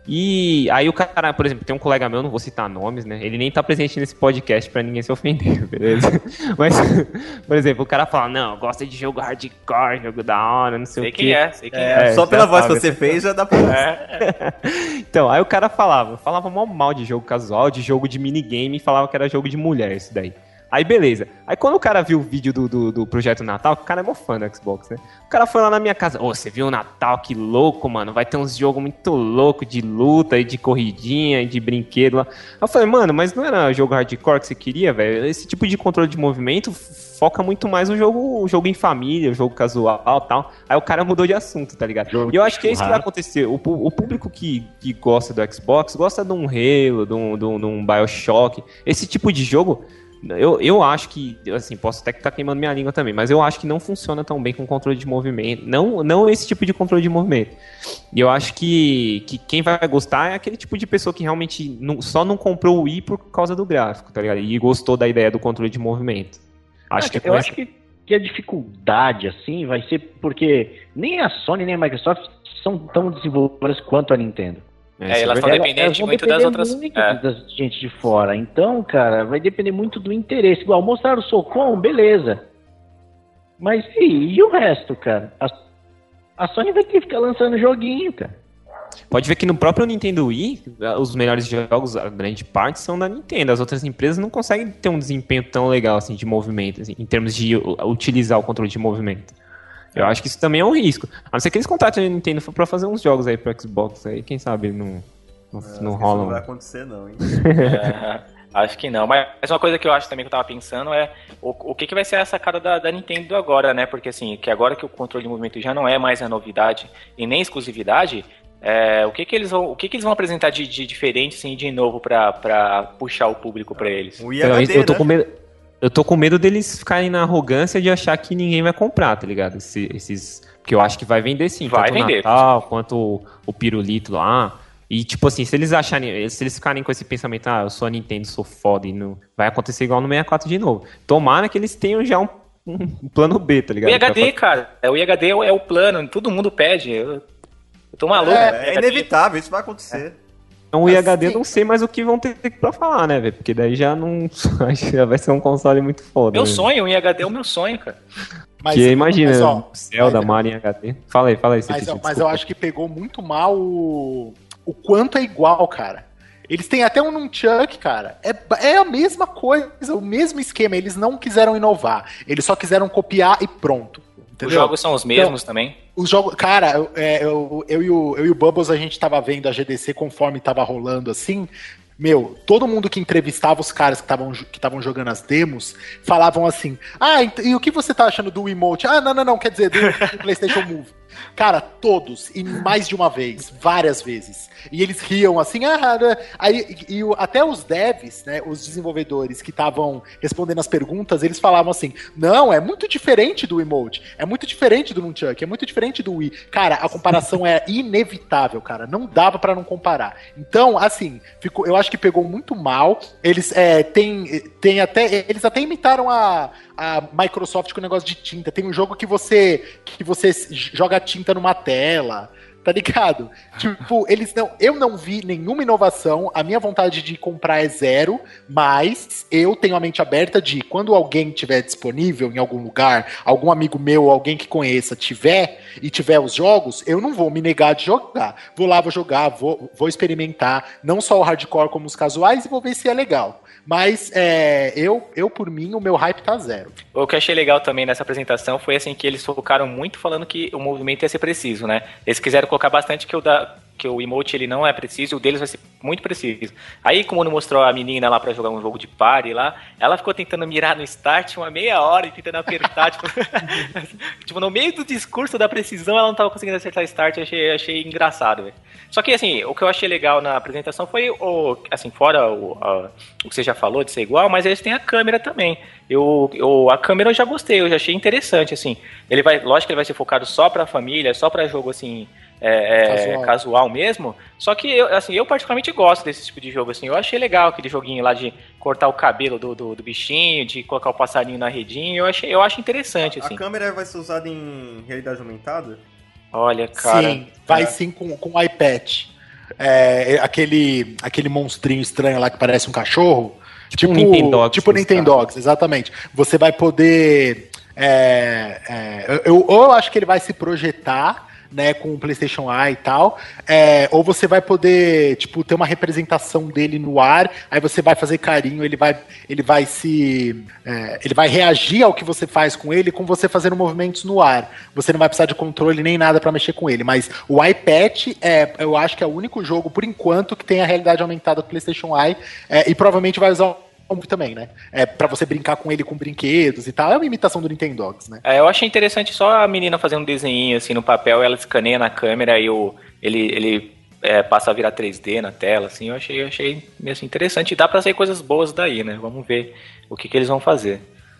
E aí o cara, por exemplo, tem um colega meu, não vou citar nomes, né? Ele nem tá presente nesse podcast pra ninguém se ofender, beleza? Mas, por exemplo, o cara fala, não, gosta de jogo hardcore, jogo da hora, não sei, Sei o quê. quem é, sei quem é. É, É, só já pela voz que sabe. você fez já dá pra. É. Então, aí o cara falava, falava mal mal de jogo casual, de jogo de minigame, e falava que era jogo de mulher, isso daí. Aí beleza. Aí quando o cara viu o vídeo do, do, do Projeto Natal, o cara é mó fã do Xbox, né? O cara foi lá na minha casa, ô, você viu o Natal, que louco, mano, vai ter uns jogos muito loucos de luta e de corridinha e de brinquedo lá. Aí eu falei, mano, mas não era jogo hardcore que você queria, velho? Esse tipo de controle de movimento foca muito mais no jogo, o jogo em família, o jogo casual e tal. Aí o cara mudou de assunto, tá ligado? Jogo E eu acho que é isso que vai churrasco. acontecer. O, pu- o público que, que gosta do Xbox gosta de um Halo, de um, de um, de um Bioshock. Esse tipo de jogo, eu, eu acho que, assim, posso até que tá queimando minha língua também, mas eu acho que não funciona tão bem com controle de movimento. Não, não esse tipo de controle de movimento. E eu acho que, que quem vai gostar é aquele tipo de pessoa que realmente não- só não comprou o Wii por causa do gráfico, tá ligado? E gostou da ideia do controle de movimento. Acho que é eu com acho que, que a dificuldade, assim, vai ser porque nem a Sony nem a Microsoft são tão desenvolvedoras quanto a Nintendo. É, elas estão Ela- dependentes elas vão muito depender das outras. muito É. da gente de fora. Então, cara, vai depender muito do interesse. Igual, mostrar o Socom, beleza. Mas e, e o resto, cara? A, a Sony vai ter que ficar lançando joguinho, cara. Pode ver que no próprio Nintendo Wii, os melhores jogos, a grande parte, são da Nintendo. As outras empresas não conseguem ter um desempenho tão legal assim de movimento, assim, em termos de u- utilizar o controle de movimento. Eu acho que isso também é um risco. A não ser que eles contratem a Nintendo pra fazer uns jogos aí pro Xbox aí, quem sabe não, não, É, não acho que rola. Isso não um- vai acontecer, não, hein? É, acho que não. Mas uma coisa que eu acho também que eu tava pensando é o, o que, que vai ser a sacada da, da Nintendo agora, né? Porque assim, que agora que o controle de movimento já não é mais a novidade e nem exclusividade, é, o que que eles vão, o que que eles vão apresentar de, de diferente, assim, de novo pra, pra puxar o público pra eles? O Então, I H D, eu tô né? com medo. Eu tô com medo deles ficarem na arrogância de achar que ninguém vai comprar, tá ligado? Esse- esses. Porque eu acho que vai vender sim. Vai tanto vender. o Natal quanto o, o pirulito lá. E, tipo assim, se eles acharem. Se eles ficarem com esse pensamento, ah, eu sou a Nintendo, sou foda, e não. Vai acontecer igual no sessenta e quatro de novo. Tomara que eles tenham já um, um plano B, tá O ligado? I H D, Pra- cara, é, o I H D é o, é o plano, todo mundo pede. Eu, eu tô maluco. É, é inevitável, isso vai acontecer. Então o I H D Assim- eu não sei mais o que vão ter pra falar, né, velho? Porque daí já não. Já vai ser um console muito foda. Meu né? sonho, o I H D é o meu sonho, cara. Mas, Que imagina, mas, ó, o céu da mas- Mario em H D. Fala aí, fala aí, Mas, Cepite, ó, mas desculpa. eu acho que pegou muito mal o, o quanto é igual, cara. Eles têm até um Nunchuck, cara. É, é a mesma coisa, o mesmo esquema. Eles não quiseram inovar. Eles só quiseram copiar e pronto. Entendeu? Os jogos são os mesmos também. Os jogos, cara, eu, é, eu, eu, e o, eu e o Bubbles, a gente tava vendo a G D C conforme tava rolando assim. Meu, todo mundo que entrevistava os caras que estavam que estavam jogando as demos falavam assim: ah, ent- e o que você tá achando do Emote? Ah, não, não, não, quer dizer, do, do PlayStation Move. Cara, todos, e mais de uma vez, várias vezes. E eles riam assim, ah, né? Aí, e, e o- até os devs, né, os desenvolvedores que estavam respondendo as perguntas, eles falavam assim: não, é muito diferente do emote, é muito diferente do Nunchuck, é muito diferente do Wii. Cara, a comparação é inevitável, cara, não dava pra não comparar. Então, assim, ficou, eu acho que pegou muito mal. Eles é, tem, tem até, eles até imitaram a, a Microsoft com o negócio de tinta. Tem um jogo que você que você joga tinta numa tela, tá ligado? Tipo, eles não, eu não vi nenhuma inovação. A minha vontade de comprar é zero, mas eu tenho a mente aberta de quando alguém tiver disponível em algum lugar, algum amigo meu ou alguém que conheça tiver e tiver os jogos, eu não vou me negar de jogar. Vou lá, vou jogar, vou, vou experimentar, não só o hardcore como os casuais e vou ver se é legal. Mas é, eu, eu, por mim, o meu hype tá zero. O que eu achei legal também nessa apresentação foi assim que eles focaram muito falando que o movimento ia ser preciso, né? Eles quiseram colocar bastante que o, da, que o emote ele não é preciso, o deles vai ser muito preciso. Aí, como não mostrou a menina lá pra jogar um jogo de party lá, ela ficou tentando mirar no start uma meia hora e tentando apertar, tipo, tipo, no meio do discurso da precisão, ela não tava conseguindo acertar start, eu achei, achei engraçado, velho. Só que, assim, o que eu achei legal na apresentação foi, o, assim, fora o, a, o que você já falou de ser igual, mas eles têm a câmera também. Eu, eu, a câmera eu já gostei, eu já achei interessante, assim. Ele vai, lógico que ele vai ser focado só pra família, só pra jogo, assim, é, é, Casual. casual mesmo. Só que, eu, assim, eu particularmente gosto desse tipo de jogo, assim. Eu achei legal aquele joguinho lá de cortar o cabelo do, do, do bichinho, de colocar o passarinho na redinha. Eu, achei, eu acho interessante, assim. A câmera vai ser usada em realidade aumentada? Olha, cara... Sim, vai é. sim com, com o iPad. É, aquele, aquele monstrinho estranho lá que parece um cachorro. Tipo um Nintendogs, Tipo dos Nintendogs, exatamente. Você vai poder. É, é, eu, ou eu acho que ele vai se projetar, né, com o PlayStation Eye e tal, é, ou você vai poder, tipo, ter uma representação dele no ar, aí você vai fazer carinho, ele vai, ele vai se, é, ele vai reagir ao que você faz com ele, com você fazendo movimentos no ar. Você não vai precisar de controle nem nada pra mexer com ele, mas o iPad é, eu acho que é o único jogo, por enquanto, que tem a realidade aumentada do PlayStation Eye, é, e provavelmente vai usar também, né? É pra você brincar com ele com brinquedos e tal. É uma imitação do Nintendogs, né? É, eu achei interessante só a menina fazendo um desenhinho assim no papel, ela escaneia na câmera e o, ele, ele é, passa a virar três D na tela, assim. Eu achei, eu achei assim, interessante. E dá pra sair coisas boas daí, né? Vamos ver o que, que eles vão fazer.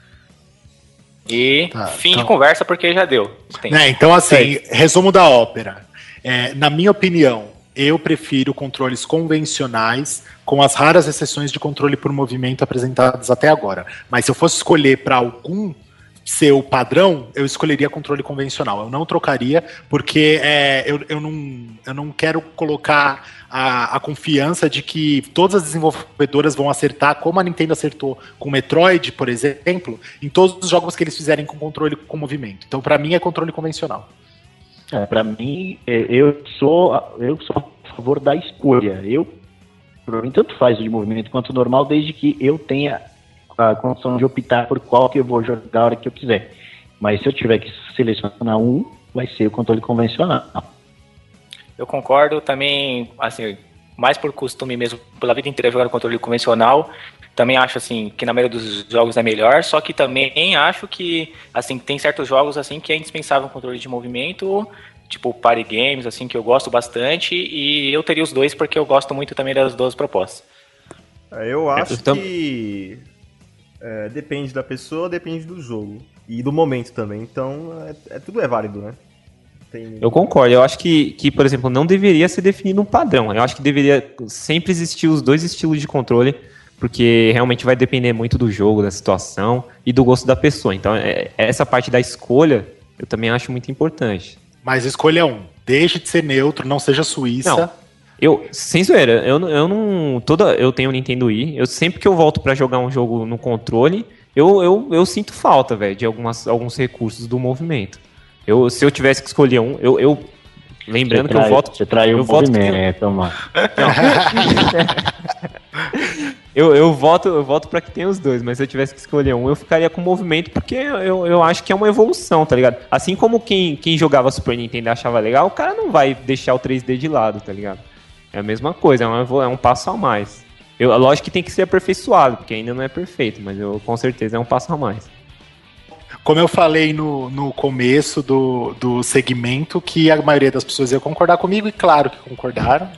E Tá, fim então... de conversa porque já deu. Tem. É, então, assim, resumo da ópera. É, na minha opinião, eu prefiro controles convencionais, com as raras exceções de controle por movimento apresentadas até agora. Mas se eu fosse escolher para algum ser o padrão, eu escolheria controle convencional. Eu não trocaria, porque é, eu, eu, não, eu não quero colocar a, a confiança de que todas as desenvolvedoras vão acertar, como a Nintendo acertou com o Metroid, por exemplo, em todos os jogos que eles fizerem com controle com movimento. Então, para mim, é controle convencional. É, pra mim, é, eu sou, eu sou a favor da escolha. Eu, pra mim, tanto faz o de movimento quanto o normal, desde que eu tenha a condição de optar por qual que eu vou jogar a hora que eu quiser. Mas se eu tiver que selecionar um, vai ser o controle convencional. Eu concordo também, assim, mais por costume mesmo, pela vida inteira jogar no controle convencional. Também acho, assim, que na maioria dos jogos é melhor, só que também acho que, assim, tem certos jogos, assim, que é indispensável um controle de movimento, tipo party games, assim, que eu gosto bastante, e eu teria os dois porque eu gosto muito também das duas propostas. Eu acho Eu tam- que é, depende da pessoa, depende do jogo. E do momento também, então é, é- tudo é válido, né? Tem- Eu concordo. Eu acho que, que, por exemplo, não deveria ser definido um padrão. Eu acho que deveria sempre existir os dois estilos de controle, porque realmente vai depender muito do jogo, da situação e do gosto da pessoa. Então, é- essa parte da escolha, eu também acho muito importante. Mas escolha um. Deixe de ser neutro, não seja suíça. Não. Eu, sem zoeira, eu, não- eu não. Toda, eu tenho o Nintendo Wii. Eu sempre que eu volto pra jogar um jogo no controle, eu, eu, eu sinto falta, velho, de algumas, alguns recursos do movimento. Eu, se eu tivesse que escolher um, eu. eu lembrando Você que eu trai- voto. Você traiu eu o voto que movimento, tem- né, Tomás? Eu, eu voto, eu voto pra que tenha os dois, mas se eu tivesse que escolher um, eu ficaria com o movimento, porque eu, eu acho que é uma evolução, tá ligado? Assim como quem, quem jogava Super Nintendo achava legal, o cara não vai deixar o três D de lado, tá ligado? É a mesma coisa, é, uma evolu- é um passo a mais. Eu, lógico que tem que ser aperfeiçoado, porque ainda não é perfeito, mas eu, com certeza é um passo a mais. Como eu falei no, no começo do, do segmento, que a maioria das pessoas ia concordar comigo, e claro que concordaram.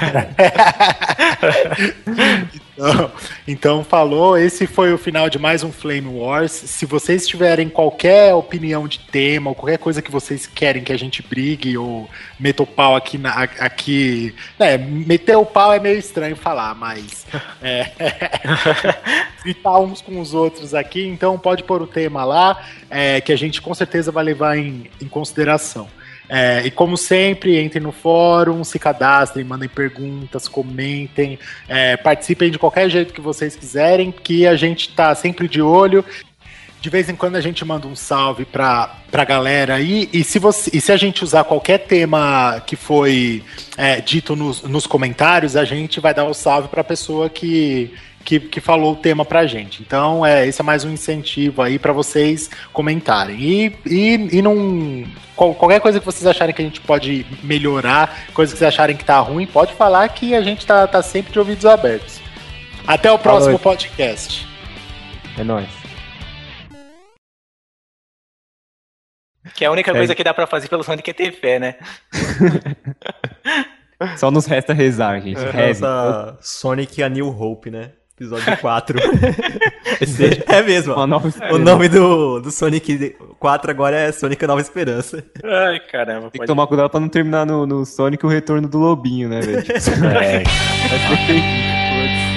então, então, falou, esse foi o final de mais um Flame Wars. Se vocês tiverem qualquer opinião de tema, ou qualquer coisa que vocês querem que a gente brigue, ou meta o pau aqui, na, aqui é, meter o pau é meio estranho falar, mas é, gritar uns com os outros aqui, então pode pôr o tema lá, é, que a gente com certeza vai levar em, em consideração. É, e como sempre, entrem no fórum, se cadastrem, mandem perguntas, comentem, é, participem de qualquer jeito que vocês quiserem, que a gente tá sempre de olho. De vez em quando a gente manda um salve pra, pra galera aí, e se, você, e se a gente usar qualquer tema que foi é, dito nos, nos comentários, a gente vai dar o salve pra pessoa que, que, que falou o tema pra gente. Então, é, esse é mais um incentivo aí pra vocês comentarem. E, e, e não, qual, qualquer coisa que vocês acharem que a gente pode melhorar, coisa que vocês acharem que tá ruim, pode falar que a gente tá, tá sempre de ouvidos abertos. Até o próximo Falou. podcast. É nóis. Que a única É. coisa que dá pra fazer pelo Sonic é ter fé, né? Só nos resta rezar, gente. É, Reze. nossa Sonic a New Hope, né? Episódio quatro. Esse é mesmo. Uma ó. nova O esperança. nome do, do Sonic quatro agora é Sonic a Nova Esperança. Ai, caramba. Tem que pode- tomar cuidado pra não terminar no, no Sonic o retorno do lobinho, né, velho? Tipo, É. vai ser terrível.